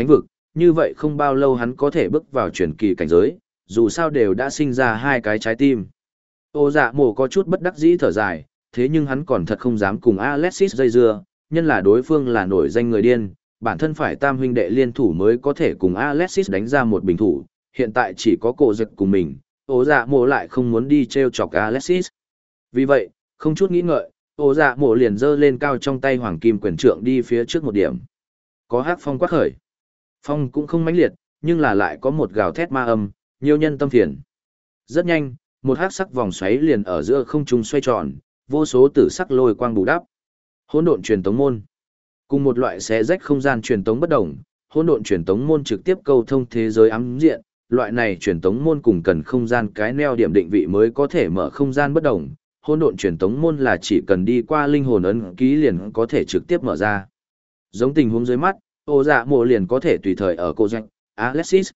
như vậy không bao lâu hắn có thể bước vào truyền kỳ cảnh giới, dù sao đều đã sinh ra hai cái trái tim. Ô dạ mổ có chút bất đắc dĩ thở dài, thế nhưng hắn còn thật không dám cùng Alexis dây dưa, nhân là đối phương là nổi danh người điên, bản thân phải tam huynh đệ liên thủ mới có thể cùng Alexis đánh ra một bình thủ, hiện tại chỉ có cổ dực cùng mình, ô dạ mổ lại không muốn đi treo chọc Alexis. Vì vậy, không chút nghĩ ngợi, ô dạ mổ liền giơ lên cao trong tay hoàng kim quyền trượng đi phía trước một điểm. Có hắc phong quát khởi. Phong cũng không mãnh liệt, nhưng là lại có một gào thét ma âm, nhiều nhân tâm phiền. Rất nhanh, một hắc sắc vòng xoáy liền ở giữa không trung xoay tròn, vô số tử sắc lôi quang bù đắp. Hỗn độn truyền tống môn. Cùng một loại xé rách không gian truyền tống bất động, hỗn độn truyền tống môn trực tiếp câu thông thế giới ám diện, loại này truyền tống môn cùng cần không gian cái neo điểm định vị mới có thể mở không gian bất động. Hỗn độn truyền tống môn là chỉ cần đi qua linh hồn ấn ký liền có thể trực tiếp mở ra. Giống tình huống dưới mắt, ô dạ mộ liền có thể tùy thời ở cô doanh, Alexis,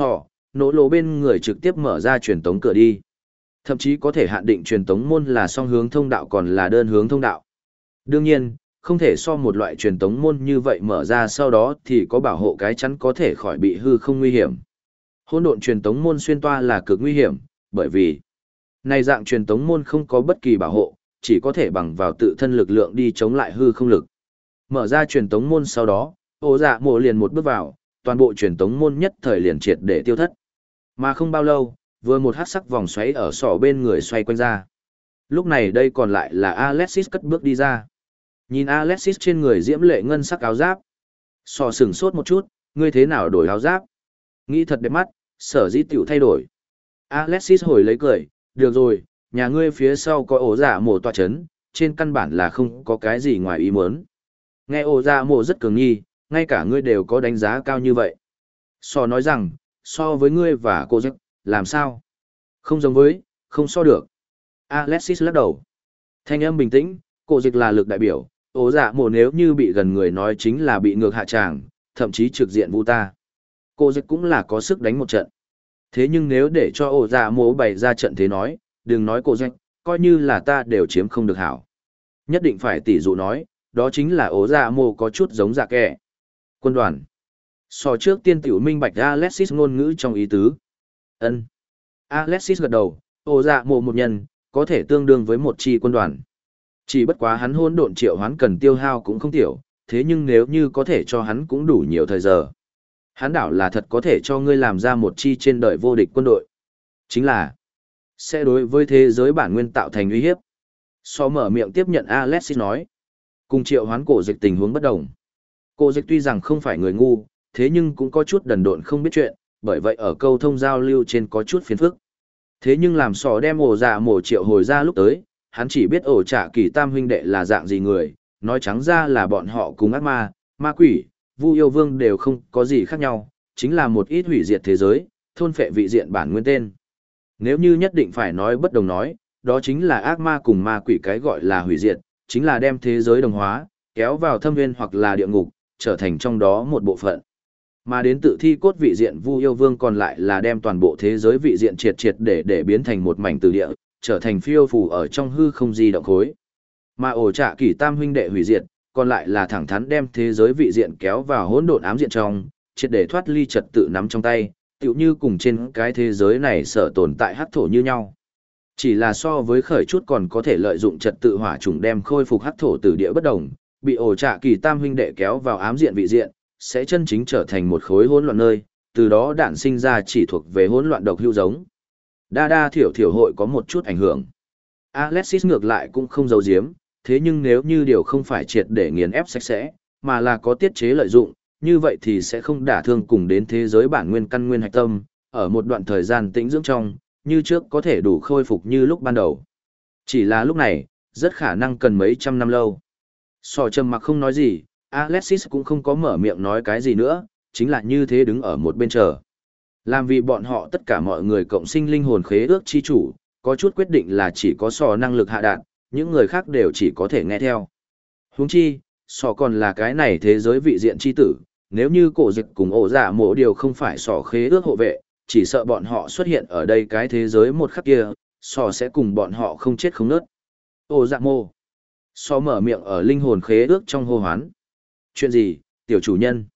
nỗ lỗ bên người trực tiếp mở ra truyền tống cửa đi. Thậm chí có thể hạn định truyền tống môn là song hướng thông đạo còn là đơn hướng thông đạo. Đương nhiên, không thể so một loại truyền tống môn như vậy mở ra sau đó thì có bảo hộ cái chắn có thể khỏi bị hư không nguy hiểm. Hỗn độn truyền tống môn xuyên toa là cực nguy hiểm, bởi vì này dạng truyền tống môn không có bất kỳ bảo hộ, chỉ có thể bằng vào tự thân lực lượng đi chống lại hư không lực. Mở ra truyền tống môn sau đó, ô dạ mộ liền một bước vào, toàn bộ truyền tống môn nhất thời liền triệt để tiêu thất. Mà không bao lâu, vừa một hắc sắc vòng xoáy ở sọ bên người xoay quanh ra. Lúc này đây còn lại là Alexis cất bước đi ra. Nhìn Alexis trên người diễm lệ ngân sắc áo giáp. Sọ sửng sốt một chút, ngươi thế nào đổi áo giáp? Nghĩ thật đẹp mắt, sở dĩ tiểu thay đổi. Alexis hồi lấy cười, được rồi, nhà ngươi phía sau có ổ dạ mổ tọa chấn, trên căn bản là không có cái gì ngoài ý muốn. Nghe ổ dạ mổ rất cường nghi, ngay cả ngươi đều có đánh giá cao như vậy. Sọ nói rằng, so với ngươi và cô giấc, làm sao? Không giống với, không so được. Alexis lắc đầu. Thanh âm bình tĩnh, cô dịch là lực đại biểu, ổ dạ mổ nếu như bị gần người nói chính là bị ngược hạ tràng, thậm chí trực diện vu ta. Cô dịch cũng là có sức đánh một trận. Thế nhưng nếu để cho ổ dạ mổ bày ra trận thế nói, đừng nói cô dịch, coi như là ta đều chiếm không được hảo. Nhất định phải tỉ dụ nói, đó chính là ổ dạ mổ có chút giống dạ kẻ. Quân đoàn. So trước tiên tiểu minh bạch Alexis ngôn ngữ trong ý tứ. Ân. Alexis gật đầu, ổ dạ mổ một nhân, có thể tương đương với một chi quân đoàn. Chỉ bất quá hắn hỗn độn triệu hoán cần tiêu hao cũng không tiểu, thế nhưng nếu như có thể cho hắn cũng đủ nhiều thời giờ. Hắn đảo là thật có thể cho ngươi làm ra một chi trên đời vô địch quân đội. Chính là, sẽ đối với thế giới bản nguyên tạo thành uy hiếp. So mở miệng tiếp nhận Alexis nói. Cùng triệu hoán cổ dịch tình huống bất đồng. Cổ dịch tuy rằng không phải người ngu, thế nhưng cũng có chút đần độn không biết chuyện, bởi vậy ở câu thông giao lưu trên có chút phiền phức. Thế nhưng làm sò đem ổ dạ mổ triệu hồi ra lúc tới, hắn chỉ biết ổ trả kỳ tam huynh đệ là dạng gì người, nói trắng ra là bọn họ cùng ác ma, ma quỷ, vu yêu vương đều không có gì khác nhau, chính là một ít hủy diệt thế giới, thôn phệ vị diện bản nguyên tên. Nếu như nhất định phải nói bất đồng nói, đó chính là ác ma cùng ma quỷ cái gọi là hủy diệt, chính là đem thế giới đồng hóa, kéo vào thâm nguyên hoặc là địa ngục, trở thành trong đó một bộ phận. Mà đến tự thi cốt vị diện vu yêu vương còn lại là đem toàn bộ thế giới vị diện triệt triệt để biến thành một mảnh từ địa, trở thành phiêu phù ở trong hư không di động khối. Mà ổ trạ kỷ tam huynh đệ hủy diệt, còn lại là thẳng thắn đem thế giới vị diện kéo vào hỗn độn ám diện trong, triệt để thoát ly trật tự nắm trong tay, tựu như cùng trên cái thế giới này sở tồn tại hắc thổ như nhau. Chỉ là so với khởi chút còn có thể lợi dụng trật tự hỏa chủng đem khôi phục hắc thổ từ địa bất đồng, bị ổ trạ kỷ tam huynh đệ kéo vào ám diện vị diện, sẽ chân chính trở thành một khối hỗn loạn nơi, từ đó đản sinh ra chỉ thuộc về hỗn loạn độc hữu giống. Đa thiểu hội có một chút ảnh hưởng. Alexis ngược lại cũng không giấu giếm, thế nhưng nếu như điều không phải triệt để nghiền ép sạch sẽ, mà là có tiết chế lợi dụng, như vậy thì sẽ không đả thương cùng đến thế giới bản nguyên căn nguyên hạch tâm, ở một đoạn thời gian tĩnh dưỡng trong, như trước có thể đủ khôi phục như lúc ban đầu. Chỉ là lúc này, rất khả năng cần mấy trăm năm lâu. Sò trầm mặc không nói gì, Alexis cũng không có mở miệng nói cái gì nữa, chính là như thế đứng ở một bên chờ. Làm vì bọn họ tất cả mọi người cộng sinh linh hồn khế ước chi chủ, có chút quyết định là chỉ có sò năng lực hạ đạn, những người khác đều chỉ có thể nghe theo. Huống chi, sò còn là cái này thế giới vị diện chi tử, nếu như cổ dịch cùng ổ dạ mổ điều không phải sò khế ước hộ vệ, chỉ sợ bọn họ xuất hiện ở đây cái thế giới một khắc kia, sò sẽ cùng bọn họ không chết không nớt. Ổ dạ mổ. Sò mở miệng ở linh hồn khế ước trong hô hoán. Chuyện gì, tiểu chủ nhân?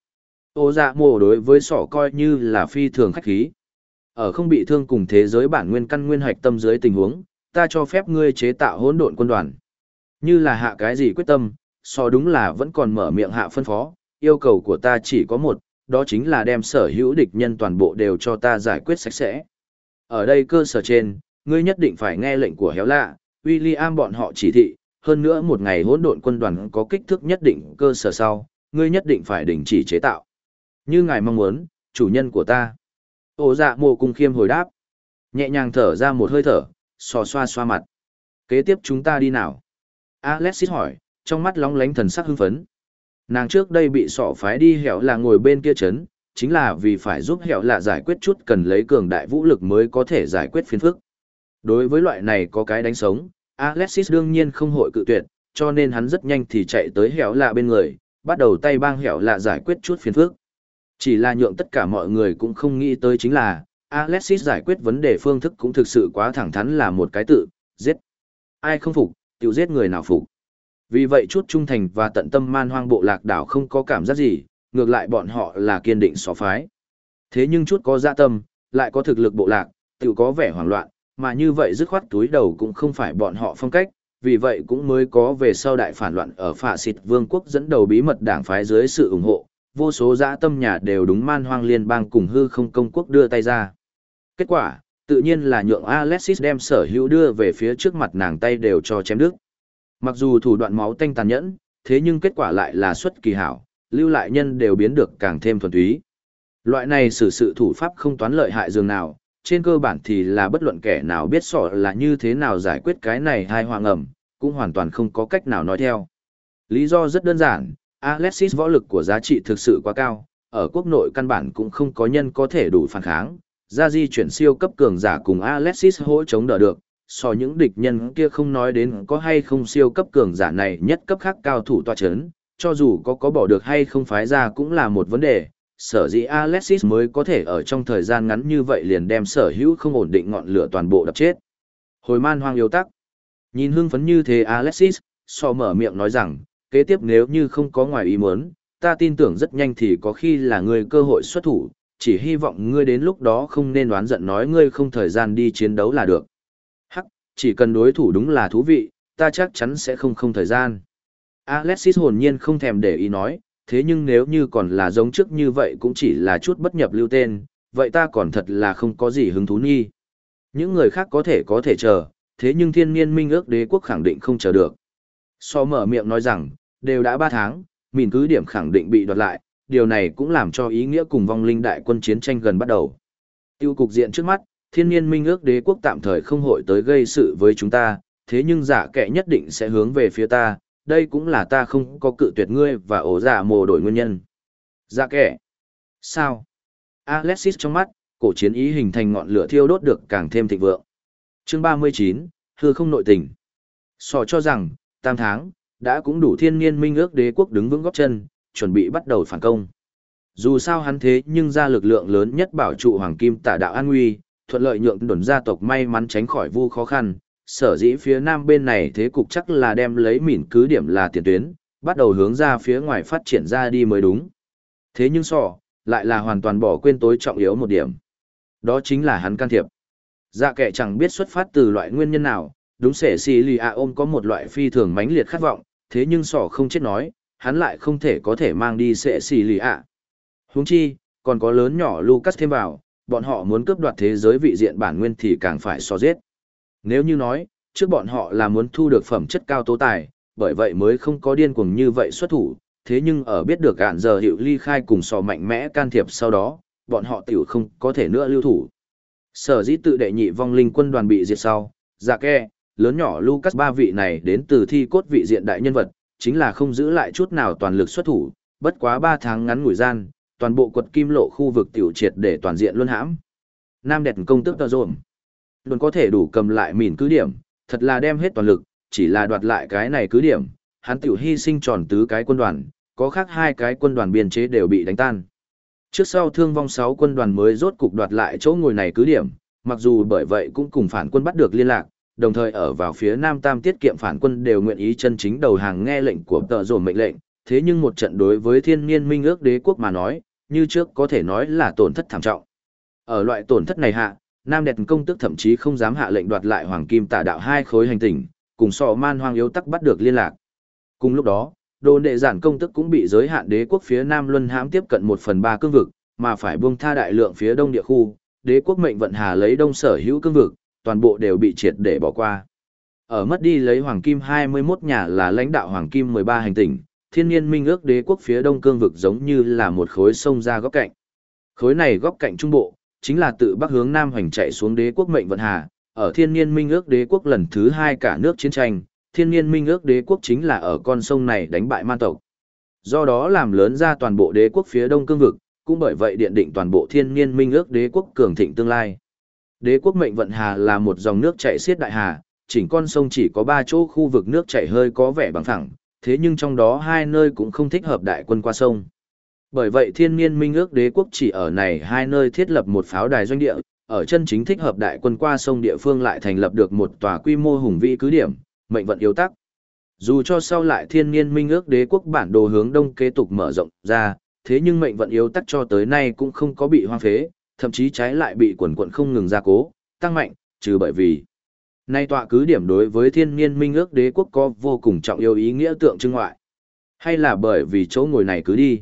Ô dạ mồ đối với sỏ coi như là phi thường khách khí. Ở không bị thương cùng thế giới bản nguyên căn nguyên hạch tâm dưới tình huống, ta cho phép ngươi chế tạo hỗn độn quân đoàn. Như là hạ cái gì quyết tâm, so đúng là vẫn còn mở miệng hạ phân phó, yêu cầu của ta chỉ có một, đó chính là đem sở hữu địch nhân toàn bộ đều cho ta giải quyết sạch sẽ. Ở đây cơ sở trên, ngươi nhất định phải nghe lệnh của héo lạ, William bọn họ chỉ thị, hơn nữa một ngày hỗn độn quân đoàn có kích thước nhất định cơ sở sau, ngươi nhất định phải đình chỉ chế tạo. Như ngài mong muốn, chủ nhân của ta. Ô dạ mồ cung khiêm hồi đáp. Nhẹ nhàng thở ra một hơi thở, xoa xoa mặt. Kế tiếp chúng ta đi nào? Alexis hỏi, trong mắt lóng lánh thần sắc hưng phấn. Nàng trước đây bị sọ phái đi hẻo là ngồi bên kia chấn, chính là vì phải giúp hẻo là giải quyết chút cần lấy cường đại vũ lực mới có thể giải quyết phiền phức. Đối với loại này có cái đánh sống, Alexis đương nhiên không hội cự tuyệt, cho nên hắn rất nhanh thì chạy tới hẻo là bên người, bắt đầu tay bang hẻo là giải quyết chút phiền phức. Chỉ là nhượng tất cả mọi người cũng không nghĩ tới chính là, Alexis giải quyết vấn đề phương thức cũng thực sự quá thẳng thắn là một cái tự, giết. Ai không phục, tiểu giết người nào phục. Vì vậy chút trung thành và tận tâm man hoang bộ lạc đảo không có cảm giác gì, ngược lại bọn họ là kiên định xó phái. Thế nhưng chút có dạ tâm, lại có thực lực bộ lạc, tiểu có vẻ hoảng loạn, mà như vậy dứt khoát túi đầu cũng không phải bọn họ phong cách, vì vậy cũng mới có về sau đại phản loạn ở Phạ Xịt Vương quốc dẫn đầu bí mật đảng phái dưới sự ủng hộ, vô số dã tâm nhà đều đúng man hoang liên bang cùng hư không công quốc đưa tay ra. Kết quả, tự nhiên là nhượng Alexis đem sở hữu đưa về phía trước mặt nàng tay đều cho chém đứt. Mặc dù thủ đoạn máu tanh tàn nhẫn, thế nhưng kết quả lại là xuất kỳ hảo, lưu lại nhân đều biến được càng thêm thuần túy. Loại này xử sự thủ pháp không toán lợi hại dường nào, trên cơ bản thì là bất luận kẻ nào biết sọ là như thế nào giải quyết cái này hai hoàng ẩm, cũng hoàn toàn không có cách nào nói theo. Lý do rất đơn giản, Alexis võ lực của giá trị thực sự quá cao, ở quốc nội căn bản cũng không có nhân có thể đủ phản kháng, ra di chuyển siêu cấp cường giả cùng Alexis hỗ chống đỡ được, so những địch nhân kia không nói đến có hay không siêu cấp cường giả này nhất cấp khác cao thủ tọa chấn, cho dù có bỏ được hay không phái ra cũng là một vấn đề, sở dĩ Alexis mới có thể ở trong thời gian ngắn như vậy liền đem sở hữu không ổn định ngọn lửa toàn bộ đập chết. Hồi man hoang yêu tắc, nhìn hưng phấn như thế Alexis, so mở miệng nói rằng, kế tiếp nếu như không có ngoài ý muốn, ta tin tưởng rất nhanh thì có khi là ngươi cơ hội xuất thủ, chỉ hy vọng ngươi đến lúc đó không nên đoán giận nói ngươi không thời gian đi chiến đấu là được. Hắc, chỉ cần đối thủ đúng là thú vị, ta chắc chắn sẽ không thời gian. Alexis hồn nhiên không thèm để ý nói, thế nhưng nếu như còn là giống trước như vậy cũng chỉ là chút bất nhập lưu tên, vậy ta còn thật là không có gì hứng thú nhi. Những người khác có thể chờ, thế nhưng thiên niên minh ước đế quốc khẳng định không chờ được. So mở miệng nói rằng, đều đã 3 tháng, mìn cứ điểm khẳng định bị đoạt lại, điều này cũng làm cho ý nghĩa cùng vong linh đại quân chiến tranh gần bắt đầu. Tiêu cục diện trước mắt, thiên niên minh ước đế quốc tạm thời không hội tới gây sự với chúng ta, thế nhưng giả kệ nhất định sẽ hướng về phía ta, đây cũng là ta không có cự tuyệt ngươi và ổ giả mồ đổi nguyên nhân. Giả kệ? Sao? Alexis trong mắt, cổ chiến ý hình thành ngọn lửa thiêu đốt được càng thêm thịnh vượng. Chương 39, hư không nội tình. Sò cho rằng, 8 tháng, đã cũng đủ thiên niên minh ước đế quốc đứng vững góp chân, chuẩn bị bắt đầu phản công. Dù sao hắn thế nhưng ra lực lượng lớn nhất bảo trụ hoàng kim tả đạo an nguy, thuận lợi nhượng đồn gia tộc may mắn tránh khỏi vu khó khăn, sở dĩ phía nam bên này thế cục chắc là đem lấy mỉn cứ điểm là tiền tuyến, bắt đầu hướng ra phía ngoài phát triển ra đi mới đúng. Thế nhưng lại là hoàn toàn bỏ quên tối trọng yếu một điểm. Đó chính là hắn can thiệp. Dạ kẻ chẳng biết xuất phát từ loại nguyên nhân nào, đúng sẽ xì lì ạ ôm có một loại phi thường mãnh liệt khát vọng, thế nhưng không chết nói, hắn lại không thể có thể mang đi sẽ xì lì ạ. Huống chi, còn có lớn nhỏ Lucas thêm vào, bọn họ muốn cướp đoạt thế giới vị diện bản nguyên thì càng phải giết. Nếu như nói, trước bọn họ là muốn thu được phẩm chất cao tố tài, bởi vậy mới không có điên cuồng như vậy xuất thủ, thế nhưng ở biết được gạn giờ hiệu ly khai cùng mạnh mẽ can thiệp sau đó, bọn họ tiểu không có thể nữa lưu thủ. Sở dĩ tự đệ nhị vong linh quân đoàn bị diệt sau, dạ kè, lớn nhỏ Lucas ba vị này đến từ thi cốt vị diện đại nhân vật, chính là không giữ lại chút nào toàn lực xuất thủ, bất quá 3 tháng ngắn ngủi gian, toàn bộ quật kim lộ khu vực tiểu triệt để toàn diện luân hãm. Nam đẹp công tước tờ rộn, luôn có thể đủ cầm lại mìn cứ điểm, thật là đem hết toàn lực, chỉ là đoạt lại cái này cứ điểm, hắn tiểu hy sinh tròn tứ cái quân đoàn, có khác 2 cái quân đoàn biên chế đều bị đánh tan. Trước sau thương vong 6 quân đoàn mới rốt cục đoạt lại chỗ ngồi này cứ điểm, mặc dù bởi vậy cũng cùng phản quân bắt được liên lạc, đồng thời ở vào phía Nam Tam tiết kiệm phản quân đều nguyện ý chân chính đầu hàng nghe lệnh của tờ rổ mệnh lệnh, thế nhưng một trận đối với thiên niên minh ước đế quốc mà nói, như trước có thể nói là tổn thất thảm trọng. Ở loại tổn thất này hạ, Nam Đẹp công tức thậm chí không dám hạ lệnh đoạt lại Hoàng Kim Tà Đạo hai khối hành tinh, cùng Sọ Man Hoang Yếu Tắc bắt được liên lạc. Cùng lúc đó, Đồn Đệ Giản công tức cũng bị giới hạn đế quốc phía Nam Luân hãm tiếp cận 1/3 cương vực, mà phải buông tha đại lượng phía Đông địa khu, đế quốc mệnh vận hà lấy Đông sở hữu cương vực, toàn bộ đều bị triệt để bỏ qua. Ở mất đi lấy Hoàng Kim 21 nhà là lãnh đạo Hoàng Kim 13 hành tinh, Thiên Nhiên Minh ước đế quốc phía Đông cương vực giống như là một khối sông ra góc cạnh. Khối này góc cạnh trung bộ, chính là từ Bắc hướng Nam hoành chạy xuống đế quốc mệnh vận hà, ở Thiên Nhiên Minh ước đế quốc lần thứ 2 cả nước chiến tranh, Thiên Nhiên Minh ước đế quốc chính là ở con sông này đánh bại man tộc. Do đó làm lớn ra toàn bộ đế quốc phía Đông cương vực, cũng bởi vậy điện định toàn bộ Thiên Nhiên Minh ước đế quốc cường thịnh tương lai. Đế quốc mệnh vận hà là một dòng nước chảy xiết đại hà, chỉnh con sông chỉ có 3 chỗ khu vực nước chảy hơi có vẻ bằng phẳng, thế nhưng trong đó 2 nơi cũng không thích hợp đại quân qua sông. Bởi vậy Thiên Nhiên Minh ước đế quốc chỉ ở này 2 nơi thiết lập một pháo đài doanh địa, ở chân chính thích hợp đại quân qua sông địa phương lại thành lập được một tòa quy mô hùng vĩ cứ điểm, mệnh vận yếu tắc. Dù cho sau lại Thiên Nhiên Minh ước đế quốc bản đồ hướng đông kế tục mở rộng ra, thế nhưng mệnh vận yếu tắc cho tới nay cũng không có bị hoang phế, thậm chí trái lại bị quần quận không ngừng gia cố, tăng mạnh, trừ bởi vì nay tọa cứ điểm đối với Thiên Nhiên Minh ước đế quốc có vô cùng trọng yếu ý nghĩa tượng trưng ngoại. Hay là bởi vì chỗ ngồi này cứ đi.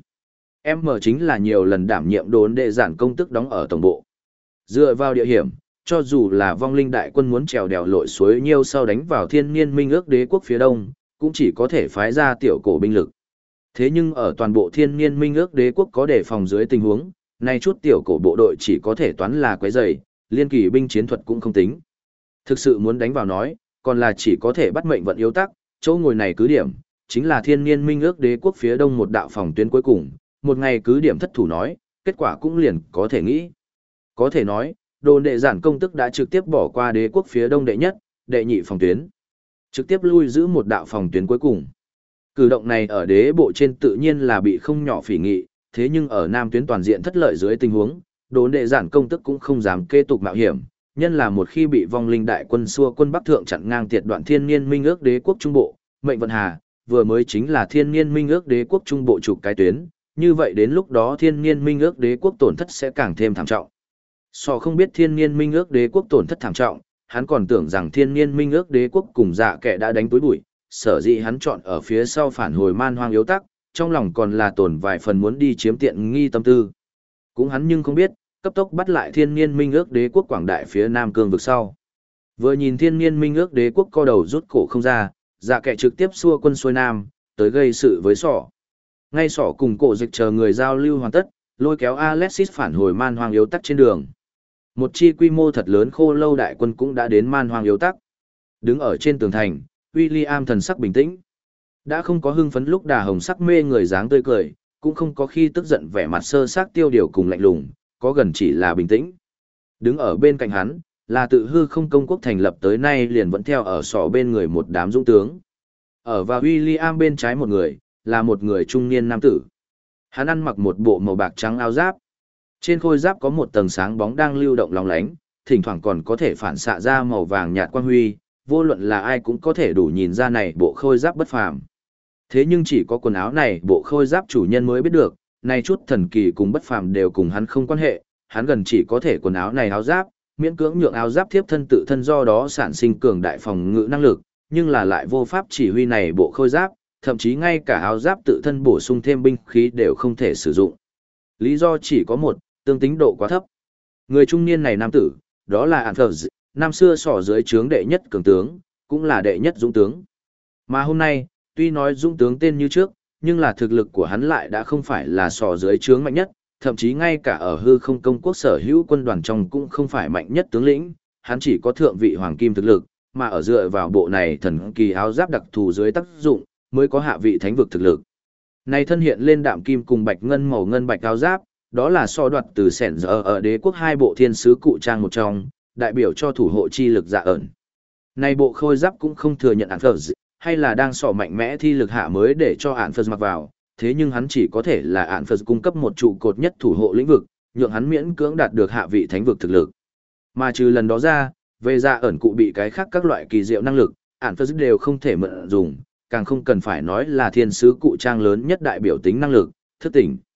M chính là nhiều lần đảm nhiệm Đồn Đệ Giản công tức đóng ở tổng bộ. Dựa vào địa hiểm, cho dù là vong linh đại quân muốn trèo đèo lội suối nhiêu sau đánh vào Thiên Nhiên Minh ước đế quốc phía đông, cũng chỉ có thể phái ra tiểu cổ binh lực. Thế nhưng ở toàn bộ Thiên Nhiên Minh ước đế quốc có đề phòng dưới tình huống, nay chút tiểu cổ bộ đội chỉ có thể toán là quấy rầy, liên kỳ binh chiến thuật cũng không tính. Thực sự muốn đánh vào nói, còn là chỉ có thể bắt mệnh vận yếu tắc, chỗ ngồi này cứ điểm, chính là Thiên Nhiên Minh ước đế quốc phía đông một đạo phòng tuyến cuối cùng, một ngày cứ điểm thất thủ nói, kết quả cũng liền có thể nghĩ. Có thể nói, Đồn Đệ Giản công tức đã trực tiếp bỏ qua đế quốc phía đông đệ nhất, đệ nhị phòng tuyến, trực tiếp lui giữ một đạo phòng tuyến cuối cùng. Cử động này ở đế bộ trên tự nhiên là bị không nhỏ phỉ nghị, thế nhưng ở nam tuyến toàn diện thất lợi dưới tình huống, Đồn Đệ Giản công tức cũng không dám kế tục mạo hiểm, nhân là một khi bị vong linh đại quân xua quân Bắc thượng chặn ngang tiệt đoạn Thiên Nhiên Minh ước đế quốc trung bộ, mệnh vận hà, vừa mới chính là Thiên Nhiên Minh ước đế quốc trung bộ trục cái tuyến, như vậy đến lúc đó Thiên Nhiên Minh ước đế quốc tổn thất sẽ càng thêm thảm trọng. So không biết Thiên Nhiên Minh ước đế quốc tổn thất thảm trọng, hắn còn tưởng rằng Thiên Nhiên Minh ước đế quốc cùng dạ kẻ đã đánh túi bụi, sở dĩ hắn chọn ở phía sau phản hồi man hoang yếu tắc, trong lòng còn là tồn vài phần muốn đi chiếm tiện nghi tâm tư. Cũng hắn nhưng không biết, cấp tốc bắt lại Thiên Nhiên Minh ước đế quốc quảng đại phía Nam cương vực sau. Vừa nhìn Thiên Nhiên Minh ước đế quốc co đầu rút cổ không ra, dạ kẻ trực tiếp xua quân xuôi Nam, tới gây sự với sỏ. Ngay sỏ cùng cổ dịch chờ người giao lưu hoàn tất, lôi kéo Alexis phản hồi man hoang yếu tắc trên đường. Một chi quy mô thật lớn khô lâu đại quân cũng đã đến man hoang yếu tắc. Đứng ở trên tường thành, William thần sắc bình tĩnh. Đã không có hưng phấn lúc đà hồng sắc mê người dáng tươi cười, cũng không có khi tức giận vẻ mặt sơ xác tiêu điều cùng lạnh lùng, có gần chỉ là bình tĩnh. Đứng ở bên cạnh hắn, là tự hư không công quốc thành lập tới nay liền vẫn theo ở sọ bên người một đám dũng tướng. Ở và William bên trái một người, là một người trung niên nam tử. Hắn ăn mặc một bộ màu bạc trắng áo giáp. Trên khôi giáp có một tầng sáng bóng đang lưu động lóng lánh, thỉnh thoảng còn có thể phản xạ ra màu vàng nhạt quang huy, vô luận là ai cũng có thể đủ nhìn ra này bộ khôi giáp bất phàm. Thế nhưng chỉ có quần áo này bộ khôi giáp chủ nhân mới biết được, này chút thần kỳ cùng bất phàm đều cùng hắn không quan hệ, hắn gần chỉ có thể quần áo này áo giáp, miễn cưỡng nhượng áo giáp thiếp thân tự thân do đó sản sinh cường đại phòng ngự năng lực, nhưng là lại vô pháp chỉ huy này bộ khôi giáp, thậm chí ngay cả áo giáp tự thân bổ sung thêm binh khí đều không thể sử dụng. Lý do chỉ có một, tương tính độ quá thấp. Người trung niên này nam tử, đó là Anphers, năm xưa sỏ dưới trướng đệ nhất cường tướng, cũng là đệ nhất dũng tướng. Mà hôm nay, tuy nói dũng tướng tên như trước, nhưng là thực lực của hắn lại đã không phải là sỏ dưới trướng mạnh nhất, thậm chí ngay cả ở hư không công quốc sở hữu quân đoàn trong cũng không phải mạnh nhất tướng lĩnh, hắn chỉ có thượng vị hoàng kim thực lực, mà ở dựa vào bộ này thần kỳ áo giáp đặc thù dưới tác dụng, mới có hạ vị thánh vực thực lực. Này thân hiện lên đạm kim cùng bạch ngân màu ngân bạch áo giáp, đó là so đoạt từ sẻn giờ ở đế quốc hai bộ thiên sứ cụ trang một trong, đại biểu cho thủ hộ chi lực dạ ẩn. Này bộ khôi giáp cũng không thừa nhận Anphers, hay là đang sỏ mạnh mẽ thi lực hạ mới để cho Anphers mặc vào, thế nhưng hắn chỉ có thể là Anphers cung cấp một trụ cột nhất thủ hộ lĩnh vực, nhượng hắn miễn cưỡng đạt được hạ vị thánh vực thực lực. Mà trừ lần đó ra, về dạ ẩn cụ bị cái khác các loại kỳ diệu năng lực, Anphers đều không thể mượn dùng, càng không cần phải nói là thiên sứ cụ trang lớn nhất đại biểu tính năng lực, thức tỉnh.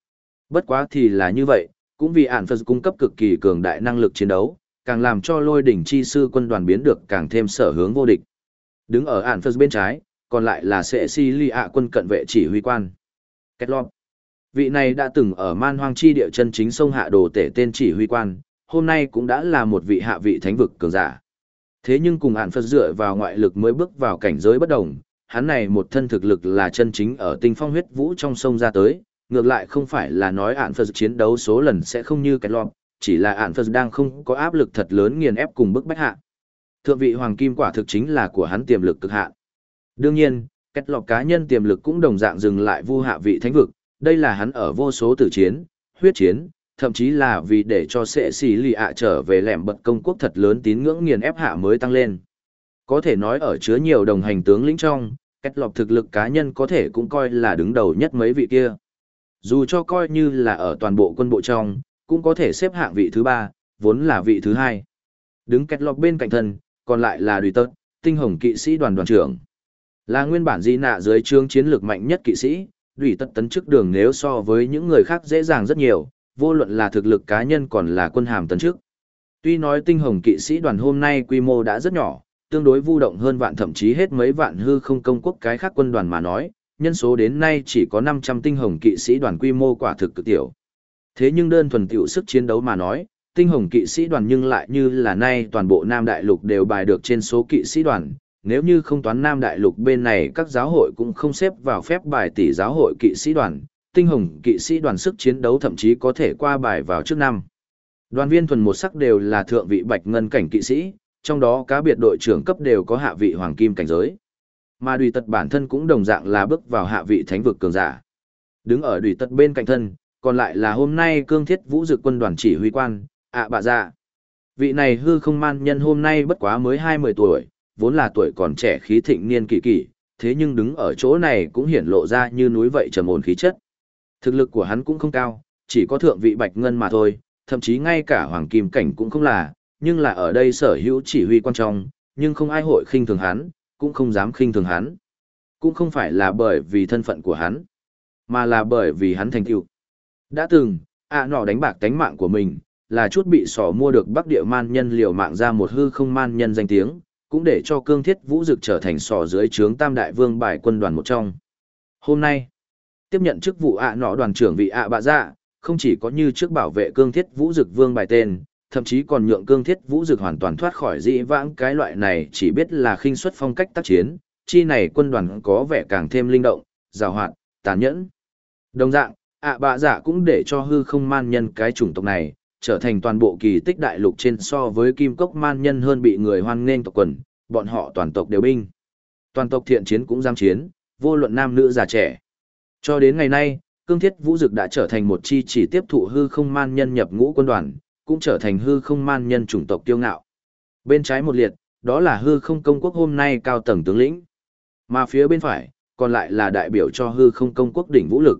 Bất quá thì là như vậy, cũng vì ản Phật cung cấp cực kỳ cường đại năng lực chiến đấu, càng làm cho lôi đỉnh chi sư quân đoàn biến được càng thêm sở hướng vô địch. Đứng ở ản Phật bên trái, còn lại là Sệ Si Ly ạ quân cận vệ chỉ huy quan. Kết lọt. Vị này đã từng ở man hoang chi địa chân chính sông hạ đồ tể tên chỉ huy quan, hôm nay cũng đã là một vị hạ vị thánh vực cường giả. Thế nhưng cùng ản Phật dựa vào ngoại lực mới bước vào cảnh giới bất đồng, hắn này một thân thực lực là chân chính ở tinh phong huyết vũ trong sông ra tới, ngược lại không phải là nói ản Phật chiến đấu số lần sẽ không như cái lọt, chỉ là ản Phật đang không có áp lực thật lớn nghiền ép cùng bức bách hạ. Thượng vị hoàng kim quả thực chính là của hắn tiềm lực cực hạn. Đương nhiên, kết lọt cá nhân tiềm lực cũng đồng dạng dừng lại vu hạ vị thánh vực, đây là hắn ở vô số tử chiến, huyết chiến, thậm chí là vì để cho Sệ Sĩ Lì ạ trở về lẻm bật công quốc thật lớn tín ngưỡng nghiền ép hạ mới tăng lên. Có thể nói ở chứa nhiều đồng hành tướng lĩnh trong, kết lọt thực lực cá nhân có thể cũng coi là đứng đầu nhất mấy vị kia. Dù cho coi như là ở toàn bộ quân bộ trong, cũng có thể xếp hạng vị thứ 3, vốn là vị thứ 2. Đứng kết lọt bên cạnh thân, còn lại là Đùi Tật, tinh hồng kỵ sĩ đoàn đoàn trưởng. Là nguyên bản di nạ dưới trướng chiến lược mạnh nhất kỵ sĩ, Đùi Tật tấn chức đường nếu so với những người khác dễ dàng rất nhiều, vô luận là thực lực cá nhân còn là quân hàm tấn chức. Tuy nói tinh hồng kỵ sĩ đoàn hôm nay quy mô đã rất nhỏ, tương đối vu động hơn vạn thậm chí hết mấy vạn hư không công quốc cái khác quân đoàn mà nói, nhân số đến nay chỉ có 500 tinh hồng kỵ sĩ đoàn quy mô quả thực cực tiểu. Thế nhưng đơn thuần tiểu sức chiến đấu mà nói, tinh hồng kỵ sĩ đoàn nhưng lại như là nay toàn bộ Nam Đại Lục đều bài được trên số kỵ sĩ đoàn, nếu như không toán Nam Đại Lục bên này các giáo hội cũng không xếp vào phép bài tỷ giáo hội kỵ sĩ đoàn, tinh hồng kỵ sĩ đoàn sức chiến đấu thậm chí có thể qua bài vào trước năm. Đoàn viên thuần một sắc đều là thượng vị bạch ngân cảnh kỵ sĩ, trong đó cá biệt đội trưởng cấp đều có hạ vị hoàng kim cảnh giới. Mà Đùi Tật bản thân cũng đồng dạng là bước vào hạ vị thánh vực cường giả. Đứng ở Đùi Tật bên cạnh thân, còn lại là hôm nay cương thiết vũ dực quân đoàn chỉ huy quan, ạ bạ dạ. Vị này hư không man nhân hôm nay bất quá mới 20 tuổi, vốn là tuổi còn trẻ khí thịnh niên kỳ kỳ, thế nhưng đứng ở chỗ này cũng hiển lộ ra như núi vậy trầm ổn khí chất. Thực lực của hắn cũng không cao, chỉ có thượng vị bạch ngân mà thôi, thậm chí ngay cả hoàng kim cảnh cũng không là, nhưng là ở đây sở hữu chỉ huy quan trọng, nhưng không ai hội khinh thường hắn, cũng không dám khinh thường hắn. Cũng không phải là bởi vì thân phận của hắn, mà là bởi vì hắn thành tựu. Đã từng, nọ đánh bạc tánh mạng của mình, là chút bị sỏ mua được Bắc Địa man nhân liều mạng ra một hư không man nhân danh tiếng, cũng để cho cương thiết vũ dực trở thành sỏ dưới trướng Tam Đại Vương bài quân đoàn một trong. Hôm nay, tiếp nhận chức vụ nọ đoàn trưởng vị bạ dạ, không chỉ có như trước bảo vệ cương thiết vũ dực vương bài tên, thậm chí còn nhượng cương thiết vũ dực hoàn toàn thoát khỏi dĩ vãng cái loại này chỉ biết là khinh suất phong cách tác chiến, chi này quân đoàn có vẻ càng thêm linh động, giàu hoạt, tàn nhẫn. Đồng dạng, bạ dạ cũng để cho hư không man nhân cái chủng tộc này, trở thành toàn bộ kỳ tích đại lục trên so với kim cốc man nhân hơn bị người hoan nghênh tộc quần, bọn họ toàn tộc đều binh. Toàn tộc thiện chiến cũng dám chiến, vô luận nam nữ già trẻ. Cho đến ngày nay, cương thiết vũ dực đã trở thành một chi chỉ tiếp thụ hư không man nhân nhập ngũ quân đoàn, cũng trở thành hư không man nhân chủng tộc kiêu ngạo. Bên trái một liệt, đó là hư không công quốc hôm nay cao tầng tướng lĩnh. Mà phía bên phải, còn lại là đại biểu cho hư không công quốc đỉnh vũ lực.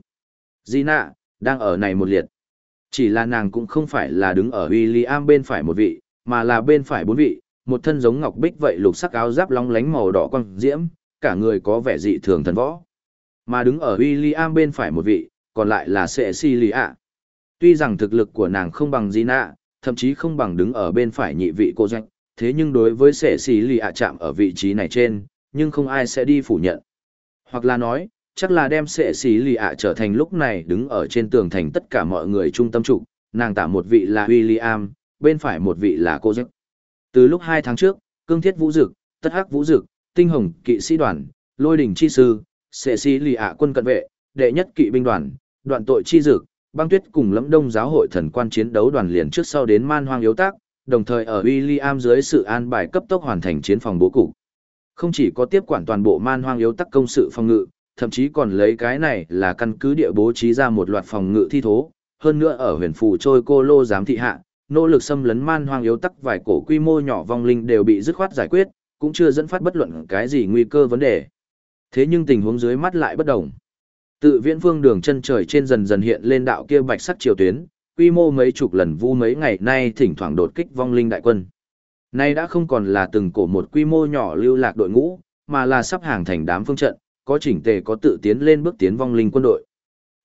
Gina, đang ở này một liệt. Chỉ là nàng cũng không phải là đứng ở William bên phải một vị, mà là bên phải 4 vị, một thân giống ngọc bích vậy lục sắc áo giáp long lánh màu đỏ quang diễm, cả người có vẻ dị thường thần võ. Mà đứng ở William bên phải một vị, còn lại là Cecilia. Tuy rằng thực lực của nàng không bằng Gina, thậm chí không bằng đứng ở bên phải nhị vị cô doanh, thế nhưng đối với Cecilia chạm ở vị trí này trên, nhưng không ai sẽ đi phủ nhận. Hoặc là nói, chắc là đem Cecilia trở thành lúc này đứng ở trên tường thành tất cả mọi người trung tâm trụ, nàng tả một vị là William, bên phải một vị là cô doanh. Từ lúc 2 tháng trước, cương thiết vũ dực, tất hắc vũ dực, tinh hồng kỵ sĩ đoàn, lôi đỉnh chi sư, Cecilia quân cận vệ, đệ nhất kỵ binh đoàn, đoạn tội chi dực, băng tuyết cùng lẫm đông giáo hội thần quan chiến đấu đoàn liền trước sau đến man hoang yếu tác, đồng thời ở William dưới sự an bài cấp tốc hoàn thành chiến phòng bố cục. Không chỉ có tiếp quản toàn bộ man hoang yếu tắc công sự phòng ngự, thậm chí còn lấy cái này là căn cứ địa bố trí ra một loạt phòng ngự thi thố, hơn nữa ở huyền phù trôi cô lô giám thị hạ, nỗ lực xâm lấn man hoang yếu tắc vài cổ quy mô nhỏ vong linh đều bị dứt khoát giải quyết, cũng chưa dẫn phát bất luận cái gì nguy cơ vấn đề. Thế nhưng tình huống dưới mắt lại bất đồng. Tự viễn phương đường chân trời trên dần dần hiện lên đạo kia bạch sắc chiều tuyến, quy mô mấy chục lần vu mấy ngày nay thỉnh thoảng đột kích vong linh đại quân. Nay đã không còn là từng cổ một quy mô nhỏ lưu lạc đội ngũ, mà là sắp hàng thành đám phương trận, có chỉnh tề có tự tiến lên bước tiến vong linh quân đội.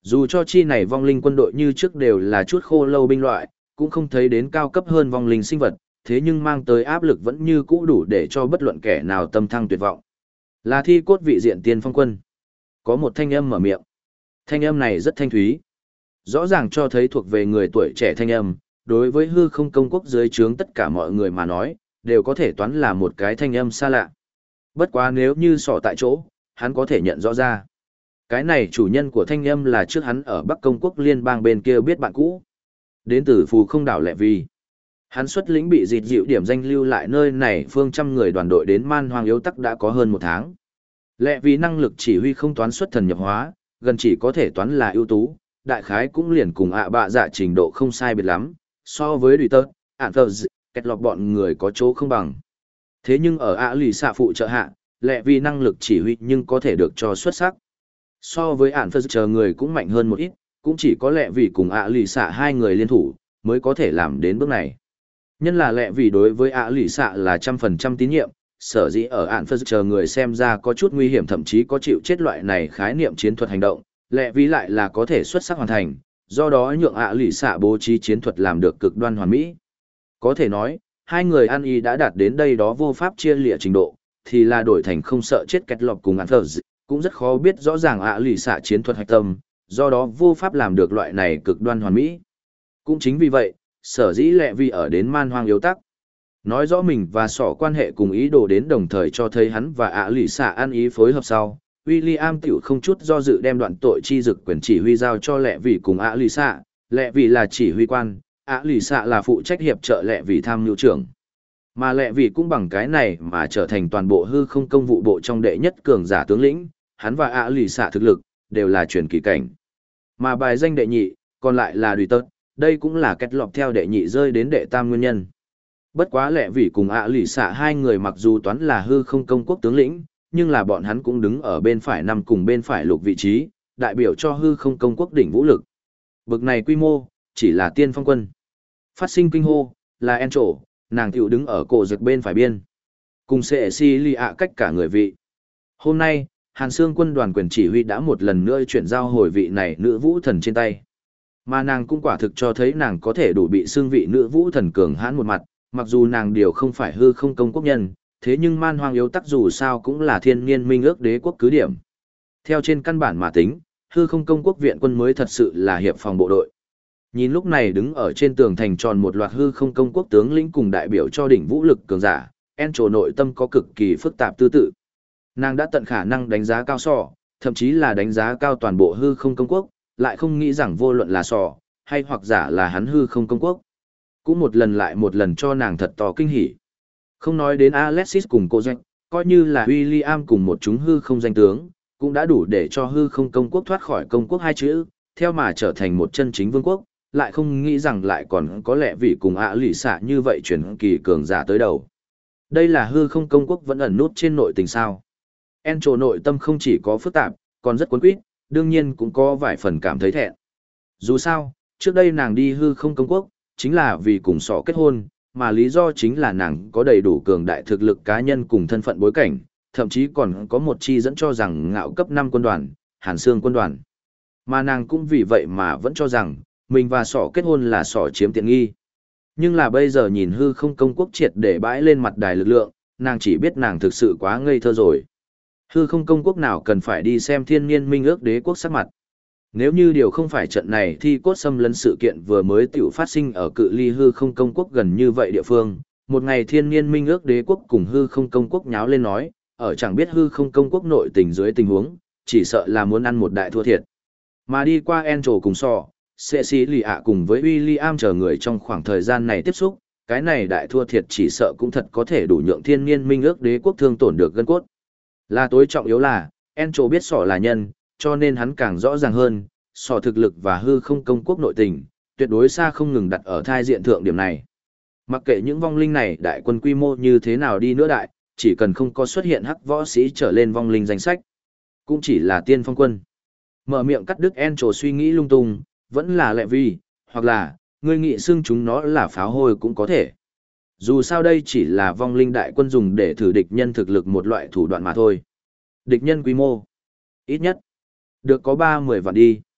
Dù cho chi này vong linh quân đội như trước đều là chút khô lâu binh loại, cũng không thấy đến cao cấp hơn vong linh sinh vật, thế nhưng mang tới áp lực vẫn như cũ đủ để cho bất luận kẻ nào tâm thăng tuyệt vọng. Là thi cốt vị diện tiên phong quân. Có một thanh âm mở miệng. Thanh âm này rất thanh thúy. Rõ ràng cho thấy thuộc về người tuổi trẻ thanh âm, đối với hư không công quốc dưới trướng tất cả mọi người mà nói, đều có thể toán là một cái thanh âm xa lạ. Bất quá nếu như sỏ tại chỗ, hắn có thể nhận rõ ra. Cái này chủ nhân của thanh âm là trước hắn ở Bắc Công quốc liên bang bên kia biết bạn cũ. Đến từ phù không đảo Lệ Vi. Hắn xuất lĩnh bị dịt dịu điểm danh lưu lại nơi này phương trăm người đoàn đội đến man hoang yếu tắc đã có hơn một tháng. Lệ vì năng lực chỉ huy không toán xuất thần nhập hóa, gần chỉ có thể toán là ưu tú, đại khái cũng liền cùng bạ dạ trình độ không sai biệt lắm, so với đùi tớt, kết lọc bọn người có chỗ không bằng. Thế nhưng ở lì xạ phụ trợ hạ, Lệ vì năng lực chỉ huy nhưng có thể được cho xuất sắc. So với chờ người cũng mạnh hơn một ít, cũng chỉ có Lệ vì cùng lì xạ hai người liên thủ, mới có thể làm đến bước này. Nhân là Lệ vì đối với lì xạ là 100% tín nhiệm, sở dĩ ở chờ người xem ra có chút nguy hiểm thậm chí có chịu chết loại này khái niệm chiến thuật hành động, Lệ vì lại là có thể xuất sắc hoàn thành, do đó nhượng lì xạ bố trí chiến thuật làm được cực đoan hoàn mỹ. Có thể nói, hai người ăn y đã đạt đến đây đó vô pháp chia lịa trình độ, thì là đổi thành không sợ chết kết lọc cùng cũng rất khó biết rõ ràng lì xạ chiến thuật hạch tâm, do đó vô pháp làm được loại này cực đoan hoàn mỹ. Cũng chính vì vậy, sở dĩ Lệ vì ở đến man hoang yếu tắc. Nói rõ mình và sỏ quan hệ cùng ý đồ đến đồng thời cho thấy hắn và lì xạ ăn ý phối hợp sau. William tiểu không chút do dự đem đoạn tội chi dực quyền chỉ huy giao cho Lệ vì cùng lì xạ. Lệ vì là chỉ huy quan, lì xạ là phụ trách hiệp trợ Lệ vì tham mưu trưởng. Mà Lệ vì cũng bằng cái này mà trở thành toàn bộ hư không công vụ bộ trong đệ nhất cường giả tướng lĩnh, hắn và lì xạ thực lực, đều là truyền kỳ cảnh. Mà bài danh đệ nhị, còn lại là đùi tớt, đây cũng là kết lọc theo đệ nhị rơi đến đệ tam nguyên nhân. Bất quá Lệ vì cùng lì xạ hai người mặc dù toán là hư không công quốc tướng lĩnh, nhưng là bọn hắn cũng đứng ở bên phải năm cùng bên phải lục vị trí, đại biểu cho hư không công quốc đỉnh vũ lực. Bực này quy mô, chỉ là tiên phong quân. Phát sinh kinh hô, là En Trổ, nàng tiểu đứng ở cổ rực bên phải biên. Cùng Cecilia cách cả người vị. Hôm nay, Hàn Sương quân đoàn quyền chỉ huy đã một lần nữa chuyển giao hồi vị này nữ vũ thần trên tay. Mà nàng cũng quả thực cho thấy nàng có thể đủ bị xương vị nữ vũ thần cường hãn một mặt, mặc dù nàng điều không phải hư không công quốc nhân, thế nhưng man hoang yếu tắc dù sao cũng là thiên niên minh ước đế quốc cứ điểm. Theo trên căn bản mà tính, hư không công quốc viện quân mới thật sự là hiệp phòng bộ đội. Nhìn lúc này đứng ở trên tường thành tròn một loạt hư không công quốc tướng lĩnh cùng đại biểu cho đỉnh vũ lực cường giả, En Trổ nội tâm có cực kỳ phức tạp tư tự. Nàng đã tận khả năng đánh giá cao sò, thậm chí là đánh giá cao toàn bộ hư không công quốc, lại không nghĩ rằng vô luận là sò, hay hoặc giả là hắn hư không công quốc. Cũng một lần lại một lần cho nàng thật to kinh hỉ. Không nói đến Alexis cùng cô doanh, coi như là William cùng một chúng hư không danh tướng, cũng đã đủ để cho hư không công quốc thoát khỏi công quốc hai chữ, theo mà trở thành một chân chính vương quốc, lại không nghĩ rằng lại còn có lẽ vì cùng lì xạ như vậy chuyển kỳ cường giả tới đầu. Đây là hư không công quốc vẫn ẩn nút trên nội tình sao. En Trổ nội tâm không chỉ có phức tạp, còn rất cuốn quýt, đương nhiên cũng có vài phần cảm thấy thẹn. Dù sao, trước đây nàng đi hư không công quốc, chính là vì cùng sọ kết hôn, mà lý do chính là nàng có đầy đủ cường đại thực lực cá nhân cùng thân phận bối cảnh, thậm chí còn có một chi dẫn cho rằng ngạo cấp 5 quân đoàn, Hàn Sương quân đoàn. Mà nàng cũng vì vậy mà vẫn cho rằng, mình và sọ kết hôn là sọ chiếm tiện nghi. Nhưng là bây giờ nhìn hư không công quốc triệt để bãi lên mặt đài lực lượng, nàng chỉ biết nàng thực sự quá ngây thơ rồi. Hư không công quốc nào cần phải đi xem thiên niên minh ước đế quốc sắc mặt. Nếu như điều không phải trận này thì cốt xâm lấn sự kiện vừa mới tiểu phát sinh ở cự ly hư không công quốc gần như vậy địa phương, một ngày thiên niên minh ước đế quốc cùng hư không công quốc nháo lên nói, ở chẳng biết hư không công quốc nội tình dưới tình huống, chỉ sợ là muốn ăn một đại thua thiệt. Mà đi qua En Trổ cùng sò, Cecilia cùng với William chờ người trong khoảng thời gian này tiếp xúc, cái này đại thua thiệt chỉ sợ cũng thật có thể đủ nhượng thiên niên minh ước đế quốc thương tổn được gân cốt. Là tối trọng yếu là, En Trổ biết sò là nhân, cho nên hắn càng rõ ràng hơn, sò thực lực và hư không công quốc nội tình, tuyệt đối xa không ngừng đặt ở thai diện thượng điểm này. Mặc kệ những vong linh này đại quân quy mô như thế nào đi nữa đại, chỉ cần không có xuất hiện hắc võ sĩ trở lên vong linh danh sách, cũng chỉ là tiên phong quân. Mở miệng cắt đứt En Trổ suy nghĩ lung tung, vẫn là Lệ Vi, hoặc là, ngươi nghĩ xưng chúng nó là pháo hôi cũng có thể. Dù sao đây chỉ là vong linh đại quân dùng để thử địch nhân thực lực một loại thủ đoạn mà thôi. Địch nhân quy mô, ít nhất, được có 30 vạn đi.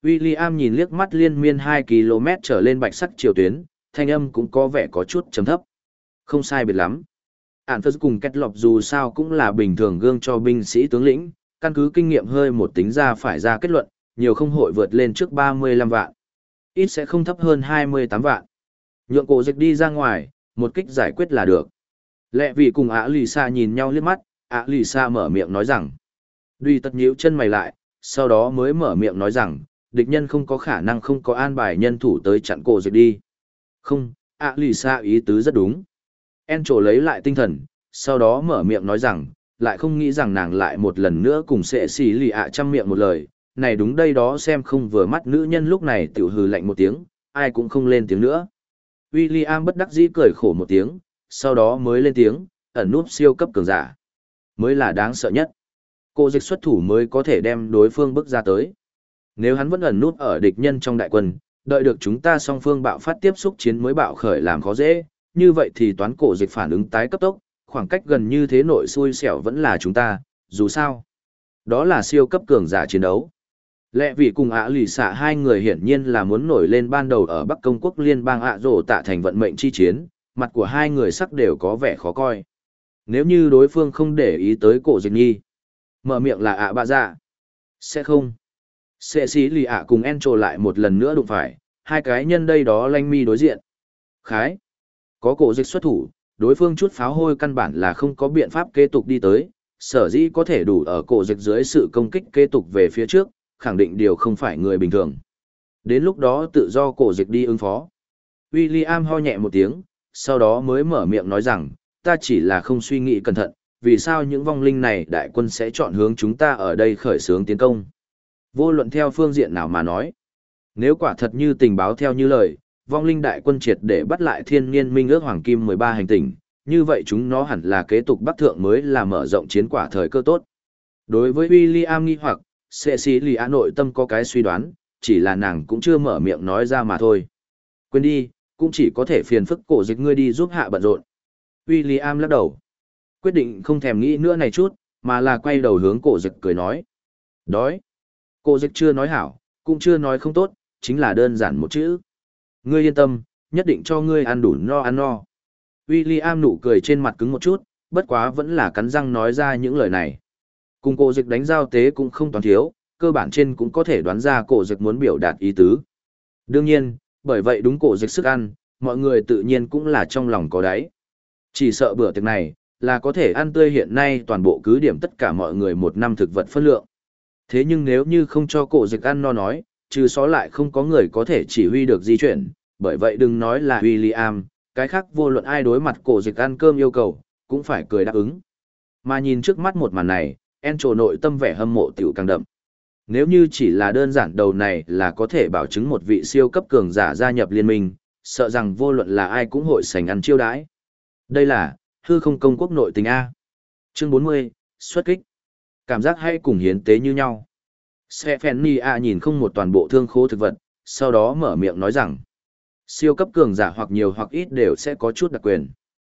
William nhìn liếc mắt liên miên 2 km trở lên bạch sắc chiều tuyến, thanh âm cũng có vẻ có chút trầm thấp. Không sai biệt lắm. Ản Phật cùng Kết Lộc dù sao cũng là bình thường gương cho binh sĩ tướng lĩnh, căn cứ kinh nghiệm hơi một tính ra phải ra kết luận, nhiều không hội vượt lên trước 35 vạn. Ít sẽ không thấp hơn 28 vạn. Nhượng cổ dịch đi ra ngoài, một kích giải quyết là được. Lẹ vì cùng Lì Sa nhìn nhau liếc mắt, Lì Sa mở miệng nói rằng. Duy tật nhíu chân mày lại, sau đó mới mở miệng nói rằng, địch nhân không có khả năng không có an bài nhân thủ tới chặn cổ dịch đi. Không, Lì Sa ý tứ rất đúng. En trổ lấy lại tinh thần, sau đó mở miệng nói rằng, lại không nghĩ rằng nàng lại một lần nữa cùng sẽ xì lì chăm miệng một lời, này đúng đây đó xem không vừa mắt nữ nhân lúc này tiểu hừ lạnh một tiếng, ai cũng không lên tiếng nữa. William bất đắc dĩ cười khổ một tiếng, sau đó mới lên tiếng, ẩn núp siêu cấp cường giả. Mới là đáng sợ nhất. Cô dịch xuất thủ mới có thể đem đối phương bước ra tới. Nếu hắn vẫn ẩn núp ở địch nhân trong đại quân, đợi được chúng ta song phương bạo phát tiếp xúc chiến mới bạo khởi làm khó dễ, như vậy thì toán cổ dịch phản ứng tái cấp tốc, khoảng cách gần như thế nội xui xẻo vẫn là chúng ta, dù sao. Đó là siêu cấp cường giả chiến đấu. Lẽ vì cùng Lì Xạ hai người hiển nhiên là muốn nổi lên ban đầu ở Bắc Công quốc liên bang Rổ Tạ thành vận mệnh chi chiến, mặt của hai người sắc đều có vẻ khó coi. Nếu như đối phương không để ý tới cổ dịch nhi, mở miệng là bạ dạ. Sẽ không. Sẽ xí lì cùng Encho lại một lần nữa đụng phải, hai cái nhân đây đó lanh mi đối diện. Khái. Có cổ dịch xuất thủ, đối phương chút pháo hôi căn bản là không có biện pháp kế tục đi tới, sở dĩ có thể đủ ở cổ dịch dưới sự công kích kế tục về phía trước, khẳng định điều không phải người bình thường. Đến lúc đó tự do cổ dịch đi ứng phó. William ho nhẹ một tiếng, sau đó mới mở miệng nói rằng, ta chỉ là không suy nghĩ cẩn thận, vì sao những vong linh này đại quân sẽ chọn hướng chúng ta ở đây khởi xướng tiến công. Vô luận theo phương diện nào mà nói. Nếu quả thật như tình báo theo như lời, vong linh đại quân triệt để bắt lại thiên niên minh ước hoàng kim 13 hành tinh, như vậy chúng nó hẳn là kế tục bắc thượng mới là mở rộng chiến quả thời cơ tốt. Đối với William nghi hoặc, Cecilia nội tâm có cái suy đoán, chỉ là nàng cũng chưa mở miệng nói ra mà thôi. Quên đi, cũng chỉ có thể phiền phức cổ dịch ngươi đi giúp hạ bận rộn. William lắc đầu. Quyết định không thèm nghĩ nữa này chút, mà là quay đầu hướng cổ dịch cười nói. Đói. Cổ dịch chưa nói hảo, cũng chưa nói không tốt, chính là đơn giản một chữ. Ngươi yên tâm, nhất định cho ngươi ăn đủ no ăn no. William nụ cười trên mặt cứng một chút, bất quá vẫn là cắn răng nói ra những lời này. Cùng cổ dịch đánh giao tế cũng không toàn thiếu, cơ bản trên cũng có thể đoán ra cổ dịch muốn biểu đạt ý tứ. Đương nhiên, bởi vậy đúng cổ dịch sức ăn, mọi người tự nhiên cũng là trong lòng có đáy. Chỉ sợ bữa tiệc này, là có thể ăn tươi hiện nay toàn bộ cứ điểm tất cả mọi người một năm thực vật phân lượng. Thế nhưng nếu như không cho cổ dịch ăn no nói, trừ xó lại không có người có thể chỉ huy được di chuyển, bởi vậy đừng nói là William, cái khác vô luận ai đối mặt cổ dịch ăn cơm yêu cầu, cũng phải cười đáp ứng. Mà nhìn trước mắt một màn này, Encho nội tâm vẻ hâm mộ tiểu càng đậm. Nếu như chỉ là đơn giản đầu này là có thể bảo chứng một vị siêu cấp cường giả gia nhập liên minh, sợ rằng vô luận là ai cũng hội sành ăn chiêu đãi. Đây là hư không công quốc nội tình A. Chương 40, xuất kích. Cảm giác hay cùng hiến tế như nhau. Stephanie nhìn không một toàn bộ thương khố thực vật, sau đó mở miệng nói rằng, siêu cấp cường giả hoặc nhiều hoặc ít đều sẽ có chút đặc quyền.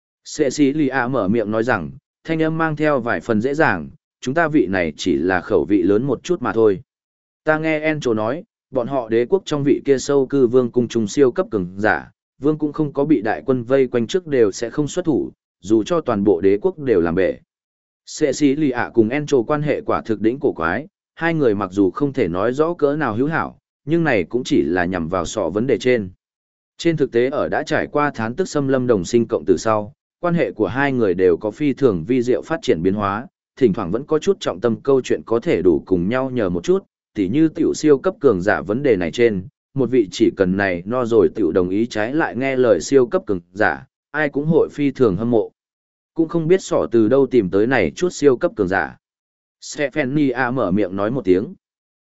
Cecilia mở miệng nói rằng, thanh âm mang theo vài phần dễ dàng, chúng ta vị này chỉ là khẩu vị lớn một chút mà thôi. Ta nghe Encho nói, bọn họ đế quốc trong vị kia sâu cư vương cung trùng siêu cấp cường giả, vương cũng không có bị đại quân vây quanh trước đều sẽ không xuất thủ, dù cho toàn bộ đế quốc đều làm bể. Cecilia cùng Encho quan hệ quả thực đỉnh cổ quái, hai người mặc dù không thể nói rõ cỡ nào hữu hảo, nhưng này cũng chỉ là nhằm vào sọ vấn đề trên. Trên thực tế ở đã trải qua thán tức xâm lâm đồng sinh cộng từ sau, quan hệ của hai người đều có phi thường vi diệu phát triển biến hóa, thỉnh thoảng vẫn có chút trọng tâm câu chuyện có thể đủ cùng nhau nhờ một chút, tỉ như tiểu siêu cấp cường giả vấn đề này trên, một vị chỉ cần này no rồi tiểu đồng ý trái lại nghe lời siêu cấp cường giả, ai cũng hội phi thường hâm mộ. Cũng không biết sỏ từ đâu tìm tới này chút siêu cấp cường giả. Stephanie mở miệng nói một tiếng.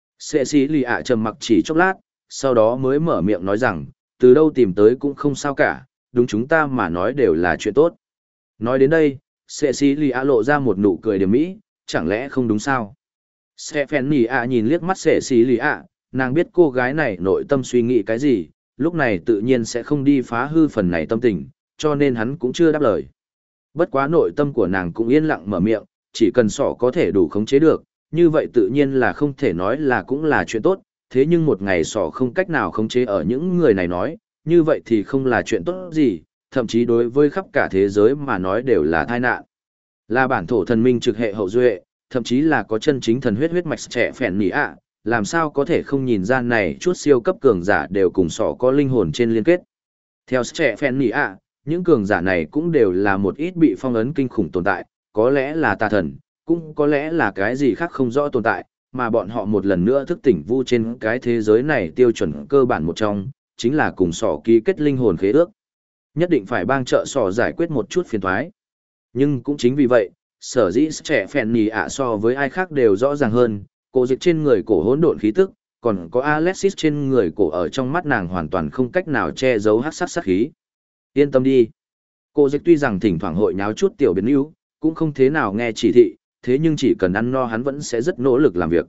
Cecilia trầm mặc chỉ chốc lát, sau đó mới mở miệng nói rằng, từ đâu tìm tới cũng không sao cả, đúng chúng ta mà nói đều là chuyện tốt. Nói đến đây, Cecilia lộ ra một nụ cười điểm mỹ, chẳng lẽ không đúng sao? Stephanie nhìn liếc mắt Cecilia, nàng biết cô gái này nội tâm suy nghĩ cái gì, lúc này tự nhiên sẽ không đi phá hư phần này tâm tình, cho nên hắn cũng chưa đáp lời. Bất quá nội tâm của nàng cũng yên lặng mở miệng, chỉ cần sỏ có thể đủ khống chế được, như vậy tự nhiên là không thể nói là cũng là chuyện tốt, thế nhưng một ngày sỏ không cách nào khống chế ở những người này nói, như vậy thì không là chuyện tốt gì, thậm chí đối với khắp cả thế giới mà nói đều là tai nạn. Là bản thổ thần minh trực hệ hậu duệ, thậm chí là có chân chính thần huyết mạch trẻ phèn nỉ ạ, làm sao có thể không nhìn ra này chút siêu cấp cường giả đều cùng sỏ có linh hồn trên liên kết. Theo trẻ phèn nỉ ạ, những cường giả này cũng đều là một ít bị phong ấn kinh khủng tồn tại, có lẽ là tà thần, cũng có lẽ là cái gì khác không rõ tồn tại, mà bọn họ một lần nữa thức tỉnh vu trên cái thế giới này tiêu chuẩn cơ bản một trong, chính là cùng sỏ ký kết linh hồn khế ước. Nhất định phải bang trợ sỏ giải quyết một chút phiền toái. Nhưng cũng chính vì vậy, sở dĩ trẻ phèn nì ạ so với ai khác đều rõ ràng hơn, cổ dịch trên người cổ hỗn độn khí tức, còn có Alexis trên người cổ ở trong mắt nàng hoàn toàn không cách nào che giấu hắc sát sát khí. Yên tâm đi. Cổ dịch tuy rằng thỉnh thoảng hội nháo chút tiểu biến yếu, cũng không thế nào nghe chỉ thị, thế nhưng chỉ cần ăn no hắn vẫn sẽ rất nỗ lực làm việc.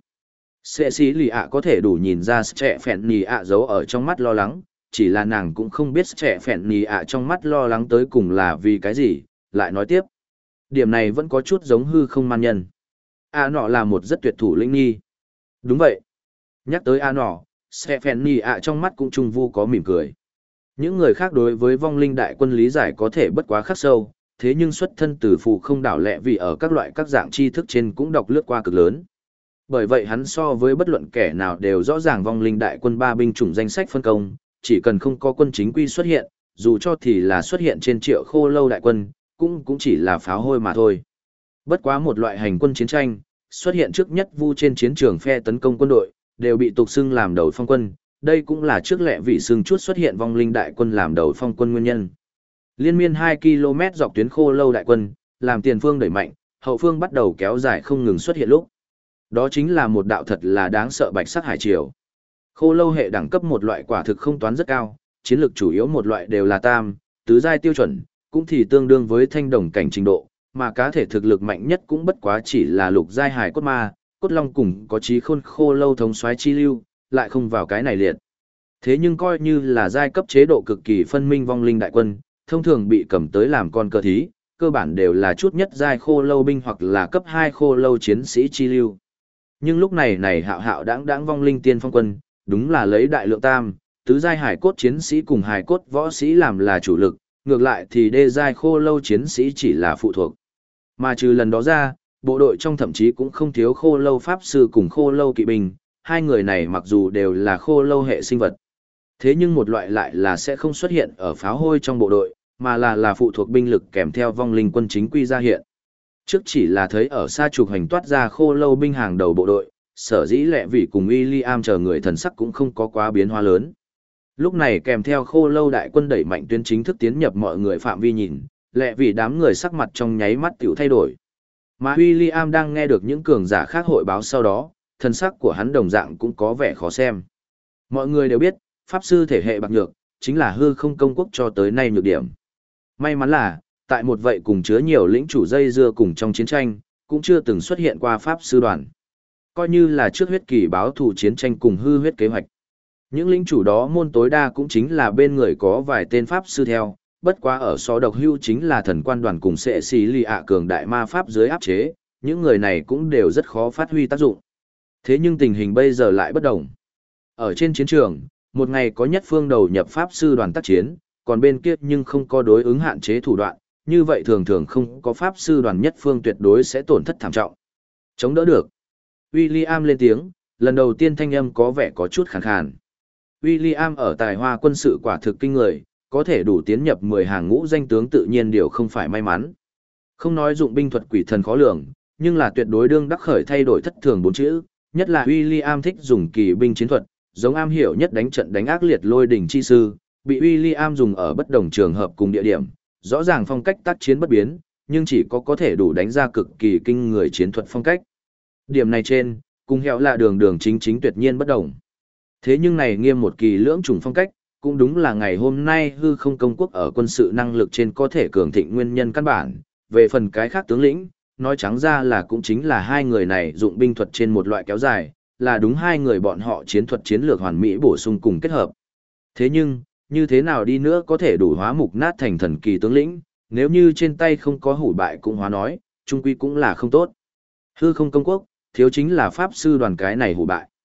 Sệ sĩ lì ạ có thể đủ nhìn ra trẻ phèn nì ạ giấu ở trong mắt lo lắng, chỉ là nàng cũng không biết trẻ phèn nì ạ trong mắt lo lắng tới cùng là vì cái gì, lại nói tiếp. Điểm này vẫn có chút giống hư không man nhân. A nọ là một rất tuyệt thủ lĩnh nhi. Đúng vậy. Nhắc tới A nọ, trẻ phèn nì ạ trong mắt cũng trung vu có mỉm cười. Những người khác đối với vong linh đại quân lý giải có thể bất quá khắc sâu, thế nhưng xuất thân từ phù không đảo lẹ vì ở các loại các dạng tri thức trên cũng đọc lướt qua cực lớn. Bởi vậy hắn so với bất luận kẻ nào đều rõ ràng vong linh đại quân ba binh chủng danh sách phân công, chỉ cần không có quân chính quy xuất hiện, dù cho thì là xuất hiện trên triệu khô lâu đại quân, cũng chỉ là pháo hôi mà thôi. Bất quá một loại hành quân chiến tranh, xuất hiện trước nhất vu trên chiến trường phe tấn công quân đội, đều bị tục xưng làm đầu phong quân, đây cũng là trước lẹ vị xưng chút xuất hiện vong linh đại quân làm đầu phong quân nguyên nhân. Liên miên 2 km dọc tuyến khô lâu đại quân, làm tiền phương đẩy mạnh, hậu phương bắt đầu kéo dài không ngừng xuất hiện lúc. Đó chính là một đạo thật là đáng sợ bạch sắc hải triều. Khô lâu hệ đẳng cấp một loại quả thực không toán rất cao, chiến lược chủ yếu một loại đều là tam, tứ giai tiêu chuẩn, cũng thì tương đương với thanh đồng cảnh trình độ, mà cá thể thực lực mạnh nhất cũng bất quá chỉ là lục giai hải cốt ma, cốt long cùng có trí khôn khô lâu thống soái chi lưu, lại không vào cái này liệt. Thế nhưng coi như là giai cấp chế độ cực kỳ phân minh vong linh đại quân, thông thường bị cầm tới làm con cờ thí, cơ bản đều là chút nhất giai khô lâu binh hoặc là cấp 2 khô lâu chiến sĩ chi lưu. Nhưng lúc này hạo hạo đáng vong linh tiên phong quân, đúng là lấy đại lượng tam, tứ giai hải cốt chiến sĩ cùng hải cốt võ sĩ làm là chủ lực, ngược lại thì đê giai khô lâu chiến sĩ chỉ là phụ thuộc. Mà trừ lần đó ra, bộ đội trong thậm chí cũng không thiếu khô lâu pháp sư cùng khô lâu kỵ binh, hai người này mặc dù đều là khô lâu hệ sinh vật. Thế nhưng một loại lại là sẽ không xuất hiện ở pháo hôi trong bộ đội, mà là phụ thuộc binh lực kèm theo vong linh quân chính quy ra hiện. Trước chỉ là thấy ở xa trục hành toát ra khô lâu binh hàng đầu bộ đội, sở dĩ lẹ vì cùng William chờ người thần sắc cũng không có quá biến hóa lớn. Lúc này kèm theo khô lâu đại quân đẩy mạnh tuyến chính thức tiến nhập mọi người phạm vi nhìn, lẹ vì đám người sắc mặt trong nháy mắt tiểu thay đổi. Mà William đang nghe được những cường giả khác hội báo sau đó, thần sắc của hắn đồng dạng cũng có vẻ khó xem. Mọi người đều biết, pháp sư thể hệ bạc nhược, chính là hư không công quốc cho tới nay nhược điểm. May mắn là, tại một vậy cùng chứa nhiều lĩnh chủ dây dưa cùng trong chiến tranh, cũng chưa từng xuất hiện qua pháp sư đoàn. Coi như là trước huyết kỳ báo thù chiến tranh cùng hư huyết kế hoạch. Những lĩnh chủ đó môn tối đa cũng chính là bên người có vài tên pháp sư theo, bất quá ở so độc hưu chính là thần quan đoàn cùng sệ xì lì ạ cường đại ma pháp dưới áp chế, những người này cũng đều rất khó phát huy tác dụng. Thế nhưng tình hình bây giờ lại bất đồng. Ở trên chiến trường, một ngày có nhất phương đầu nhập pháp sư đoàn tác chiến, còn bên kia nhưng không có đối ứng hạn chế thủ đoạn, như vậy thường thường không có pháp sư đoàn nhất phương tuyệt đối sẽ tổn thất thảm trọng. Chống đỡ được. William lên tiếng, lần đầu tiên thanh âm có vẻ có chút khàn khàn. William ở tài hoa quân sự quả thực kinh người, có thể đủ tiến nhập 10 hàng ngũ danh tướng tự nhiên điều không phải may mắn. Không nói dụng binh thuật quỷ thần khó lường, nhưng là tuyệt đối đương đắc khởi thay đổi thất thường 4 chữ, nhất là William thích dùng kỳ binh chiến thuật, giống am hiểu nhất đánh trận đánh ác liệt lôi đỉnh chi sư, bị William dùng ở bất đồng trường hợp cùng địa điểm, rõ ràng phong cách tác chiến bất biến, nhưng chỉ có thể đủ đánh ra cực kỳ kinh người chiến thuật phong cách. Điểm này trên, cùng hẹo là đường chính tuyệt nhiên bất đồng. Thế nhưng này nghiêm một kỳ lưỡng chủng phong cách, cũng đúng là ngày hôm nay hư không công quốc ở quân sự năng lực trên có thể cường thịnh nguyên nhân căn bản, về phần cái khác tướng lĩnh, nói trắng ra là cũng chính là hai người này dụng binh thuật trên một loại kéo dài, là đúng hai người bọn họ chiến thuật chiến lược hoàn mỹ bổ sung cùng kết hợp. Thế nhưng, như thế nào đi nữa có thể đủ hóa mục nát thành thần kỳ tướng lĩnh, nếu như trên tay không có hủ bại cũng hóa nói, chung quy cũng là không tốt. Hư không công quốc, thiếu chính là pháp sư đoàn cái này hủ bại.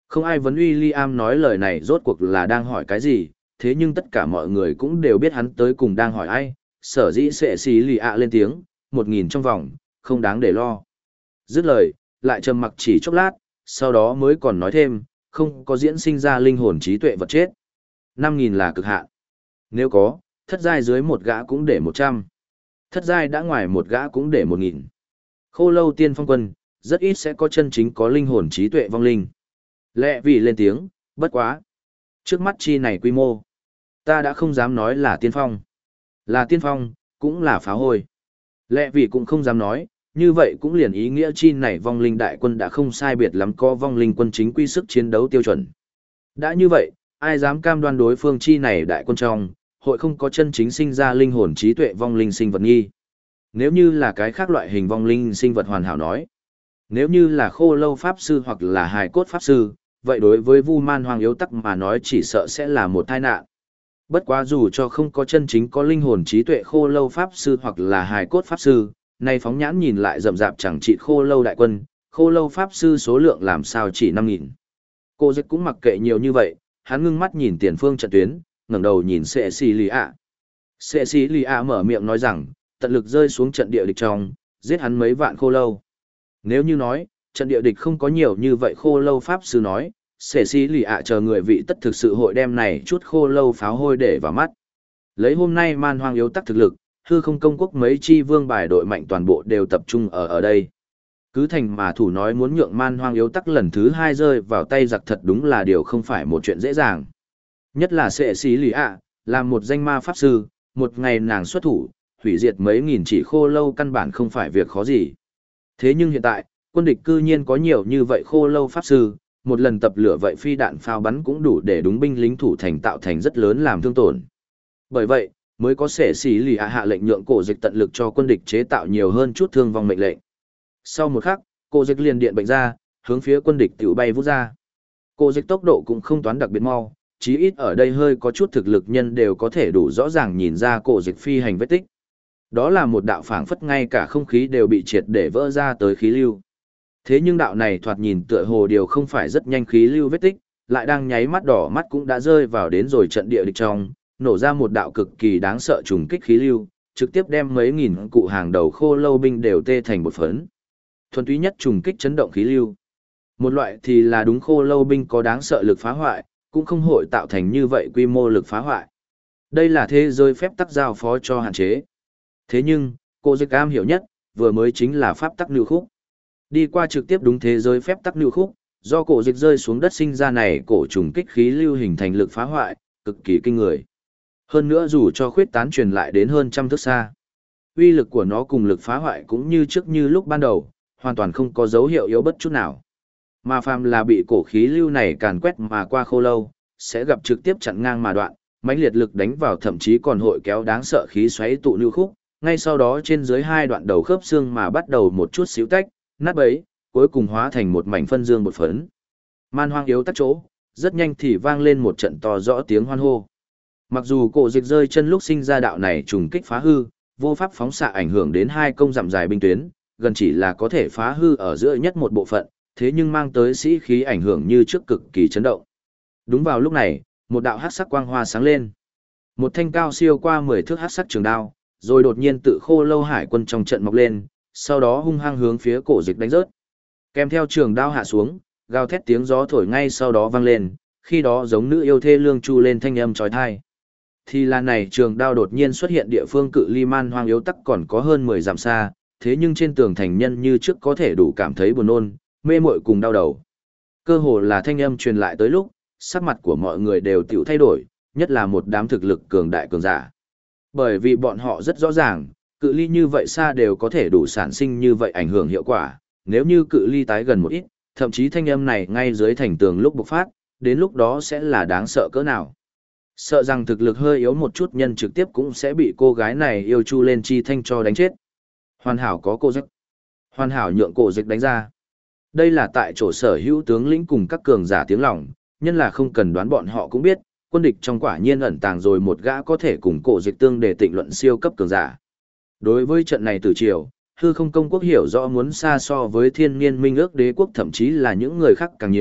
Không ai vấn William nói lời này rốt cuộc là đang hỏi cái gì, thế nhưng tất cả mọi người cũng đều biết hắn tới cùng đang hỏi ai, sở dĩ sẽ xì lì ạ lên tiếng, 1.000 trong vòng, không đáng để lo. Dứt lời, lại trầm mặc chỉ chốc lát, sau đó mới còn nói thêm, không có diễn sinh ra linh hồn trí tuệ vật chết. 5.000 là cực hạn. Nếu có, thất giai dưới một gã cũng để 100. Thất giai đã ngoài một gã cũng để 1.000. Khô lâu tiên phong quân, rất ít sẽ có chân chính có linh hồn trí tuệ vong linh. Lẹ vì lên tiếng, bất quá. Trước mắt chi này quy mô, ta đã không dám nói là tiên phong. Là tiên phong, cũng là phá hôi. Lẹ vì cũng không dám nói, như vậy cũng liền ý nghĩa chi này vong linh đại quân đã không sai biệt lắm có vong linh quân chính quy sức chiến đấu tiêu chuẩn. Đã như vậy, ai dám cam đoan đối phương chi này đại quân trong, hội không có chân chính sinh ra linh hồn trí tuệ vong linh sinh vật nghi. Nếu như là cái khác loại hình vong linh sinh vật hoàn hảo nói. Nếu như là khô lâu pháp sư hoặc là hài cốt pháp sư, vậy đối với Vu Man Hoang yếu tắc mà nói chỉ sợ sẽ là một tai nạn. Bất quá dù cho không có chân chính có linh hồn trí tuệ khô lâu pháp sư hoặc là hài cốt pháp sư, nay phóng nhãn nhìn lại rậm rạp chẳng trị khô lâu đại quân, khô lâu pháp sư số lượng làm sao chỉ 5.000. Cô dịch cũng mặc kệ nhiều như vậy, hắn ngưng mắt nhìn tiền phương trận tuyến, ngẩng đầu nhìn Sệ Xì Lì ạ. Sệ Xì Lì ạ mở miệng nói rằng, tận lực rơi xuống trận địa địch trong, giết hắn mấy vạn khô lâu. Nếu như nói, trận địa địch không có nhiều như vậy khô lâu pháp sư nói, Sệ Xì Lì ạ chờ người vị tất thực sự hội đem này chút khô lâu pháo hôi để vào mắt. Lấy hôm nay Man Hoang yếu tắc thực lực, hư không công quốc mấy chi vương bài đội mạnh toàn bộ đều tập trung ở đây. Cứ thành mà thủ nói muốn nhượng Man Hoang yếu tắc lần thứ 2 rơi vào tay giặc thật đúng là điều không phải một chuyện dễ dàng. Nhất là Sệ Xí Lì ạ, làm một danh ma pháp sư, một ngày nàng xuất thủ, hủy diệt mấy nghìn chỉ khô lâu căn bản không phải việc khó gì. Thế nhưng hiện tại, quân địch cư nhiên có nhiều như vậy khô lâu pháp sư, một lần tập lửa vậy phi đạn pháo bắn cũng đủ để đúng binh lính thủ thành tạo thành rất lớn làm thương tổn. Bởi vậy, mới có Sệ Xí Lì ạ hạ lệnh nhượng cổ dịch tận lực cho quân địch chế tạo nhiều hơn chút thương vong mệnh lệnh. Sau một khắc, cổ dịch liền điện bệnh ra, hướng phía quân địch tiểu bay vút ra. Cổ dịch tốc độ cũng không toán đặc biệt mau, chí ít ở đây hơi có chút thực lực nhân đều có thể đủ rõ ràng nhìn ra cổ dịch phi hành vết tích. Đó là một đạo phảng phất ngay cả không khí đều bị triệt để vỡ ra tới khí lưu. Thế nhưng đạo này thoạt nhìn tựa hồ điều không phải rất nhanh khí lưu vết tích, lại đang nháy mắt đỏ mắt cũng đã rơi vào đến rồi trận địa địch trong, nổ ra một đạo cực kỳ đáng sợ trùng kích khí lưu, trực tiếp đem mấy nghìn cụ hàng đầu khô lâu binh đều tê thành một phấn. Thuần túy nhất trùng kích chấn động khí lưu. Một loại thì là đúng khô lâu binh có đáng sợ lực phá hoại, cũng không hội tạo thành như vậy quy mô lực phá hoại. Đây là thế giới phép tắc giao phó cho hạn chế. Thế nhưng, cô dịch am hiểu nhất, vừa mới chính là pháp tắc lưu khúc. Đi qua trực tiếp đúng thế giới phép tắc lưu khúc, do cổ dịch rơi xuống đất sinh ra này cổ trùng kích khí lưu hình thành lực phá hoại, cực kỳ kinh người. Hơn nữa dù cho khuyết tán truyền lại đến hơn trăm thước xa, uy lực của nó cùng lực phá hoại cũng như trước như lúc ban đầu, hoàn toàn không có dấu hiệu yếu bất chút nào. Mà phàm là bị cổ khí lưu này càn quét mà qua khô lâu, sẽ gặp trực tiếp chặn ngang mà đoạn, mãnh liệt lực đánh vào thậm chí còn hội kéo đáng sợ khí xoáy tụ lưu khúc, ngay sau đó trên dưới hai đoạn đầu khớp xương mà bắt đầu một chút xíu tách, nát bấy, cuối cùng hóa thành một mảnh phân dương bột phấn. Man Hoang yếu tắc chỗ, rất nhanh thì vang lên một trận to rõ tiếng hoan hô. Mặc dù cổ dịch rơi chân lúc sinh ra đạo này trùng kích phá hư, vô pháp phóng xạ ảnh hưởng đến 2 công dặm dài binh tuyến, gần chỉ là có thể phá hư ở giữa nhất một bộ phận, thế nhưng mang tới sĩ khí ảnh hưởng như trước cực kỳ chấn động. Đúng vào lúc này, một đạo hắc sắc quang hoa sáng lên. Một thanh cao siêu qua 10 thước hắc sắc trường đao, rồi đột nhiên tự khô lâu hải quân trong trận mọc lên, sau đó hung hăng hướng phía cổ dịch đánh rớt. Kèm theo trường đao hạ xuống, gào thét tiếng gió thổi ngay sau đó vang lên, khi đó giống nữ yêu thê lương chu lên thanh âm chói tai. Thì là này trường đao đột nhiên xuất hiện địa phương cự ly Man Hoang yếu tắc còn có hơn 10 dặm xa, thế nhưng trên tường thành nhân như trước có thể đủ cảm thấy buồn nôn, mê muội cùng đau đầu. Cơ hồ là thanh âm truyền lại tới lúc, sắc mặt của mọi người đều tiểu thay đổi, nhất là một đám thực lực cường đại cường giả. Bởi vì bọn họ rất rõ ràng, cự ly như vậy xa đều có thể đủ sản sinh như vậy ảnh hưởng hiệu quả, nếu như cự ly tái gần một ít, thậm chí thanh âm này ngay dưới thành tường lúc bộc phát, đến lúc đó sẽ là đáng sợ cỡ nào. Sợ rằng thực lực hơi yếu một chút nhân trực tiếp cũng sẽ bị cô gái này yêu chu lên chi thanh cho đánh chết. Hoàn hảo có cô dịch. Hoàn hảo nhượng cổ dịch đánh ra. Đây là tại chỗ sở hữu tướng lĩnh cùng các cường giả tiếng lòng, nhân là không cần đoán bọn họ cũng biết, quân địch trong quả nhiên ẩn tàng rồi một gã có thể cùng cổ dịch tương để tịnh luận siêu cấp cường giả. Đối với trận này từ chiều, hư không công quốc hiểu rõ muốn xa so với thiên niên minh ước đế quốc thậm chí là những người khác càng nhiều,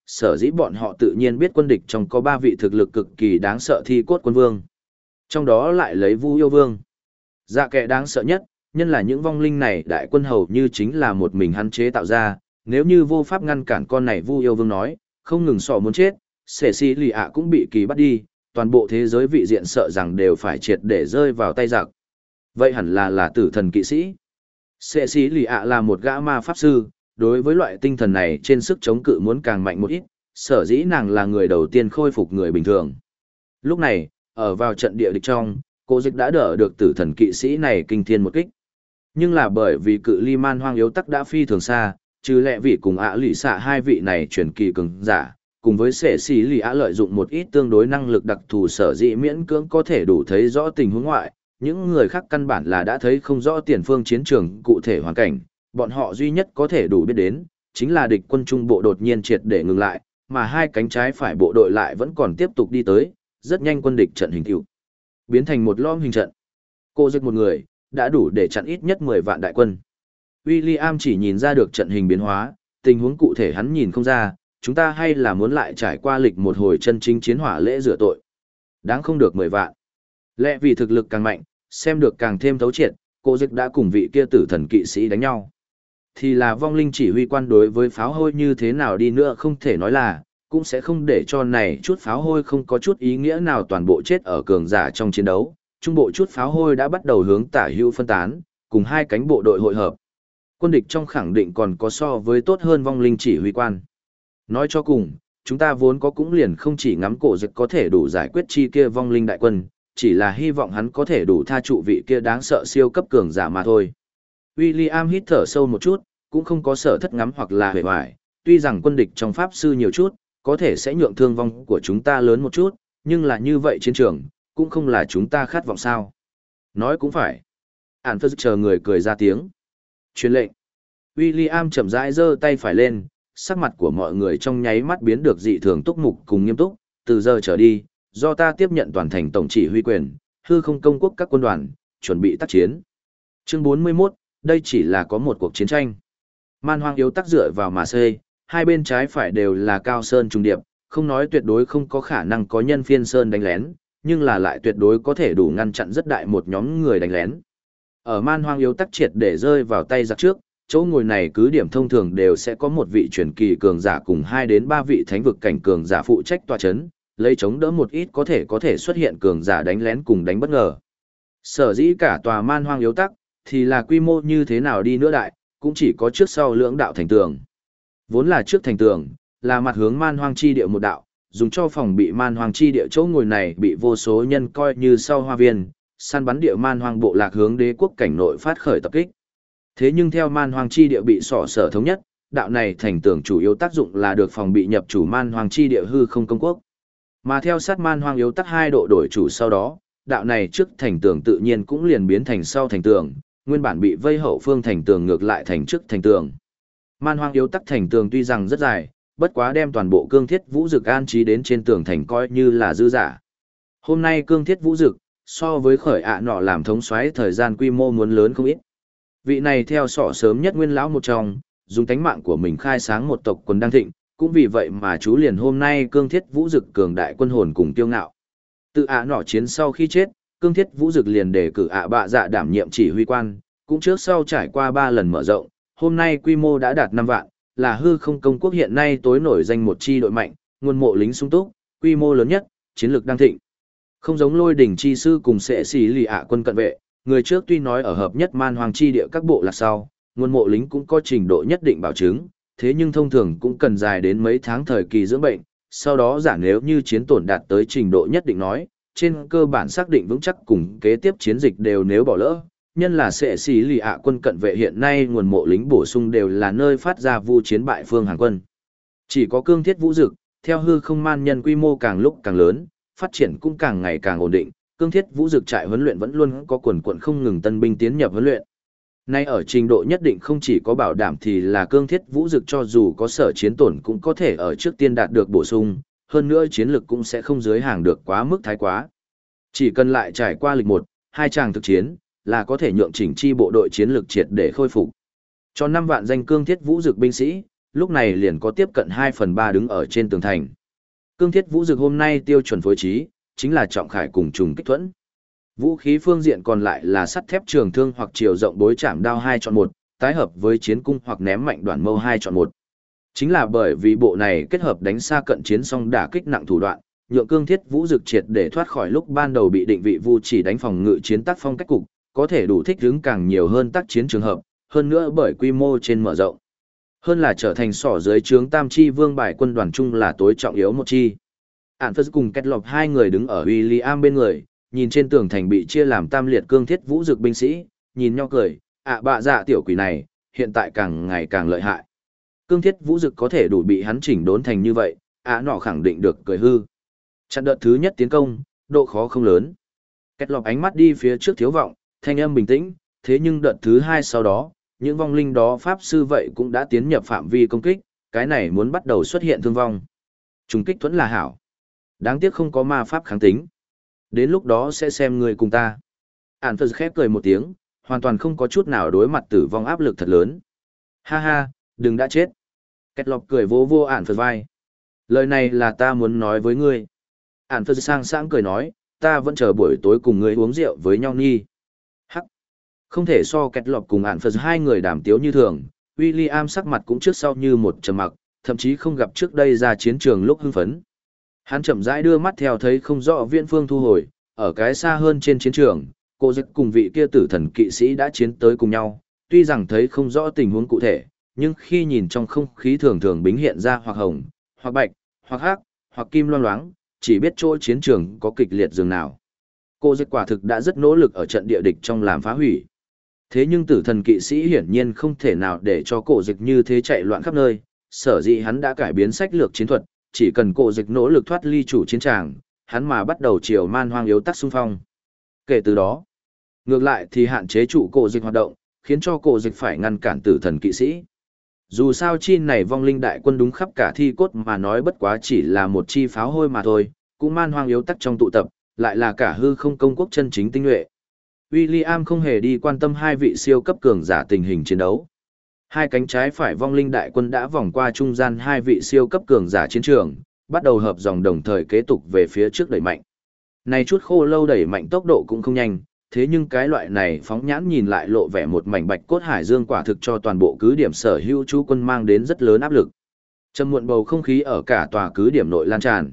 sở dĩ bọn họ tự nhiên biết quân địch trong có 3 vị thực lực cực kỳ đáng sợ thi cốt quân vương. Trong đó lại lấy Vu Yêu Vương. Dạ kẻ đáng sợ nhất, nhân là những vong linh này đại quân hầu như chính là một mình hắn chế tạo ra, nếu như vô pháp ngăn cản con này Vu Yêu Vương nói, không ngừng sọ muốn chết, Sẻ Xỉ Lì ạ cũng bị kỳ bắt đi, toàn bộ thế giới vị diện sợ rằng đều phải triệt để rơi vào tay giặc. Vậy hẳn là tử thần kỵ sĩ. Sẻ Xỉ Lì ạ là một gã ma pháp sư, đối với loại tinh thần này trên sức chống cự muốn càng mạnh một ít, sở dĩ nàng là người đầu tiên khôi phục người bình thường. Lúc này, ở vào trận địa địch trong, cô dịch đã đỡ được tử thần kỵ sĩ này kinh thiên một kích. Nhưng là bởi vì cự ly man hoang yếu tắc đã phi thường xa, trừ lẹ vị cùng ạ lì xạ hai vị này chuyển kỳ cường giả, cùng với Sẻ Xỉ Lì ạ lợi dụng một ít tương đối năng lực đặc thù sở dĩ miễn cưỡng có thể đủ thấy rõ tình huống ngoại, những người khác căn bản là đã thấy không rõ tiền phương chiến trường cụ thể hoàn cảnh, bọn họ duy nhất có thể đủ biết đến, chính là địch quân trung bộ đột nhiên triệt để ngừng lại, mà hai cánh trái phải bộ đội lại vẫn còn tiếp tục đi tới, rất nhanh quân địch trận hình tiểu biến thành một lõm hình trận. Cô giết một người, đã đủ để chặn ít nhất 10 vạn đại quân. William chỉ nhìn ra được trận hình biến hóa, tình huống cụ thể hắn nhìn không ra, chúng ta hay là muốn lại trải qua lịch một hồi chân chính chiến hỏa lễ rửa tội. Đáng không được 10 vạn. Lẽ vì thực lực càng mạnh, xem được càng thêm thấu triệt, cô dịch đã cùng vị kia tử thần kỵ sĩ đánh nhau. Thì là vong linh chỉ huy quan đối với pháo hôi như thế nào đi nữa không thể nói là, cũng sẽ không để cho này chút pháo hôi không có chút ý nghĩa nào toàn bộ chết ở cường giả trong chiến đấu. Trung bộ chút pháo hôi đã bắt đầu hướng tả hữu phân tán, cùng hai cánh bộ đội hội hợp. Quân địch trong khẳng định còn có so với tốt hơn vong linh chỉ huy quan. Nói cho cùng, chúng ta vốn có cũng liền không chỉ ngắm cổ dịch có thể đủ giải quyết chi kia vong linh đại quân, chỉ là hy vọng hắn có thể đủ tha trụ vị kia đáng sợ siêu cấp cường giả mà thôi. William hít thở sâu một chút, cũng không có sở thất ngắm hoặc là hề hoài, tuy rằng quân địch trong pháp sư nhiều chút, có thể sẽ nhượng thương vong của chúng ta lớn một chút, nhưng là như vậy chiến trường, cũng không là chúng ta khát vọng sao. Nói cũng phải. Ản phơ chờ người cười ra tiếng. Truyền lệnh. William chậm rãi giơ tay phải lên, sắc mặt của mọi người trong nháy mắt biến được dị thường túc mục cùng nghiêm túc, từ giờ trở đi, do ta tiếp nhận toàn thành tổng chỉ huy quyền, hư không công quốc các quân đoàn, chuẩn bị tác chiến. Chương 41, đây chỉ là có một cuộc chiến tranh. Man hoang yếu tắc dựa vào mà xây, hai bên trái phải đều là cao sơn trùng điệp, không nói tuyệt đối không có khả năng có nhân phiên sơn đánh lén, nhưng là lại tuyệt đối có thể đủ ngăn chặn rất đại một nhóm người đánh lén. Ở man hoang yếu tắc triệt để rơi vào tay giặc trước, chỗ ngồi này cứ điểm thông thường đều sẽ có một vị truyền kỳ cường giả cùng 2 đến 3 vị thánh vực cảnh cường giả phụ trách tọa chấn, lấy chống đỡ một ít có thể xuất hiện cường giả đánh lén cùng đánh bất ngờ. Sở dĩ cả tòa man hoang yếu tắc, thì là quy mô như thế nào đi nữa đại, cũng chỉ có trước sau lưỡng đạo thành tường. Vốn là trước thành tường, là mặt hướng man hoang chi địa một đạo, dùng cho phòng bị man hoang chi địa chỗ ngồi này bị vô số nhân coi như sau hoa viên, săn bắn địa man hoang bộ lạc hướng đế quốc cảnh nội phát khởi tập kích. Thế nhưng theo man hoang chi địa bị sỏ sở thống nhất, đạo này thành tường chủ yếu tác dụng là được phòng bị nhập chủ man hoang chi địa hư không công quốc. Mà theo sát man hoang yếu tắc 2 độ đổi chủ sau đó, đạo này trước thành tường tự nhiên cũng liền biến thành sau thành tường, nguyên bản bị vây hậu phương thành tường ngược lại thành trước thành tường. Man hoang yếu tắc thành tường tuy rằng rất dài, bất quá đem toàn bộ cương thiết vũ dực an trí đến trên tường thành coi như là dư giả. Hôm nay cương thiết vũ dực, so với khởi ạ nọ làm thống soái thời gian quy mô muốn lớn không ít. Vị này theo sọ sớm nhất nguyên lão một trong, dùng tánh mạng của mình khai sáng một tộc quần đang thịnh, cũng vì vậy mà chú liền hôm nay cương thiết vũ dực cường đại quân hồn cùng tiêu ngạo. Tự ạ nọ chiến sau khi chết, cương thiết vũ dực liền đề cử ạ bạ dạ đảm nhiệm chỉ huy quan, cũng trước sau trải qua 3 lần mở rộng, hôm nay quy mô đã đạt 5 vạn, là hư không công quốc hiện nay tối nổi danh một chi đội mạnh, nguồn mộ lính sung túc, quy mô lớn nhất, chiến lược đang thịnh. Không giống Lôi đỉnh chi sư cùng Sẻ Xỉ Lì ạ quân cận vệ, người trước tuy nói ở hợp nhất man hoàng chi địa các bộ lạc sau, nguồn mộ lính cũng có trình độ nhất định bảo chứng, thế nhưng thông thường cũng cần dài đến mấy tháng thời kỳ dưỡng bệnh, sau đó giả nếu như chiến tổn đạt tới trình độ nhất định nói, trên cơ bản xác định vững chắc cùng kế tiếp chiến dịch đều nếu bỏ lỡ. Nhân là Sẻ Xỉ Lì ạ quân cận vệ hiện nay nguồn mộ lính bổ sung đều là nơi phát ra vu chiến bại phương hàng quân. Chỉ có cương thiết vũ dực, theo hư không man nhân quy mô càng lúc càng lớn, phát triển cũng càng ngày càng ổn định, cương thiết vũ dực trại huấn luyện vẫn luôn có quần quận không ngừng tân binh tiến nhập huấn luyện. Nay ở trình độ nhất định không chỉ có bảo đảm thì là cương thiết vũ dực cho dù có sở chiến tổn cũng có thể ở trước tiên đạt được bổ sung, hơn nữa chiến lực cũng sẽ không dưới hàng được quá mức thái quá. Chỉ cần lại trải qua lịch 1-2 tràng thực chiến, là có thể nhượng chỉnh chi bộ đội chiến lược triệt để khôi phục. Cho 5 vạn danh cương thiết vũ dực binh sĩ, lúc này liền có tiếp cận 2/3 đứng ở trên tường thành. Cương Thiết Vũ Dực hôm nay tiêu chuẩn phối trí, chính là trọng khải cùng trùng kích thuẫn. Vũ khí phương diện còn lại là sắt thép trường thương hoặc chiều rộng bối chạm đao 2 chọn 1, tái hợp với chiến cung hoặc ném mạnh đoạn mâu 2 chọn 1. Chính là bởi vì bộ này kết hợp đánh xa cận chiến song đả kích nặng thủ đoạn, nhượng Cương Thiết Vũ Dực triệt để thoát khỏi lúc ban đầu bị định vị vu chỉ đánh phòng ngự chiến tác phong cách cục, có thể đủ thích ứng càng nhiều hơn tác chiến trường hợp, hơn nữa bởi quy mô trên mở rộng. Hơn là trở thành sỏ dưới trướng Tam Chi Vương bài quân đoàn chung là tối trọng yếu một chi. Ản Phật cùng Kết Lộc hai người đứng ở William bên người, nhìn trên tường thành bị chia làm tam liệt Cương Thiết Vũ Dực binh sĩ, nhìn nhau cười, bạ dạ tiểu quỷ này, hiện tại càng ngày càng lợi hại. Cương Thiết Vũ Dực có thể đủ bị hắn chỉnh đốn thành như vậy, nọ khẳng định được cười hư. Chặn đợt thứ nhất tiến công, độ khó không lớn. Kết Lộc ánh mắt đi phía trước thiếu vọng, thanh âm bình tĩnh, thế nhưng đợt thứ hai sau đó, những vong linh đó pháp sư vậy cũng đã tiến nhập phạm vi công kích, cái này muốn bắt đầu xuất hiện thương vong. Trùng kích thuẫn là hảo. Đáng tiếc không có ma pháp kháng tính. Đến lúc đó sẽ xem người cùng ta. Ản Phật khép cười một tiếng, hoàn toàn không có chút nào đối mặt tử vong áp lực thật lớn. Ha ha, đừng đã chết. Kết Lộc cười vô vô Ản Phật vai. Lời này là ta muốn nói với ngươi. Ản Phật sang sáng cười nói, ta vẫn chờ buổi tối cùng ngươi uống rượu với nhau nhi. Hắc. Không thể so Kết Lộc cùng Ản Phật hai người đàm tiếu như thường, William sắc mặt cũng trước sau như một trầm mặc, thậm chí không gặp trước đây ra chiến trường lúc hưng phấn. Hắn chậm rãi đưa mắt theo thấy không rõ viễn phương thu hồi, ở cái xa hơn trên chiến trường, cô dịch cùng vị kia tử thần kỵ sĩ đã chiến tới cùng nhau, tuy rằng thấy không rõ tình huống cụ thể, nhưng khi nhìn trong không khí thường thường bính hiện ra hoặc hồng, hoặc bạch, hoặc hắc, hoặc kim loang loáng, chỉ biết chỗ chiến trường có kịch liệt dường nào. Cô dịch quả thực đã rất nỗ lực ở trận địa địch trong làm phá hủy. Thế nhưng tử thần kỵ sĩ hiển nhiên không thể nào để cho cổ dịch như thế chạy loạn khắp nơi, sở dĩ hắn đã cải biến sách lược chiến thuật, chỉ cần cổ dịch nỗ lực thoát ly chủ chiến tràng, hắn mà bắt đầu chiều man hoang yếu tắc xung phong. Kể từ đó, ngược lại thì hạn chế trụ cổ dịch hoạt động, khiến cho cổ dịch phải ngăn cản tử thần kỵ sĩ. Dù sao chi này vong linh đại quân đúng khắp cả thi cốt mà nói bất quá chỉ là một chi pháo hôi mà thôi, cũng man hoang yếu tắc trong tụ tập, lại là cả hư không công quốc chân chính tinh nhuệ. William không hề đi quan tâm hai vị siêu cấp cường giả tình hình chiến đấu. Hai cánh trái phải vong linh đại quân đã vòng qua trung gian hai vị siêu cấp cường giả chiến trường, bắt đầu hợp dòng đồng thời kế tục về phía trước đẩy mạnh. Này chút khô lâu đẩy mạnh tốc độ cũng không nhanh, thế nhưng cái loại này phóng nhãn nhìn lại lộ vẻ một mảnh bạch cốt hải dương quả thực cho toàn bộ cứ điểm sở hữu chú quân mang đến rất lớn áp lực. Trầm muộn bầu không khí ở cả tòa cứ điểm nội lan tràn.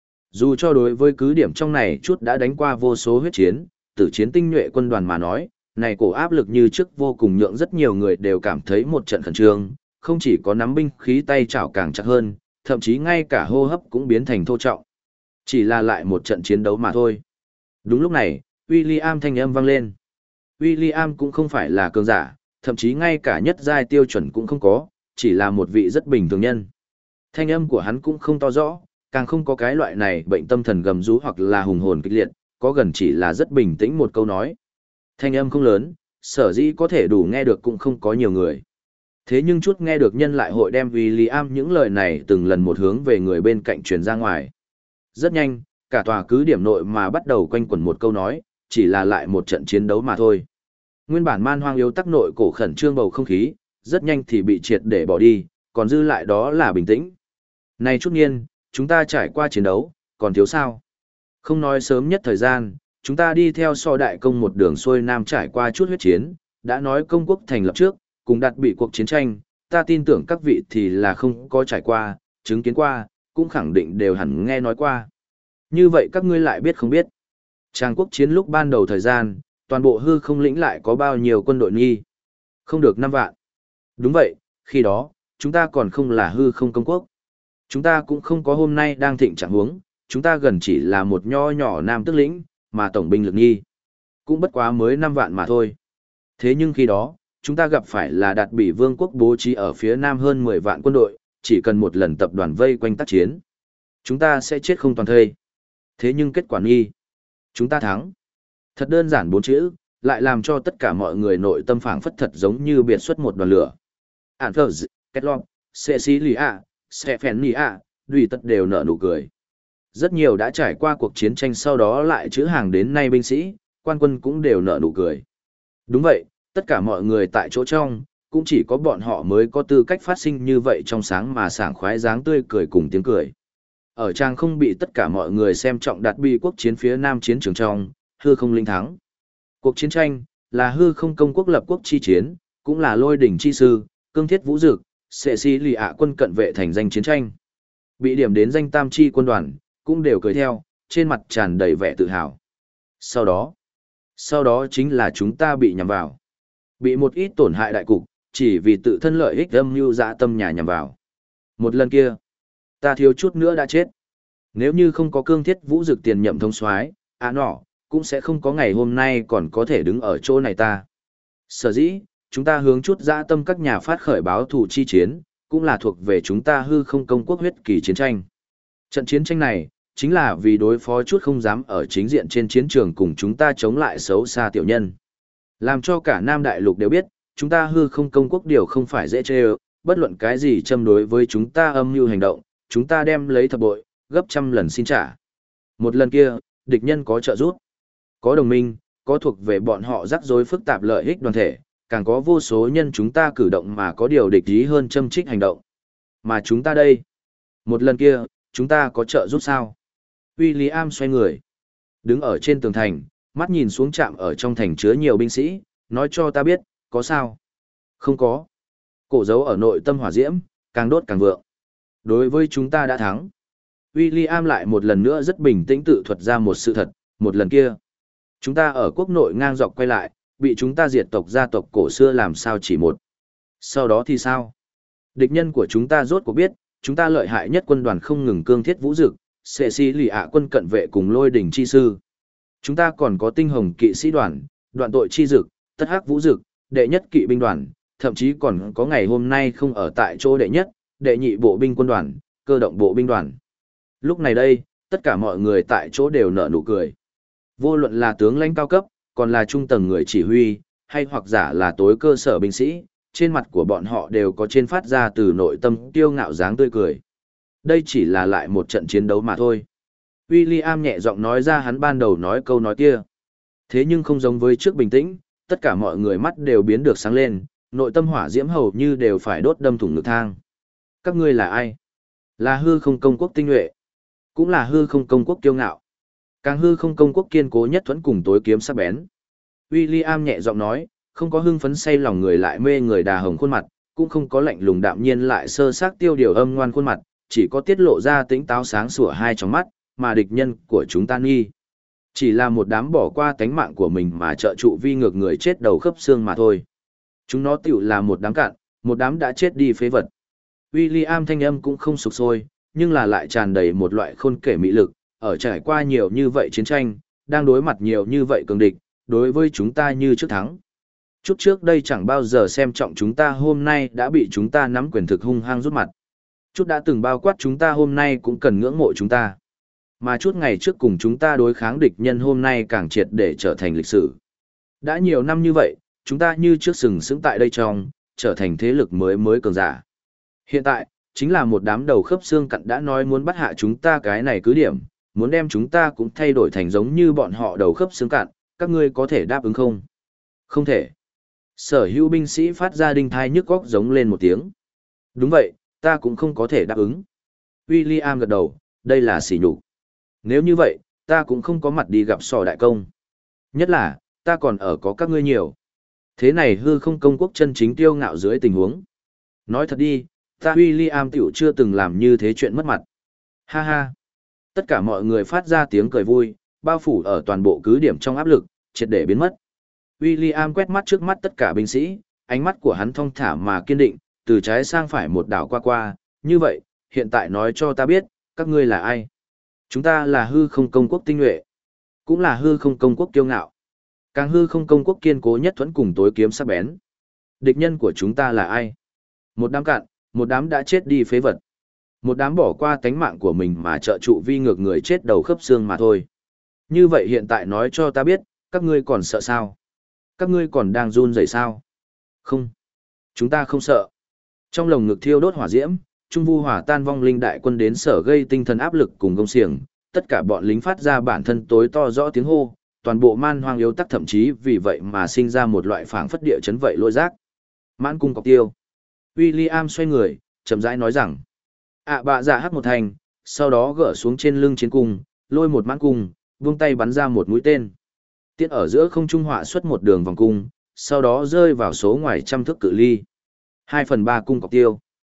Dù cho đối với cứ điểm trong này chút đã đánh qua vô số huyết chiến, tử chiến tinh nhuệ quân đoàn mà nói, này cổ áp lực như trước vô cùng nhượng rất nhiều người đều cảm thấy một trận khẩn trương, không chỉ có nắm binh khí tay chảo càng chặt hơn, thậm chí ngay cả hô hấp cũng biến thành thô trọng. Chỉ là lại một trận chiến đấu mà thôi. Đúng lúc này, William thanh âm vang lên. William cũng không phải là cường giả, thậm chí ngay cả nhất giai tiêu chuẩn cũng không có, chỉ là một vị rất bình thường nhân. Thanh âm của hắn cũng không to rõ, càng không có cái loại này bệnh tâm thần gầm rú hoặc là hùng hồn kịch liệt, có gần chỉ là rất bình tĩnh một câu nói. Thanh âm không lớn, sở dĩ có thể đủ nghe được cũng không có nhiều người. Thế nhưng chút nghe được nhân lại hội đem William những lời này từng lần một hướng về người bên cạnh truyền ra ngoài. Rất nhanh, cả tòa cứ điểm nội mà bắt đầu quanh quẩn một câu nói, chỉ là lại một trận chiến đấu mà thôi. Nguyên bản man hoang yếu tắc nội cổ khẩn trương bầu không khí, rất nhanh thì bị triệt để bỏ đi, còn dư lại đó là bình tĩnh. Này chút nghiên, chúng ta trải qua chiến đấu, còn thiếu sao? Không nói sớm nhất thời gian, chúng ta đi theo so đại công một đường xuôi nam trải qua chút huyết chiến, đã nói công quốc thành lập trước, cùng đặt bị cuộc chiến tranh, ta tin tưởng các vị thì là không có trải qua, chứng kiến qua, cũng khẳng định đều hẳn nghe nói qua. Như vậy các ngươi lại biết không biết. Trang quốc chiến lúc ban đầu thời gian, toàn bộ hư không lĩnh lại có bao nhiêu quân đội nghi? Không được 5 vạn. Đúng vậy, khi đó, chúng ta còn không là hư không công quốc. Chúng ta cũng không có hôm nay đang thịnh trạng huống, chúng ta gần chỉ là một nho nhỏ nam tức lĩnh, mà tổng binh lực nghi. Cũng bất quá mới 5 vạn mà thôi. Thế nhưng khi đó, chúng ta gặp phải là đạt bị vương quốc bố trí ở phía nam hơn 10 vạn quân đội, chỉ cần một lần tập đoàn vây quanh tác chiến. Chúng ta sẽ chết không toàn thây. Thế nhưng kết quả nghi. Chúng ta thắng. Thật đơn giản 4 chữ, lại làm cho tất cả mọi người nội tâm phảng phất thật giống như biệt xuất một đoàn lửa. Anthers, Ketlog, Cecilia, Stephania, Duy tất đều nở nụ cười. Rất nhiều đã trải qua cuộc chiến tranh sau đó lại chữ hàng đến nay binh sĩ, quan quân cũng đều nở nụ cười. Đúng vậy, tất cả mọi người tại chỗ trong, cũng chỉ có bọn họ mới có tư cách phát sinh như vậy trong sáng mà sảng khoái dáng tươi cười cùng tiếng cười. Ở trang không bị tất cả mọi người xem trọng đặt bi quốc chiến phía nam chiến trường trong, hư không linh thắng. Cuộc chiến tranh là hư không công quốc lập quốc chi chiến, cũng là lôi đỉnh chi sư, cương thiết vũ dực, sệ si lì ạ quân cận vệ thành danh chiến tranh. Bị điểm đến danh tam chi quân đoàn, cũng đều cười theo, trên mặt tràn đầy vẻ tự hào. Sau đó chính là chúng ta bị nhằm vào. Bị một ít tổn hại đại cục, chỉ vì tự thân lợi ích âm mưu dã tâm nhà nhằm vào. Một lần kia, ta thiếu chút nữa đã chết. Nếu như không có cương thiết vũ dực tiền nhậm thống soái, nọ, cũng sẽ không có ngày hôm nay còn có thể đứng ở chỗ này ta. Sở dĩ, chúng ta hướng chút dã tâm các nhà phát khởi báo thù chi chiến, cũng là thuộc về chúng ta hư không công quốc huyết kỳ chiến tranh. Trận chiến tranh này, chính là vì đối phó chút không dám ở chính diện trên chiến trường cùng chúng ta chống lại xấu xa tiểu nhân. Làm cho cả Nam Đại Lục đều biết, chúng ta hư không công quốc điều không phải dễ chê ơ, bất luận cái gì châm đối với chúng ta âm mưu hành động, chúng ta đem lấy thập bội, gấp trăm lần xin trả. Một lần kia, địch nhân có trợ giúp, có đồng minh, có thuộc về bọn họ rắc rối phức tạp lợi ích đoàn thể, càng có vô số nhân chúng ta cử động mà có điều địch ý hơn châm trích hành động. Mà chúng ta đây, một lần kia, chúng ta có trợ giúp sao? William xoay người, đứng ở trên tường thành, mắt nhìn xuống trạm ở trong thành chứa nhiều binh sĩ, nói cho ta biết, có sao? Không có. Cổ dấu ở nội tâm hỏa diễm, càng đốt càng vượng. Đối với chúng ta đã thắng. William lại một lần nữa rất bình tĩnh tự thuật ra một sự thật, một lần kia. Chúng ta ở quốc nội ngang dọc quay lại, bị chúng ta diệt tộc gia tộc cổ xưa làm sao chỉ một. Sau đó thì sao? Địch nhân của chúng ta rốt cuộc biết, chúng ta lợi hại nhất quân đoàn không ngừng cương thiết vũ dực, sệ si lì ạ quân cận vệ cùng lôi đỉnh chi sư. Chúng ta còn có tinh hồng kỵ sĩ đoàn, đoạn tội chi dực, tất hắc vũ dực, đệ nhất kỵ binh đoàn, thậm chí còn có ngày hôm nay không ở tại chỗ đệ nhất, đệ nhị bộ binh quân đoàn, cơ động bộ binh đoàn. Lúc này đây, tất cả mọi người tại chỗ đều nở nụ cười. Vô luận là tướng lãnh cao cấp, còn là trung tầng người chỉ huy, hay hoặc giả là tối cơ sở binh sĩ, trên mặt của bọn họ đều có trên phát ra từ nội tâm kiêu ngạo dáng tươi cười. Đây chỉ là lại một trận chiến đấu mà thôi. William nhẹ giọng nói ra hắn ban đầu nói câu nói kia. Thế nhưng không giống với trước bình tĩnh, tất cả mọi người mắt đều biến được sáng lên, nội tâm hỏa diễm hầu như đều phải đốt đâm thủng ngực thang. Các ngươi là ai? Là hư không công quốc tinh nhuệ, cũng là hư không công quốc kiêu ngạo. Càng hư không công quốc kiên cố nhất thuẫn cùng tối kiếm sắc bén. William nhẹ giọng nói, không có hưng phấn say lòng người lại mê người đà hồng khuôn mặt, cũng không có lạnh lùng đạm nhiên lại sơ xác tiêu điều âm ngoan khuôn mặt, chỉ có tiết lộ ra tính táo sáng sủa hai tròng mắt, mà địch nhân của chúng ta nghi. Chỉ là một đám bỏ qua tánh mạng của mình mà trợ trụ vi ngược người chết đầu khớp xương mà thôi. Chúng nó tiểu là một đám cạn, một đám đã chết đi phế vật. William thanh âm cũng không sục sôi, nhưng là lại tràn đầy một loại khôn kể mị lực, ở trải qua nhiều như vậy chiến tranh, đang đối mặt nhiều như vậy cường địch, đối với chúng ta như trước thắng. Chút trước đây chẳng bao giờ xem trọng chúng ta hôm nay đã bị chúng ta nắm quyền thực hung hăng rút mặt. Chút đã từng bao quát chúng ta hôm nay cũng cần ngưỡng mộ chúng ta. Mà chút ngày trước cùng chúng ta đối kháng địch nhân hôm nay càng triệt để trở thành lịch sử. Đã nhiều năm như vậy, chúng ta như trước sừng sững tại đây trong, trở thành thế lực mới cường giả. Hiện tại, chính là một đám đầu khớp xương cặn đã nói muốn bắt hạ chúng ta cái này cứ điểm, muốn đem chúng ta cũng thay đổi thành giống như bọn họ đầu khớp xương cặn, các ngươi có thể đáp ứng không? Không thể. Sở hữu binh sĩ phát ra đinh thai nhức góc giống lên một tiếng. Đúng vậy, ta cũng không có thể đáp ứng. William gật đầu, đây là sỉ nhục. Nếu như vậy, ta cũng không có mặt đi gặp sò đại công. Nhất là, ta còn ở có các ngươi nhiều. Thế này hư không công quốc chân chính tiêu ngạo dưới tình huống. Nói thật đi, ta William tiểu chưa từng làm như thế chuyện mất mặt. Ha ha. Tất cả mọi người phát ra tiếng cười vui, bao phủ ở toàn bộ cứ điểm trong áp lực, triệt để biến mất. William quét mắt trước mắt tất cả binh sĩ, ánh mắt của hắn thong thả mà kiên định, từ trái sang phải một đảo qua qua, như vậy, hiện tại nói cho ta biết, các ngươi là ai? Chúng ta là hư không công quốc tinh nhuệ, cũng là hư không công quốc kiêu ngạo. Càng hư không công quốc kiên cố nhất thuẫn cùng tối kiếm sắc bén. Địch nhân của chúng ta là ai? Một đám cạn, một đám đã chết đi phế vật. Một đám bỏ qua tánh mạng của mình mà trợ trụ vi ngược người chết đầu khớp xương mà thôi. Như vậy hiện tại nói cho ta biết, các ngươi còn sợ sao? Các ngươi còn đang run rẩy sao? Không. Chúng ta không sợ. Trong lồng ngực thiêu đốt hỏa diễm, trung vu hỏa tan vong linh đại quân đến sở gây tinh thần áp lực cùng công xiềng, tất cả bọn lính phát ra bản thân tối to rõ tiếng hô, toàn bộ man hoang yếu tắc thậm chí vì vậy mà sinh ra một loại phảng phất địa chấn vậy lôi giác. Mãn cung cọc tiêu. William xoay người, chậm rãi nói rằng. Bạ dạ hắc một thành, sau đó gỡ xuống trên lưng chiến cung, lôi một mãn cung, buông tay bắn ra một mũi tên. Tiễn ở giữa không trung họa xuất một đường vòng cung, sau đó rơi vào số ngoài trăm thước cự ly. 2/3 cung cọc tiêu.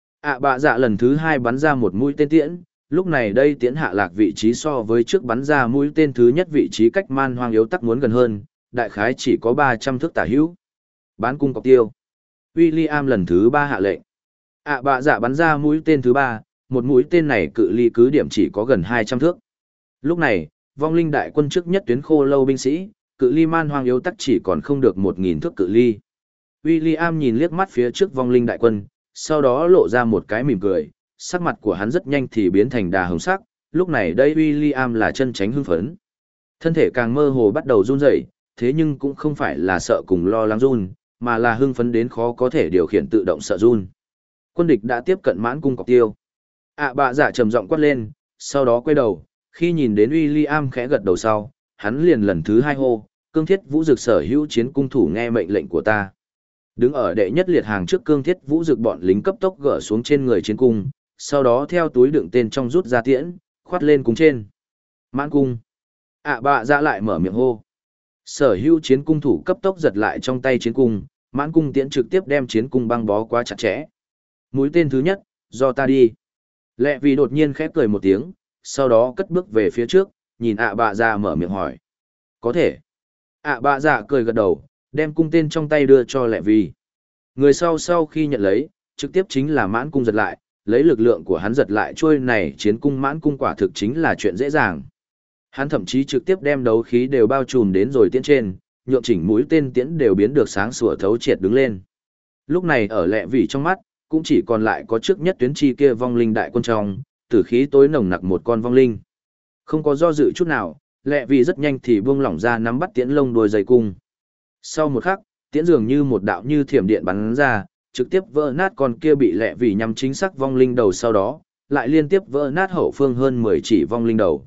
Bạ dạ lần thứ 2 bắn ra một mũi tên tiễn, lúc này đây tiễn hạ lạc vị trí so với trước bắn ra mũi tên thứ nhất vị trí cách man hoang yếu tắc muốn gần hơn, đại khái chỉ có 300 thước tả hữu. Bán cung cọc tiêu. William lần thứ 3 hạ lệnh. Bạ dạ bắn ra mũi tên thứ 3, một mũi tên này cự ly cứ điểm chỉ có gần 200 thước. Lúc này, vong linh đại quân trước nhất tuyến khô lâu binh sĩ, cự ly man hoang yếu tắc chỉ còn không được 1000 thước cự ly. William nhìn liếc mắt phía trước vong linh đại quân, sau đó lộ ra một cái mỉm cười, sắc mặt của hắn rất nhanh thì biến thành đà hồng sắc, lúc này đây William là chân tránh hưng phấn. Thân thể càng mơ hồ bắt đầu run rẩy, thế nhưng cũng không phải là sợ cùng lo lắng run, mà là hưng phấn đến khó có thể điều khiển tự động sợ run. Quân địch đã tiếp cận mãn cung cọc tiêu. Bạ dạ trầm giọng quát lên, sau đó quay đầu, khi nhìn đến William khẽ gật đầu sau, hắn liền lần thứ 2 hô, Cương Thiết Vũ Dực sở hữu chiến cung thủ nghe mệnh lệnh của ta. Đứng ở đệ nhất liệt hàng trước Cương Thiết Vũ Dực bọn lính cấp tốc gỡ xuống trên người chiến cung, sau đó theo túi đựng tên trong rút ra tiễn, khoát lên cung trên. Mãn cung. Bạ dạ lại mở miệng hô. Sở hữu chiến cung thủ cấp tốc giật lại trong tay chiến cung, mãn cung tiễn trực tiếp đem chiến cung băng bó quá chặt chẽ. Mũi tên thứ nhất, do ta đi. Lẹ vì đột nhiên khép cười một tiếng, sau đó cất bước về phía trước, nhìn bạ dạ mở miệng hỏi. Có thể. Bạ dạ cười gật đầu, đem cung tên trong tay đưa cho lẹ vì. Người sau khi nhận lấy, trực tiếp chính là mãn cung giật lại, lấy lực lượng của hắn giật lại trôi này chiến cung mãn cung quả thực chính là chuyện dễ dàng. Hắn thậm chí trực tiếp đem đấu khí đều bao trùm đến rồi tiễn trên, nhượng chỉnh mũi tên tiễn đều biến được sáng sủa thấu triệt đứng lên. Lúc này ở lẹ vì trong mắt, cũng chỉ còn lại có trước nhất tuyến chi kia vong linh đại quân trong, tử khí tối nồng nặc một con vong linh. Không có do dự chút nào, lẹ vì rất nhanh thì buông lỏng ra nắm bắt tiễn lông đuôi dây cung. Sau một khắc, tiễn dường như một đạo như thiểm điện bắn ra, trực tiếp vỡ nát con kia bị lẹ vì nhắm chính xác vong linh đầu, sau đó lại liên tiếp vỡ nát hậu phương hơn 10 chỉ vong linh đầu.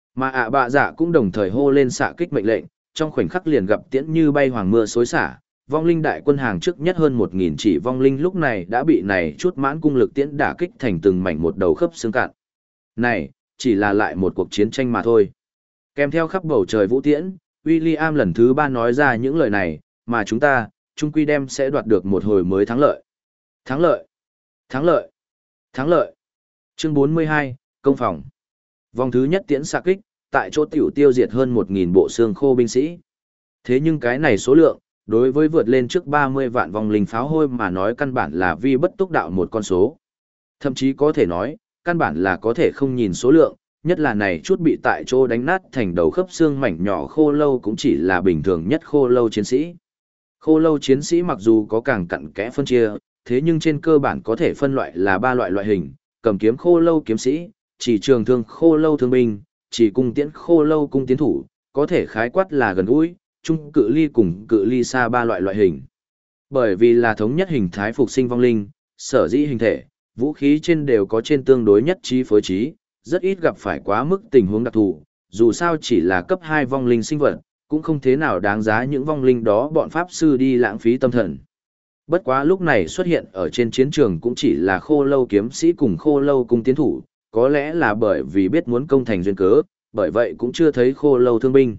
Mà bạ dạ cũng đồng thời hô lên xạ kích mệnh lệnh, trong khoảnh khắc liền gặp tiễn như bay hoàng mưa xối xả, vong linh đại quân hàng trước nhất hơn 1000 chỉ vong linh lúc này đã bị này chút mãn cung lực tiễn đả kích thành từng mảnh một đầu khớp xương cạn. Này, chỉ là lại một cuộc chiến tranh mà thôi. Kèm theo khắp bầu trời vũ tiễn, William lần thứ 3 nói ra những lời này, mà chúng ta, chung quy đem sẽ đoạt được một hồi mới thắng lợi. Thắng lợi! Thắng lợi! Thắng lợi! Chương 42, Công phòng. Vòng thứ nhất tiễn xạ kích, tại chỗ tiểu tiêu diệt hơn 1000 bộ xương khô binh sĩ. Thế nhưng cái này số lượng, đối với vượt lên trước 30 vạn vong linh pháo hôi mà nói căn bản là vi bất túc đạo một con số. Thậm chí có thể nói, căn bản là có thể không nhìn số lượng, nhất là này chút bị tại chỗ đánh nát thành đầu khớp xương mảnh nhỏ khô lâu cũng chỉ là bình thường nhất khô lâu chiến sĩ. Khô lâu chiến sĩ mặc dù có càng cặn kẽ phân chia, thế nhưng trên cơ bản có thể phân loại là 3 loại hình, cầm kiếm khô lâu kiếm sĩ, chỉ trường thương khô lâu thương binh, chỉ cung tiễn khô lâu cung tiến thủ, có thể khái quát là gần gũi, trung cự ly cùng cự ly xa 3 loại hình. Bởi vì là thống nhất hình thái phục sinh vong linh, sở dĩ hình thể, vũ khí trên đều có trên tương đối nhất trí phối trí, rất ít gặp phải quá mức tình huống đặc thù, dù sao chỉ là cấp 2 vong linh sinh vật, cũng không thế nào đáng giá những vong linh đó bọn pháp sư đi lãng phí tâm thần. Bất quá lúc này xuất hiện ở trên chiến trường cũng chỉ là khô lâu kiếm sĩ cùng khô lâu cung tiến thủ, có lẽ là bởi vì biết muốn công thành duyên cớ, bởi vậy cũng chưa thấy khô lâu thương binh.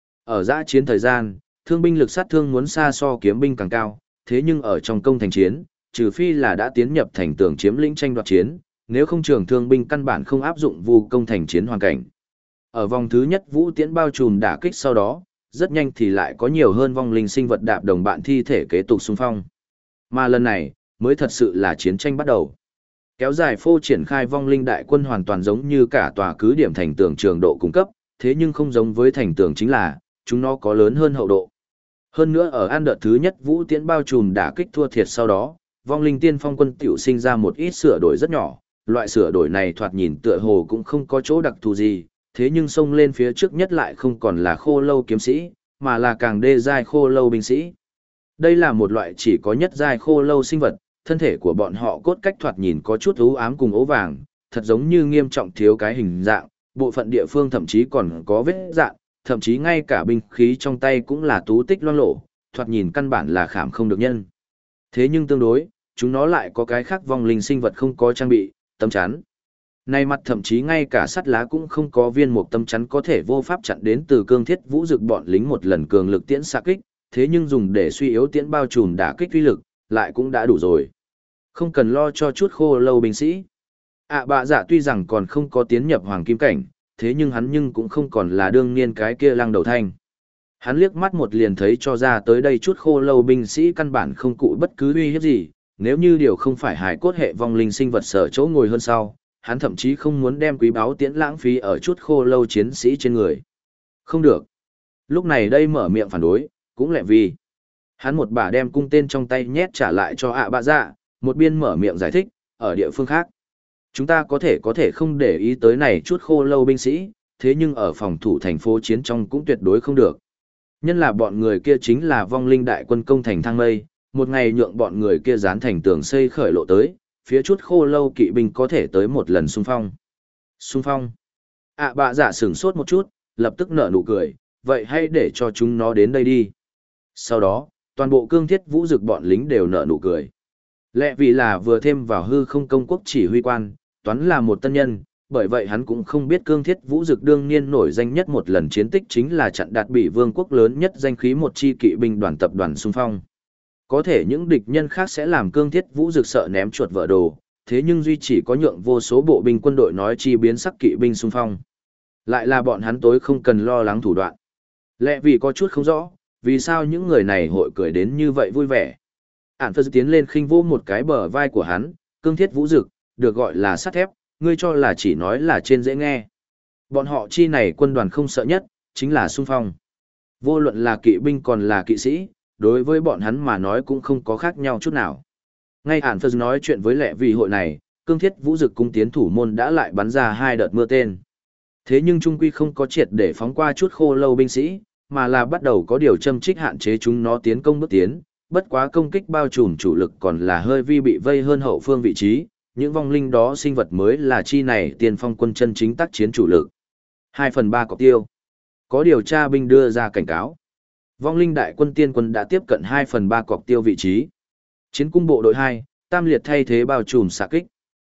Ở dã chiến thời gian, thương binh lực sát thương muốn xa so kiếm binh càng cao, thế nhưng ở trong công thành chiến, trừ phi là đã tiến nhập thành tường chiếm lĩnh tranh đoạt chiến, nếu không trường thương binh căn bản không áp dụng vu công thành chiến hoàn cảnh. Ở vòng thứ nhất vũ tiễn bao trùm đả kích sau đó, rất nhanh thì lại có nhiều hơn vong linh sinh vật đạp đồng bạn thi thể kế tục xung phong. Mà lần này, mới thật sự là chiến tranh bắt đầu. Kéo dài phô triển khai vong linh đại quân hoàn toàn giống như cả tòa cứ điểm thành tường trường độ cung cấp, thế nhưng không giống với thành tường chính là, chúng nó có lớn hơn hậu độ. Hơn nữa ở an đợt thứ nhất vũ tiễn bao trùm đả kích thua thiệt sau đó, vong linh tiên phong quân tiểu sinh ra một ít sửa đổi rất nhỏ, loại sửa đổi này thoạt nhìn tựa hồ cũng không có chỗ đặc thù gì, thế nhưng xông lên phía trước nhất lại không còn là khô lâu kiếm sĩ, mà là càng đê giai khô lâu binh sĩ. Đây là một loại chỉ có nhất giai khô lâu sinh vật, thân thể của bọn họ cốt cách thoạt nhìn có chút u ám cùng ố vàng, thật giống như nghiêm trọng thiếu cái hình dạng, bộ phận địa phương thậm chí còn có vết dạn, thậm chí ngay cả binh khí trong tay cũng là tú tích loang lổ, thoạt nhìn căn bản là khảm không được nhân. Thế nhưng tương đối, chúng nó lại có cái khác vong linh sinh vật không có trang bị, tấm chắn. Nay mặt thậm chí ngay cả sắt lá cũng không có viên một tấm chắn có thể vô pháp chặn đến từ cương thiết vũ dực bọn lính một lần cường lực tiễn xạ kích, thế nhưng dùng để suy yếu tiễn bao trùm đả kích uy lực, lại cũng đã đủ rồi. Không cần lo cho chút khô lâu binh sĩ. Bạ dạ tuy rằng còn không có tiến nhập hoàng kim cảnh, thế nhưng hắn cũng không còn là đương niên cái kia lăng đầu thanh. Hắn liếc mắt một liền thấy cho ra tới đây chút khô lâu binh sĩ căn bản không cụ bất cứ uy hiếp gì, nếu như điều không phải hài cốt hệ vong linh sinh vật sở chỗ ngồi hơn sau, hắn thậm chí không muốn đem quý báu tiễn lãng phí ở chút khô lâu chiến sĩ trên người. Không được. Lúc này đây mở miệng phản đối, cũng lẹ vì. Hắn một bà đem cung tên trong tay nhét trả lại cho bạ dạ, một biên mở miệng giải thích, ở địa phương khác. Chúng ta có thể không để ý tới này chút khô lâu binh sĩ, thế nhưng ở phòng thủ thành phố chiến trong cũng tuyệt đối không được. Nhân là bọn người kia chính là vong linh đại quân công thành thang mây, một ngày nhượng bọn người kia dán thành tường xây khởi lộ tới, phía chút khô lâu kỵ binh có thể tới một lần xung phong. Xung phong. Bạ dạ sửng sốt một chút, lập tức nở nụ cười, vậy hãy để cho chúng nó đến đây đi. Sau đó, toàn bộ cương thiết vũ dực bọn lính đều nở nụ cười. Lẽ vì là vừa thêm vào hư không công quốc chỉ huy quan, toán là một tân nhân, bởi vậy hắn cũng không biết cương thiết vũ dực đương niên nổi danh nhất một lần chiến tích chính là chặn đạt bị vương quốc lớn nhất danh khí một chi kỵ binh đoàn tập đoàn xung phong. Có thể những địch nhân khác sẽ làm cương thiết vũ dực sợ ném chuột vỡ đồ, thế nhưng duy chỉ có nhượng vô số bộ binh quân đội nói chi biến sắc kỵ binh xung phong. Lại là bọn hắn tối không cần lo lắng thủ đoạn. Lẽ vì có chút không rõ, vì sao những người này hội cười đến như vậy vui vẻ. Ản Phật tiến lên khinh vô một cái bờ vai của hắn, cương thiết vũ dực, được gọi là sắt thép, ngươi cho là chỉ nói là trên dễ nghe. Bọn họ chi này quân đoàn không sợ nhất, chính là xung phong. Vô luận là kỵ binh còn là kỵ sĩ, đối với bọn hắn mà nói cũng không có khác nhau chút nào. Ngay Ản Phật nói chuyện với lệ vì hội này, cương thiết vũ dực cung tiến thủ môn đã lại bắn ra 2 đợt mưa tên. Thế nhưng trung quy không có triệt để phóng qua chút khô lâu binh sĩ, mà là bắt đầu có điều châm trích hạn chế chúng nó tiến công bước tiến, bất quá công kích bao trùm chủ lực còn là hơi vi bị vây hơn hậu phương vị trí, những vong linh đó sinh vật mới là chi này tiền phong quân chân chính tác chiến chủ lực. 2/3 cọc tiêu. Có điều tra binh đưa ra cảnh cáo. Vong linh đại quân tiên quân đã tiếp cận 2/3 cọc tiêu vị trí. Chiến cung bộ đội 2, tam liệt thay thế bao trùm xạ kích.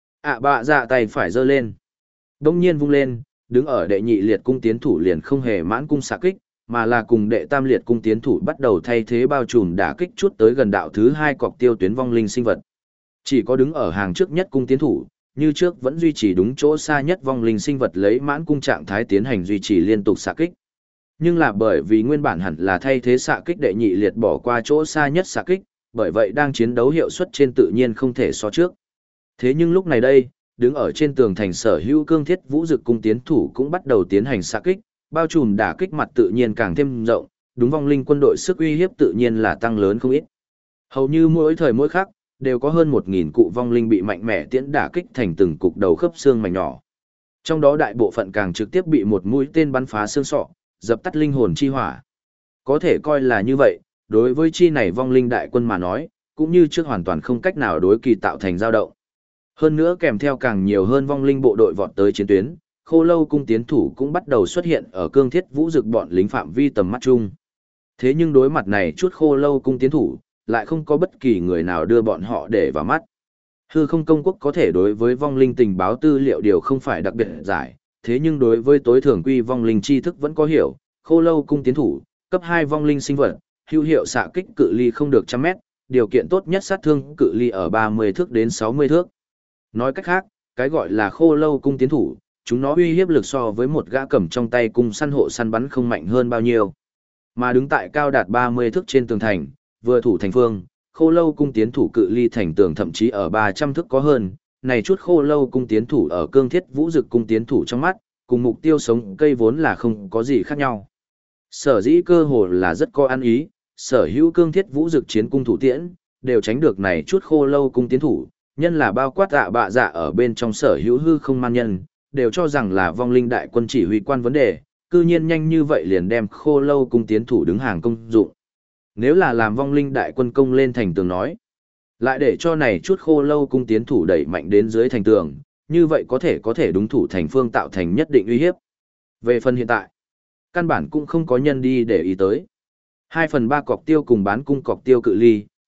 Bạ dạ tay phải giơ lên. Đông nhiên vung lên, đứng ở đệ nhị liệt cung tiến thủ liền không hề mãn cung xạ kích, mà là cùng đệ tam liệt cung tiến thủ bắt đầu thay thế bao trùm đả kích chút tới gần đạo thứ 2 cọc tiêu tuyến vong linh sinh vật. Chỉ có đứng ở hàng trước nhất cung tiến thủ, như trước vẫn duy trì đúng chỗ xa nhất vong linh sinh vật lấy mãn cung trạng thái tiến hành duy trì liên tục xạ kích. Nhưng là bởi vì nguyên bản hẳn là thay thế xạ kích đệ nhị liệt bỏ qua chỗ xa nhất xạ kích, bởi vậy đang chiến đấu hiệu suất trên tự nhiên không thể so trước. Thế nhưng lúc này đây, đứng ở trên tường thành sở hữu cương thiết vũ dực cung tiến thủ cũng bắt đầu tiến hành xạ kích, bao trùm đả kích mặt tự nhiên càng thêm rộng, đúng vong linh quân đội sức uy hiếp tự nhiên là tăng lớn không ít. Hầu như mỗi thời mỗi khắc, đều có hơn 1000 cụ vong linh bị mạnh mẽ tiễn đả kích thành từng cục đầu khớp xương mảnh nhỏ. Trong đó đại bộ phận càng trực tiếp bị một mũi tên bắn phá xương sọ, dập tắt linh hồn chi hỏa. Có thể coi là như vậy, đối với chi này vong linh đại quân mà nói, cũng như trước hoàn toàn không cách nào đối kỳ tạo thành dao động. Hơn nữa kèm theo càng nhiều hơn vong linh bộ đội vọt tới chiến tuyến, khô lâu cung tiến thủ cũng bắt đầu xuất hiện ở cương thiết vũ dực bọn lính phạm vi tầm mắt chung. Thế nhưng đối mặt này chút khô lâu cung tiến thủ, lại không có bất kỳ người nào đưa bọn họ để vào mắt. Hư không công quốc có thể đối với vong linh tình báo tư liệu điều không phải đặc biệt giải, thế nhưng đối với tối thường quy vong linh tri thức vẫn có hiểu, khô lâu cung tiến thủ, cấp 2 vong linh sinh vật, hữu hiệu xạ kích cự ly không được 100 mét, điều kiện tốt nhất sát thương cự ly ở 30 thước đến 60 thước. Nói cách khác, cái gọi là khô lâu cung tiến thủ, chúng nó uy hiếp lực so với một gã cầm trong tay cung săn hộ săn bắn không mạnh hơn bao nhiêu. Mà đứng tại cao đạt 30 thước trên tường thành, vừa thủ thành phương, khô lâu cung tiến thủ cự ly thành tường thậm chí ở 300 thước có hơn, này chút khô lâu cung tiến thủ ở cương thiết vũ dực cung tiến thủ trong mắt, cùng mục tiêu sống cây vốn là không có gì khác nhau. Sở dĩ cơ hồ là rất có ăn ý, sở hữu cương thiết vũ dực chiến cung thủ tiễn, đều tránh được này chút khô lâu cung tiến thủ, nhân là bao quát bạ dạ ở bên trong sở hữu hư không man nhân, đều cho rằng là vong linh đại quân chỉ huy quan vấn đề, cư nhiên nhanh như vậy liền đem khô lâu cung tiến thủ đứng hàng công dụng. Nếu là làm vong linh đại quân công lên thành tường nói, lại để cho này chút khô lâu cung tiến thủ đẩy mạnh đến dưới thành tường, như vậy có thể đúng thủ thành phương tạo thành nhất định uy hiếp. Về phần hiện tại, căn bản cũng không có nhân đi để ý tới. 2/3 cọc tiêu cùng bán cung cọc tiêu cự ly,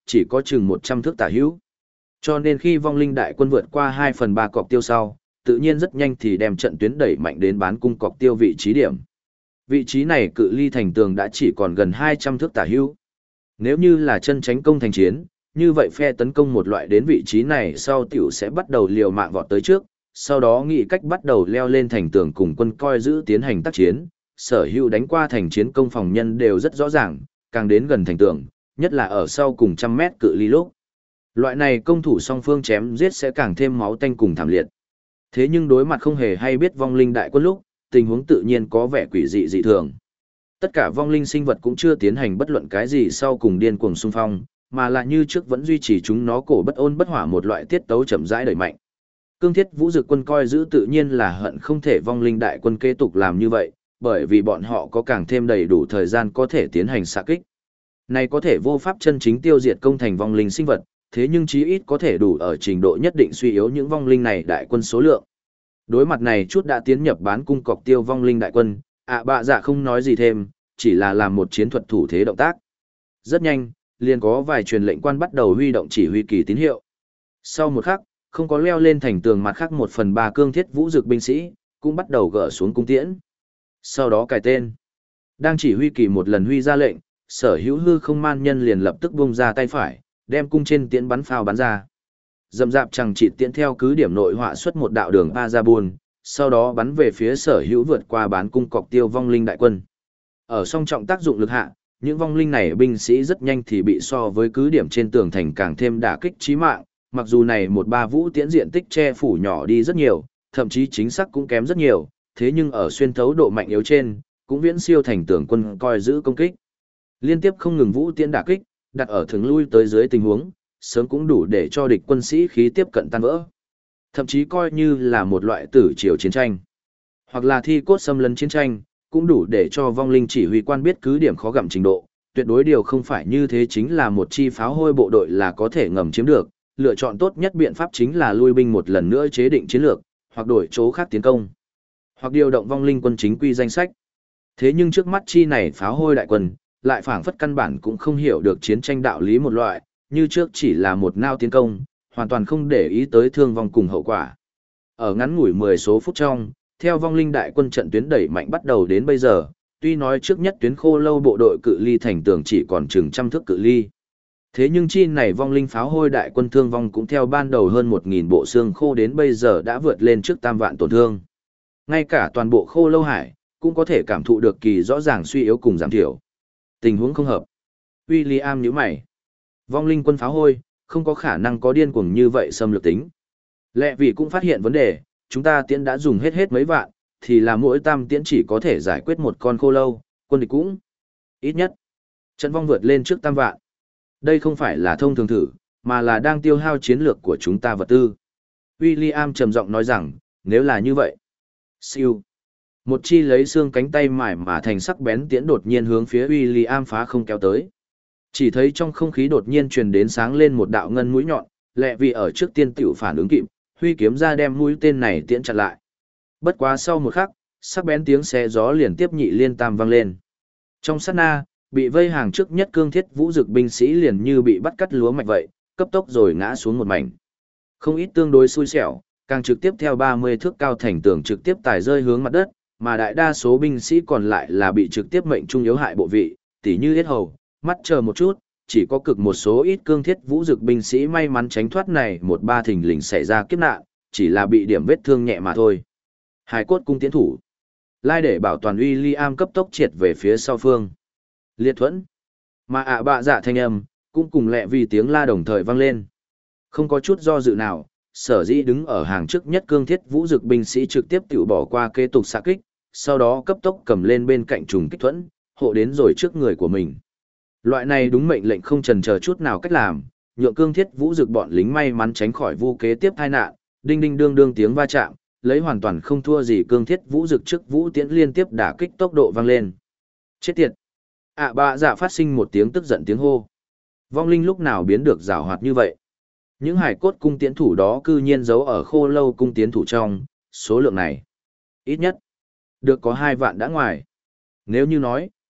chỉ có chừng 100 thước tả hữu. Cho nên khi vong linh đại quân vượt qua 2/3 cọc tiêu sau, tự nhiên rất nhanh thì đem trận tuyến đẩy mạnh đến bán cung cọc tiêu vị trí điểm. Vị trí này cự ly thành tường đã chỉ còn gần 200 thước tả hữu. Nếu như là chân tránh công thành chiến, như vậy phe tấn công một loại đến vị trí này sau tiểu sẽ bắt đầu liều mạng vọt tới trước, sau đó nghĩ cách bắt đầu leo lên thành tường cùng quân coi giữ tiến hành tác chiến. Sở hữu đánh qua thành chiến công phòng nhân đều rất rõ ràng, càng đến gần thành tường, nhất là ở sau cùng trăm mét cự ly lúc. Loại này công thủ song phương chém giết sẽ càng thêm máu tanh cùng thảm liệt. Thế nhưng đối mặt không hề hay biết vong linh đại quân lúc, tình huống tự nhiên có vẻ quỷ dị dị thường. Tất cả vong linh sinh vật cũng chưa tiến hành bất luận cái gì sau cùng điên cuồng xung phong, mà là như trước vẫn duy trì chúng nó cổ bất ôn bất hỏa một loại tiết tấu chậm rãi đẩy mạnh. Cương Thiết Vũ Dực quân coi giữ tự nhiên là hận không thể vong linh đại quân kế tục làm như vậy, bởi vì bọn họ có càng thêm đầy đủ thời gian có thể tiến hành xạ kích. Này có thể vô pháp chân chính tiêu diệt công thành vong linh sinh vật, thế nhưng chí ít có thể đủ ở trình độ nhất định suy yếu những vong linh này đại quân số lượng. Đối mặt này chút đã tiến nhập bán cung cọc tiêu vong linh đại quân, bạ dạ không nói gì thêm, chỉ là làm một chiến thuật thủ thế động tác. Rất nhanh, liền có vài truyền lệnh quan bắt đầu huy động chỉ huy kỳ tín hiệu. Sau một khắc, không có leo lên thành tường mặt khác 1/3 cương thiết vũ dực binh sĩ, cũng bắt đầu gỡ xuống cung tiễn. Sau đó cài tên. Đang chỉ huy kỳ một lần huy ra lệnh, sở hữu hư không man nhân liền lập tức bung ra tay phải, đem cung trên tiễn bắn pháo bắn ra. Dầm dạp chẳng chỉ tiễn theo cứ điểm nội họa xuất một đạo đường Azabun, sau đó bắn về phía sở hữu vượt qua bán cung cọc tiêu vong linh đại quân. Ở song trọng tác dụng lực hạ, những vong linh này binh sĩ rất nhanh thì bị so với cứ điểm trên tường thành càng thêm đả kích chí mạng, mặc dù này 1/3 vũ tiễn diện tích che phủ nhỏ đi rất nhiều, thậm chí chính xác cũng kém rất nhiều, thế nhưng ở xuyên thấu độ mạnh yếu trên, cũng viễn siêu thành tường quân coi giữ công kích. Liên tiếp không ngừng vũ tiễn đả kích, đặt ở thường lui tới dưới tình huống, sớm cũng đủ để cho địch quân sĩ khí tiếp cận tan vỡ. Thậm chí coi như là một loại tử triều chiến tranh, hoặc là thi cốt xâm lấn chiến tranh, cũng đủ để cho vong linh chỉ huy quan biết cứ điểm khó gặm trình độ, tuyệt đối điều không phải như thế chính là một chi pháo hôi bộ đội là có thể ngầm chiếm được, lựa chọn tốt nhất biện pháp chính là lui binh một lần nữa chế định chiến lược, hoặc đổi chỗ khác tiến công, hoặc điều động vong linh quân chính quy danh sách. Thế nhưng trước mắt chi này pháo hôi đại quân, lại phảng phất căn bản cũng không hiểu được chiến tranh đạo lý một loại, như trước chỉ là một nao tiến công, hoàn toàn không để ý tới thương vong cùng hậu quả. Ở ngắn ngủi 10 số phút trong, theo vong linh đại quân trận tuyến đẩy mạnh bắt đầu đến bây giờ, tuy nói trước nhất tuyến khô lâu bộ đội cự ly thành tường chỉ còn chừng trăm thước cự ly. Thế nhưng chi này vong linh pháo hôi đại quân thương vong cũng theo ban đầu hơn 1.000 bộ xương khô đến bây giờ đã vượt lên trước tam vạn tổn thương. Ngay cả toàn bộ khô lâu hải, cũng có thể cảm thụ được kỳ rõ ràng suy yếu cùng giảm thiểu. Tình huống không hợp. William nhíu mày. Vong linh quân pháo hôi, không có khả năng có điên cuồng như vậy xâm lược tính. Lệ vì cũng phát hiện vấn đề, chúng ta tiễn đã dùng hết mấy vạn, thì là mỗi tam tiễn chỉ có thể giải quyết một con khô lâu, quân địch cũng ít nhất trận vong vượt lên trước tam vạn. Đây không phải là thông thường thử, mà là đang tiêu hao chiến lược của chúng ta vật tư. William trầm giọng nói rằng, nếu là như vậy. Siêu. Một chi lấy xương cánh tay mài mà thành sắc bén tiễn đột nhiên hướng phía William phá không kéo tới. Chỉ thấy trong không khí đột nhiên truyền đến sáng lên một đạo ngân mũi nhọn, lẹ vì ở trước tiên tiểu phản ứng kịp, huy kiếm ra đem mũi tên này tiễn chặn lại. Bất quá sau một khắc, sắc bén tiếng xé gió liền tiếp nhị liên tam vang lên. Trong sát na, bị vây hàng trước nhất cương thiết vũ dực binh sĩ liền như bị bắt cắt lúa mạch vậy, cấp tốc rồi ngã xuống một mảnh. Không ít tương đối xui xẻo, càng trực tiếp theo 30 thước cao thành tường trực tiếp tải rơi hướng mặt đất, mà đại đa số binh sĩ còn lại là bị trực tiếp mệnh trung yếu hại bộ vị, tỉ như yết hầu, mắt chờ một chút, chỉ có cực một số ít cương thiết vũ dực binh sĩ may mắn tránh thoát này 1/3 thình lình xảy ra kiếp nạn, chỉ là bị điểm vết thương nhẹ mà thôi. Hải cốt cung tiến thủ. Lai để bảo toàn William cấp tốc triệt về phía sau phương. Liệt thuẫn. Mà bạ dạ thanh âm, cũng cùng lẹ vì tiếng la đồng thời vang lên. Không có chút do dự nào, sở dĩ đứng ở hàng trước nhất cương thiết vũ dực binh sĩ trực tiếp tự bỏ qua kế tục xạ kích, sau đó cấp tốc cầm lên bên cạnh trùng kích thuẫn, hộ đến rồi trước người của mình. Loại này đúng mệnh lệnh không chần chờ chút nào cách làm, nhượng cương thiết vũ dực bọn lính may mắn tránh khỏi vu kế tiếp tai nạn, đinh đinh đương đương tiếng va chạm, lấy hoàn toàn không thua gì cương thiết vũ dực trước vũ tiễn liên tiếp đả kích tốc độ vang lên. Chết tiệt! Bạ dạ phát sinh một tiếng tức giận tiếng hô. Vong linh lúc nào biến được giảo hoạt như vậy? Những hải cốt cung tiến thủ đó cư nhiên giấu ở khô lâu cung tiến thủ trong, số lượng này. Ít nhất, được có 2 vạn đã ngoài. Nếu như nói,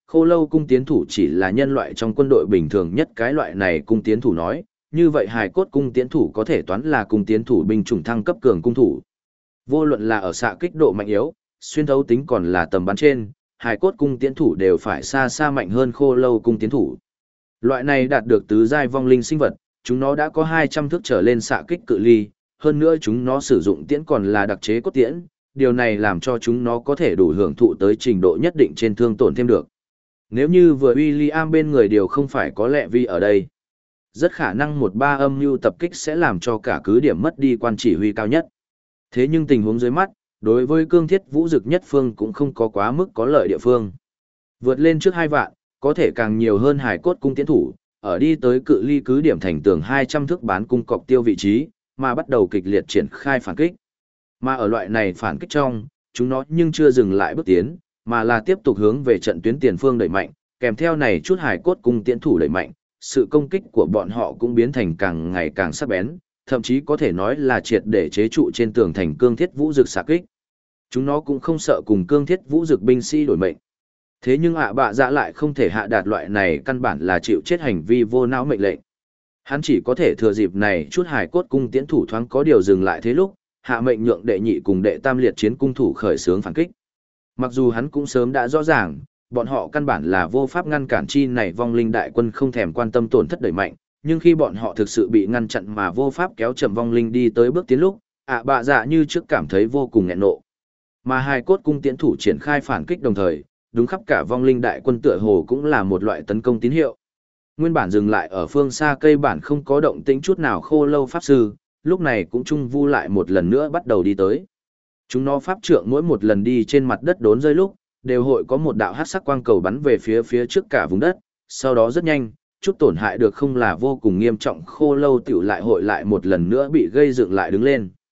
khô lâu cung tiến thủ chỉ là nhân loại trong quân đội bình thường nhất cái loại này cung tiến thủ nói, như vậy hài cốt cung tiến thủ có thể toán là cung tiến thủ binh chủng thăng cấp cường cung thủ. Vô luận là ở xạ kích độ mạnh yếu, xuyên thấu tính còn là tầm bắn trên, hài cốt cung tiến thủ đều phải xa xa mạnh hơn khô lâu cung tiến thủ. Loại này đạt được tứ giai vong linh sinh vật, chúng nó đã có 200 thước trở lên xạ kích cự ly, hơn nữa chúng nó sử dụng tiễn còn là đặc chế cốt tiễn, điều này làm cho chúng nó có thể đủ hưởng thụ tới trình độ nhất định trên thương tổn thêm được. Nếu như vừa William bên người đều không phải có lẹ vi ở đây, rất khả năng một ba âm mưu tập kích sẽ làm cho cả cứ điểm mất đi quan chỉ huy cao nhất. Thế nhưng tình huống dưới mắt, đối với cương thiết vũ dực nhất phương cũng không có quá mức có lợi địa phương. Vượt lên trước 2 vạn, có thể càng nhiều hơn hải cốt cung tiến thủ, ở đi tới cự ly cứ điểm thành tường 200 thước bán cung cọc tiêu vị trí, mà bắt đầu kịch liệt triển khai phản kích. Mà ở loại này phản kích trong, chúng nó nhưng chưa dừng lại bước tiến, mà là tiếp tục hướng về trận tuyến tiền phương đẩy mạnh, kèm theo này chút hải cốt cung tiến thủ đẩy mạnh, sự công kích của bọn họ cũng biến thành càng ngày càng sắc bén, thậm chí có thể nói là triệt để chế trụ trên tường thành cương thiết vũ dực xạ kích. Chúng nó cũng không sợ cùng cương thiết vũ dực binh sĩ đổi mệnh. Thế nhưng bạ dạ lại không thể hạ đạt loại này căn bản là chịu chết hành vi vô não mệnh lệnh. Hắn chỉ có thể thừa dịp này chút hải cốt cung tiễn thủ thoáng có điều dừng lại thế lúc, hạ mệnh nhượng đệ nhị cùng đệ tam liệt chiến cung thủ khởi xướng phản kích. Mặc dù hắn cũng sớm đã rõ ràng, bọn họ căn bản là vô pháp ngăn cản chi này vong linh đại quân không thèm quan tâm tổn thất đẩy mạnh, nhưng khi bọn họ thực sự bị ngăn chặn mà vô pháp kéo chậm vong linh đi tới bước tiến lúc, bạ dạ như trước cảm thấy vô cùng nghẹn nộ. Mà hai cốt cung tiễn thủ triển khai phản kích đồng thời, đúng khắp cả vong linh đại quân tựa hồ cũng là một loại tấn công tín hiệu. Nguyên bản dừng lại ở phương xa cây bản không có động tĩnh chút nào khô lâu pháp sư, lúc này cũng trung vu lại một lần nữa bắt đầu đi tới. Chúng nó pháp trượng mỗi một lần đi trên mặt đất đốn rơi lúc, đều hội có một đạo hắc sắc quang cầu bắn về phía trước cả vùng đất, sau đó rất nhanh, chút tổn hại được không là vô cùng nghiêm trọng khô lâu tiểu lại hội lại một lần nữa bị gây dựng lại đứng lên.